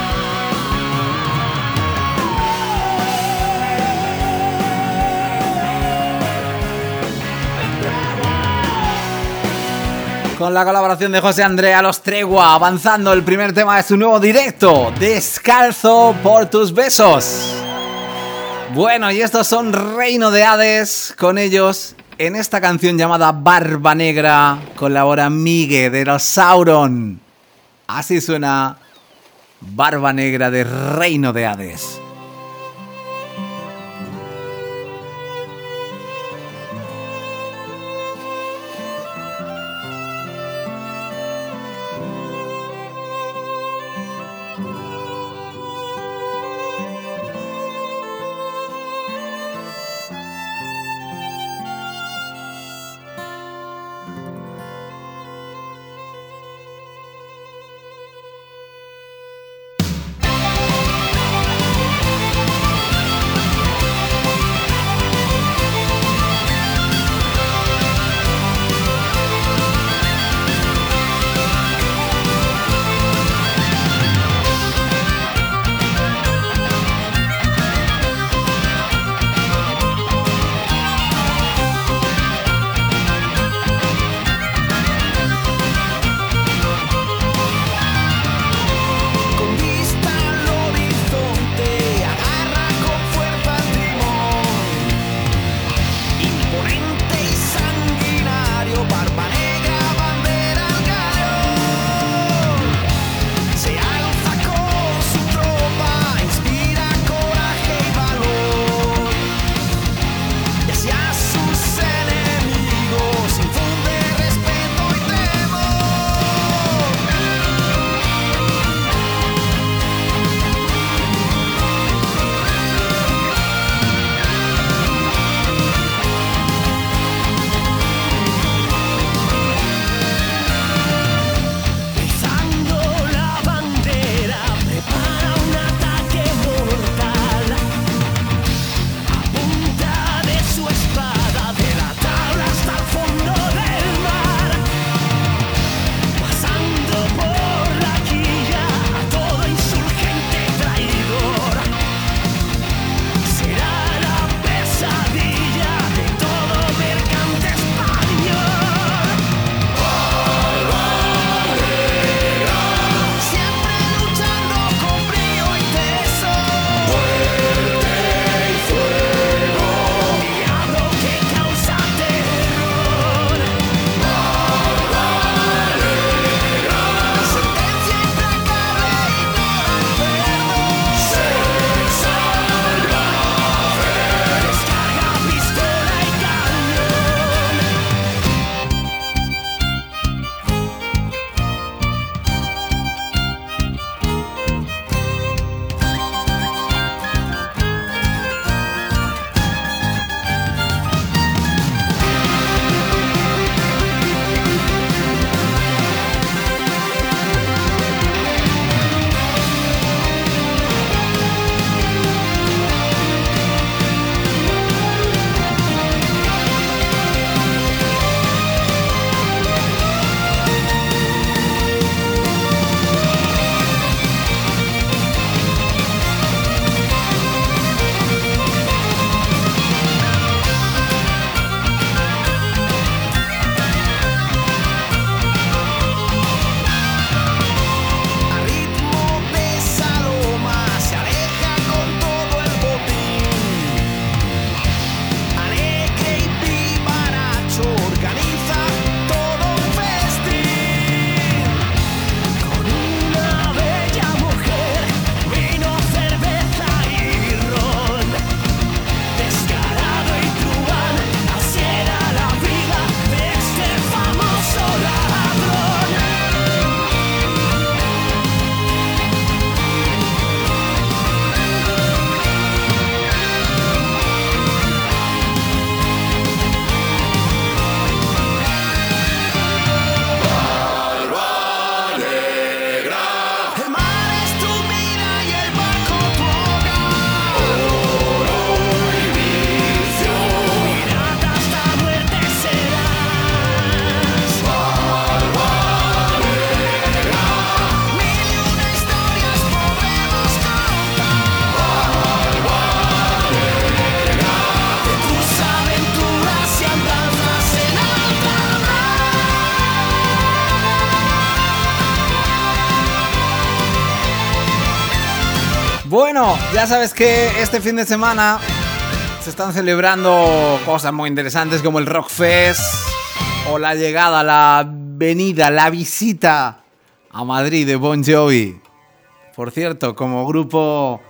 Con la colaboración de José Andrea, Los Tregua, avanzando el primer tema de su nuevo directo, Descalzo por tus besos. Bueno, y estos son Reino de Hades, con ellos en esta canción llamada Barba Negra colabora Migue de los Sauron. Así suena Barba Negra de Reino de Hades. ¡Vamos! Bueno, ya sabes que este fin de semana se están celebrando cosas muy interesantes como el Rockfest o la llegada, la venida, la visita a Madrid de Bon Jovi. Por cierto, como grupo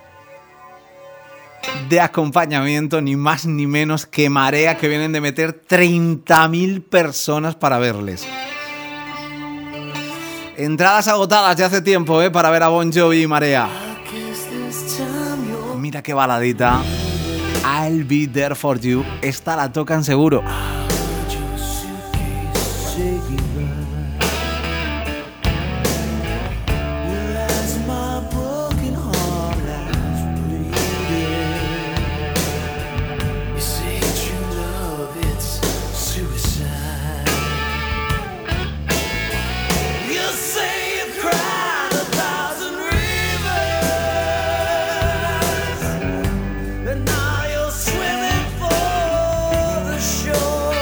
de acompañamiento, ni más ni menos que Marea, que vienen de meter treinta mil personas para verles. Entradas agotadas ya hace tiempo, ¿eh? Para ver a Bon Jovi y Marea. Mira qué baladita. I'll be there for you. Esta la tocan seguro. Swimming for the shore.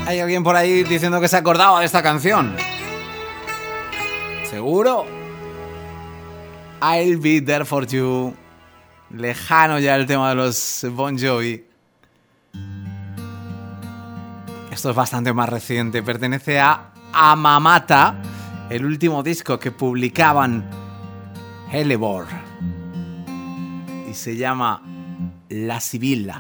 Hay alguien por ahí diciendo que se acordaba de esta canción. ¿Seguro? I'll Be There For You. Lejano ya el tema de los Bon Jovi. Esto es bastante más reciente. Pertenece a Amamata, el último disco que publicaban Hellebore. Y se llama La Sibila.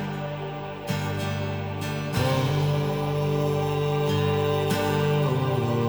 Oh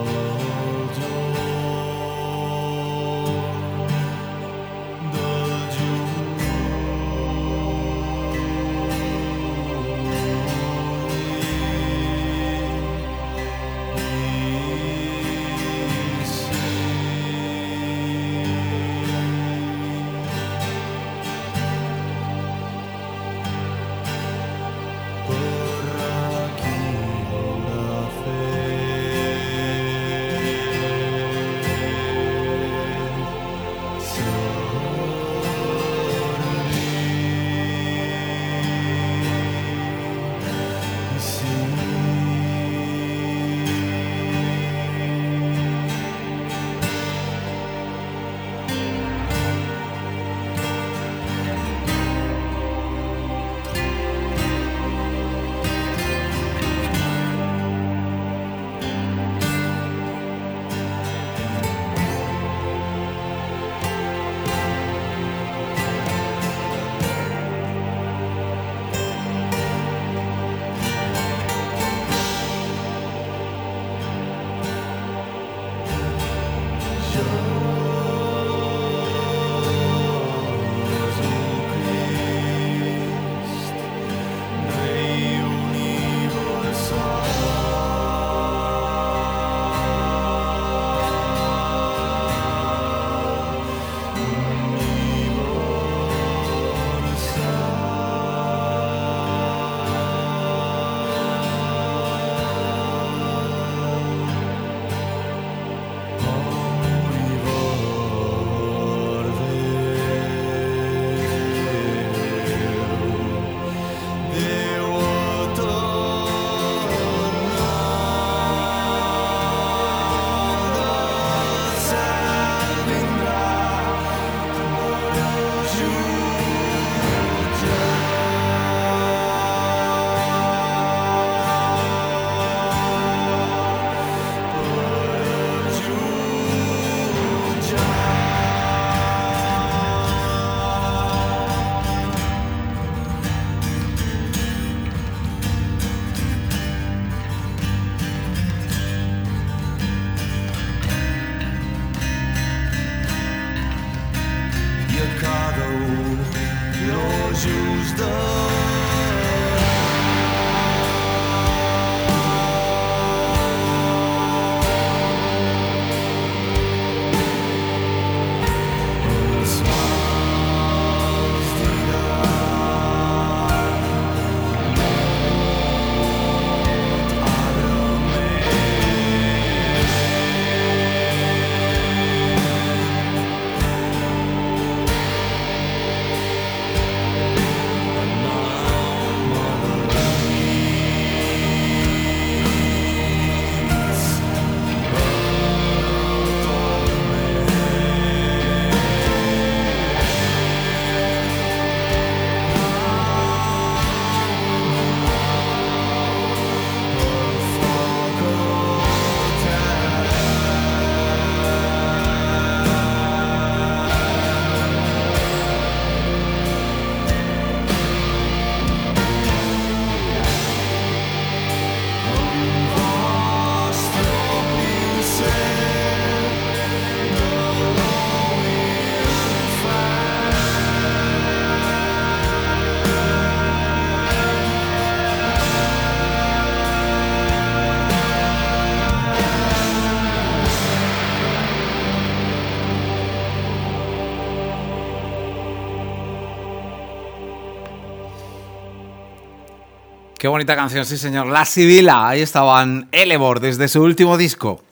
Qué bonita canción, sí señor. La Sibila, ahí estaban Elebor desde su último disco.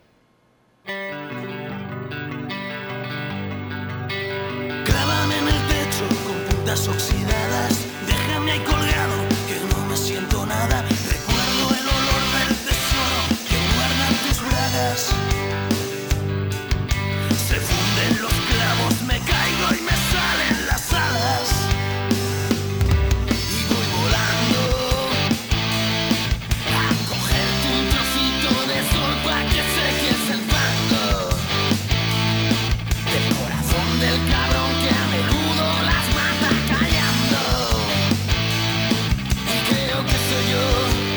Clávame en el techo con puntas oxidadas. Déjame ahí colgado, que no me siento nada. Recuerdo el olor del tesoro que guardan tus bragas. Se funden los clavos, me caigo y me salen las alas. Y voy volando a cogerte un trocito de sol pa' que seques el fango del corazón del cabrón que a menudo las mata callando. Y creo que soy yo,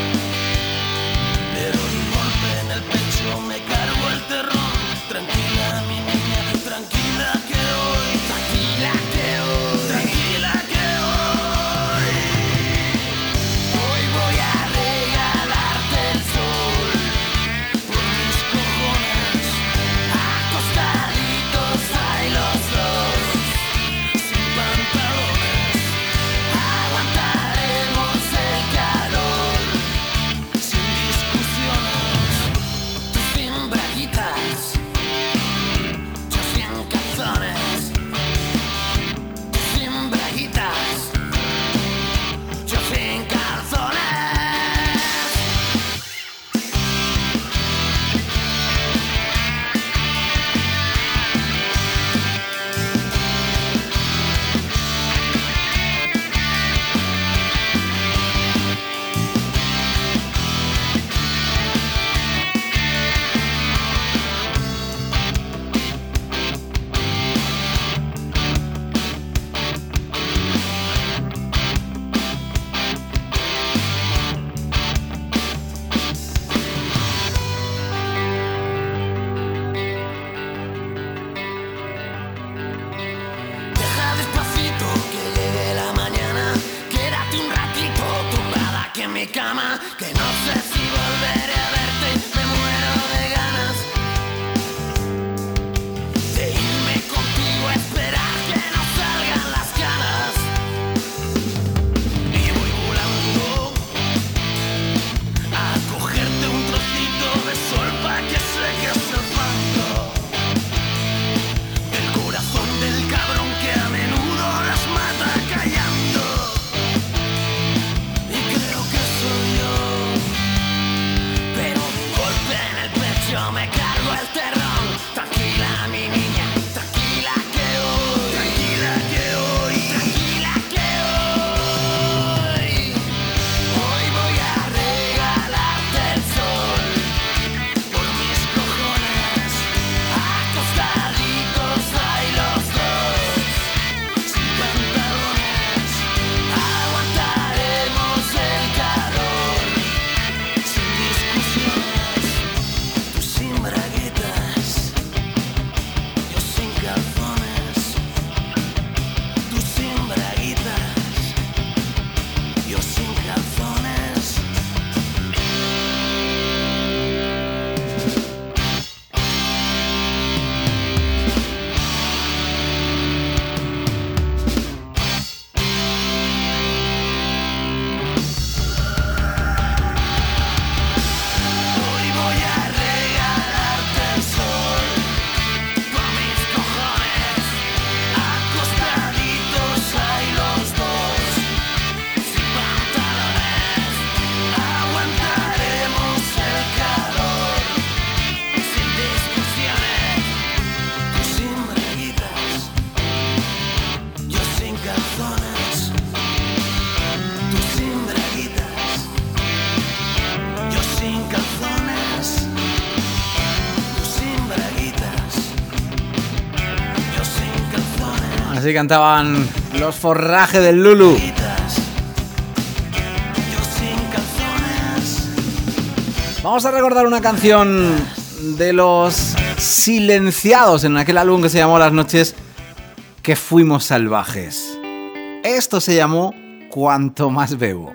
pero de un golpe en el pecho me cargo el terror. Tranquila mi niña, tranquila que hoy, tranquila que hoy, tranquila que hoy, hoy voy a regalarte el sol por mis cojones, acostaditos ahí los dos, sin pantalones, aguantaremos el calor, sin discusiones, tú sin braguitas, yo sin calzones, tú sin braguitas, yo sin calzones. Deja despacito que llegue la mañana. Quédate un ratito tumbada aquí en mi cama, que no sé si volveré a verte. Me muero de ganas de irme contigo a esperar que no salgan las canas. Y voy volando a cogerte un trocito de sol pa' que seques el fango del corazón del cabrón que a menudo las mata callando. Y creo que soy yo, pero de un golpe en el pecho me cargo el terror. Tranquila mi niña, tranquila que hoy, tranquila que hoy, tranquila que hoy, hoy voy a regalarte el sol por mis cojones, acostaditos ahí los dos, sin pantalones, aguantaremos el calor, sin discusiones, tú sin braguitas, yo sin calzones, tú sin braguitas, yo sin calzones. Hoy voy a regalarte el sol por mis cojones, acostaditos ahí los dos, sin pantalones, aguantaremos el calor, sin discusiones, tú sin braguitas, yo sin calzones, tú sin braguitas, yo sin calzones, tú sin braguitas, yo sin calzones. Así cantaban los Forraje del Lulu. Yo sin calzones. Vamos a recordar una canción de los silenciados en aquel álbum que se llamó Las noches que fuimos salvajes. Esto se llamó Cuanto más bebo.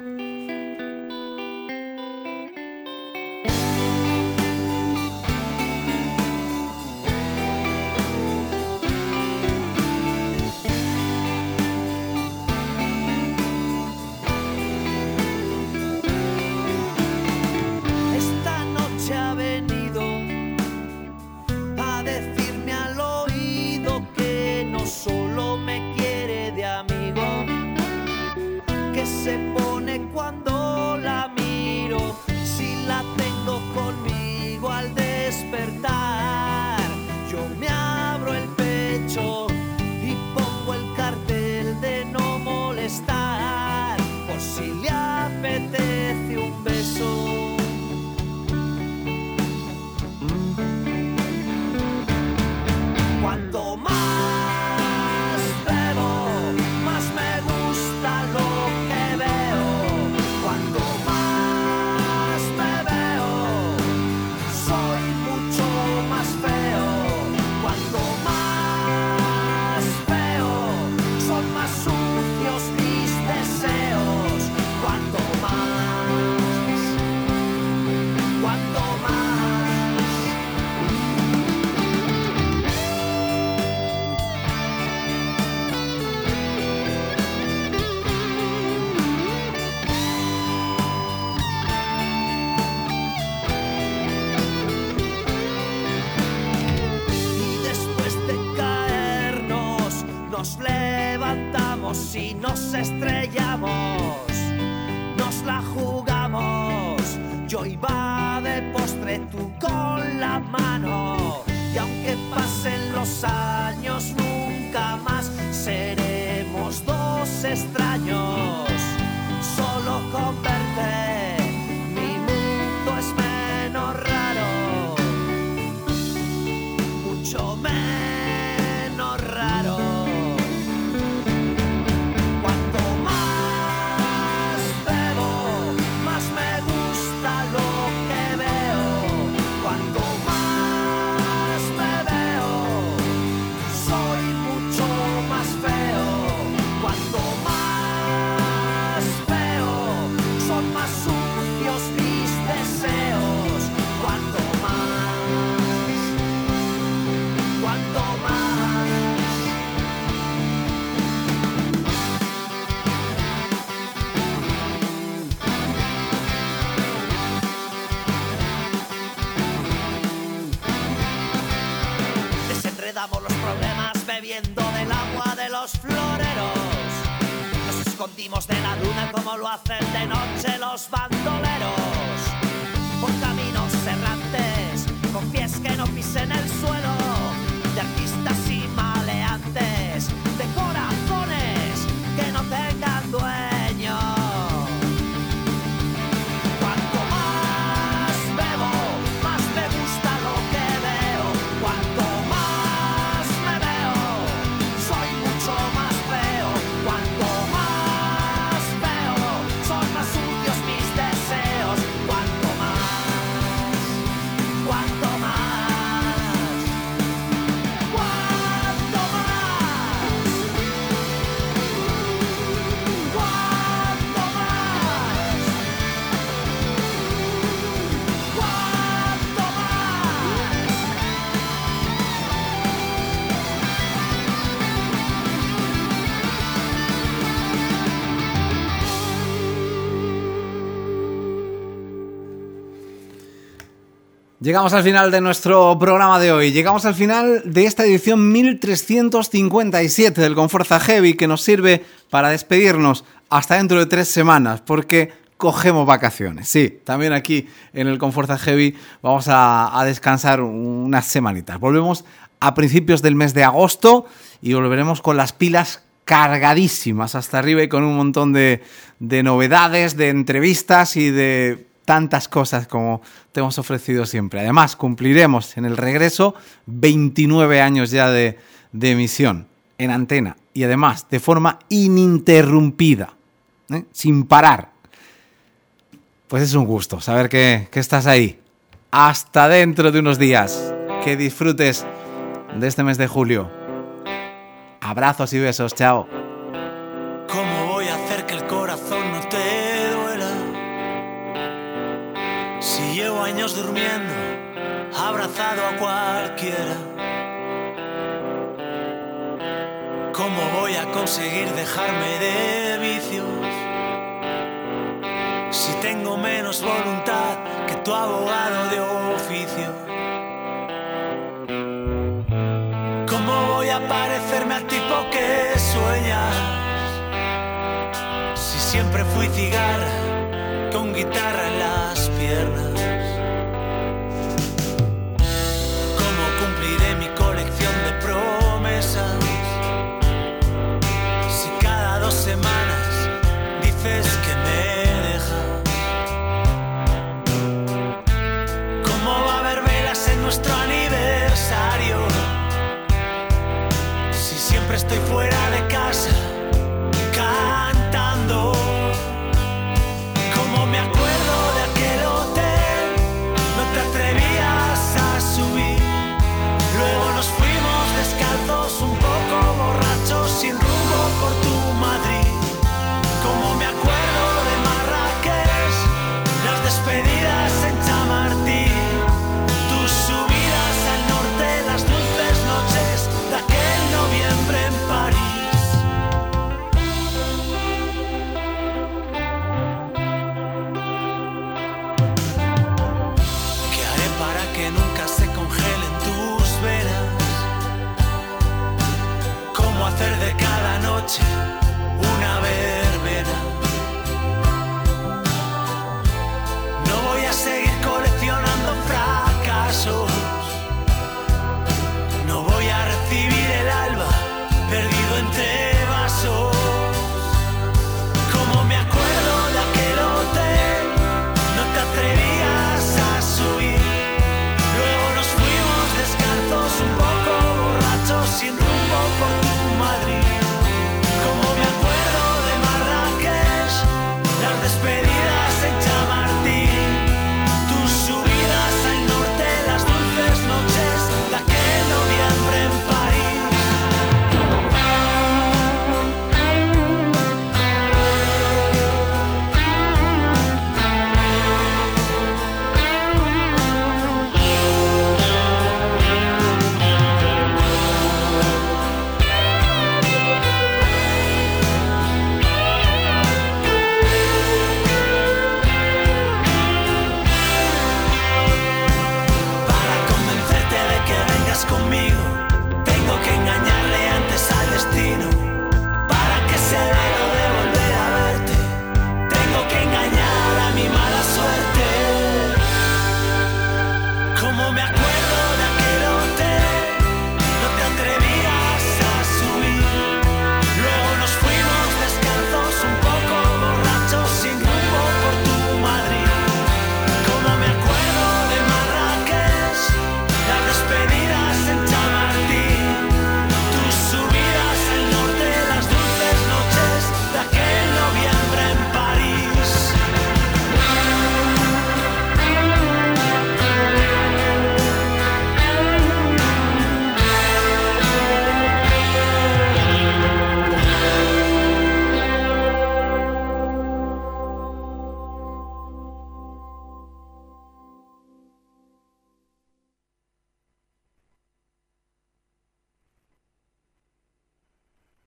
si nos estrellamos, nos la jugamos. Yo iba de postre, tú con la mano. Y aunque pasen los años, nunca más seremos dos extraños. Solo con verte, mi mundo es menos raro, mucho menos raro. Cuanto más bebo, más me gusta lo que veo. Cuanto más me veo, soy mucho más feo. Cuanto más veo, son más sucios mis deseos. Cuanto más, cuanto más. Desenredamos los problemas bebiendo del agua de los floreros. Nos escondimos de la luna como lo hacen de noche los bandoleros. Por caminos errantes, con pies que no pisen el suelo, de artistas y maleantes, de corazones que no tengan dueño. Cuanto más bebo, más me gusta lo que veo. Cuanto más me veo, soy mucho más feo. Cuanto más veo, son más sucios mis deseos. Cuanto más, cuanto más, cuanto más, cuanto más, cuanto más. Llegamos al final de nuestro programa de hoy. Llegamos al final de esta edición mil trescientos cincuenta y siete del Conforza Heavy, que nos sirve para despedirnos hasta dentro de tres semanas, porque cogemos vacaciones. Sí, también aquí en el Conforza Heavy vamos a, a descansar unas semanitas. Volvemos a principios del mes de agosto y volveremos con las pilas cargadísimas hasta arriba y con un montón de, de novedades, de entrevistas y de tantas cosas como te hemos ofrecido siempre. Además, cumpliremos en el regreso veintinueve años ya de, de emisión en antena y además de forma ininterrumpida, ¿eh? Sin parar. Pues es un gusto saber que, que estás ahí. Hasta dentro de unos días. Que disfrutes de este mes de julio. Abrazos y besos. Chao. ¿Cómo voy a hacer que el corazón no te duela? Si llevo años durmiendo, abrazado a cualquiera. ¿Cómo voy a conseguir dejarme de vicios? Si tengo menos voluntad que tu abogado de oficio. ¿Cómo voy a parecerme al tipo que sueñas? Si siempre fui cigarra con guitarra en la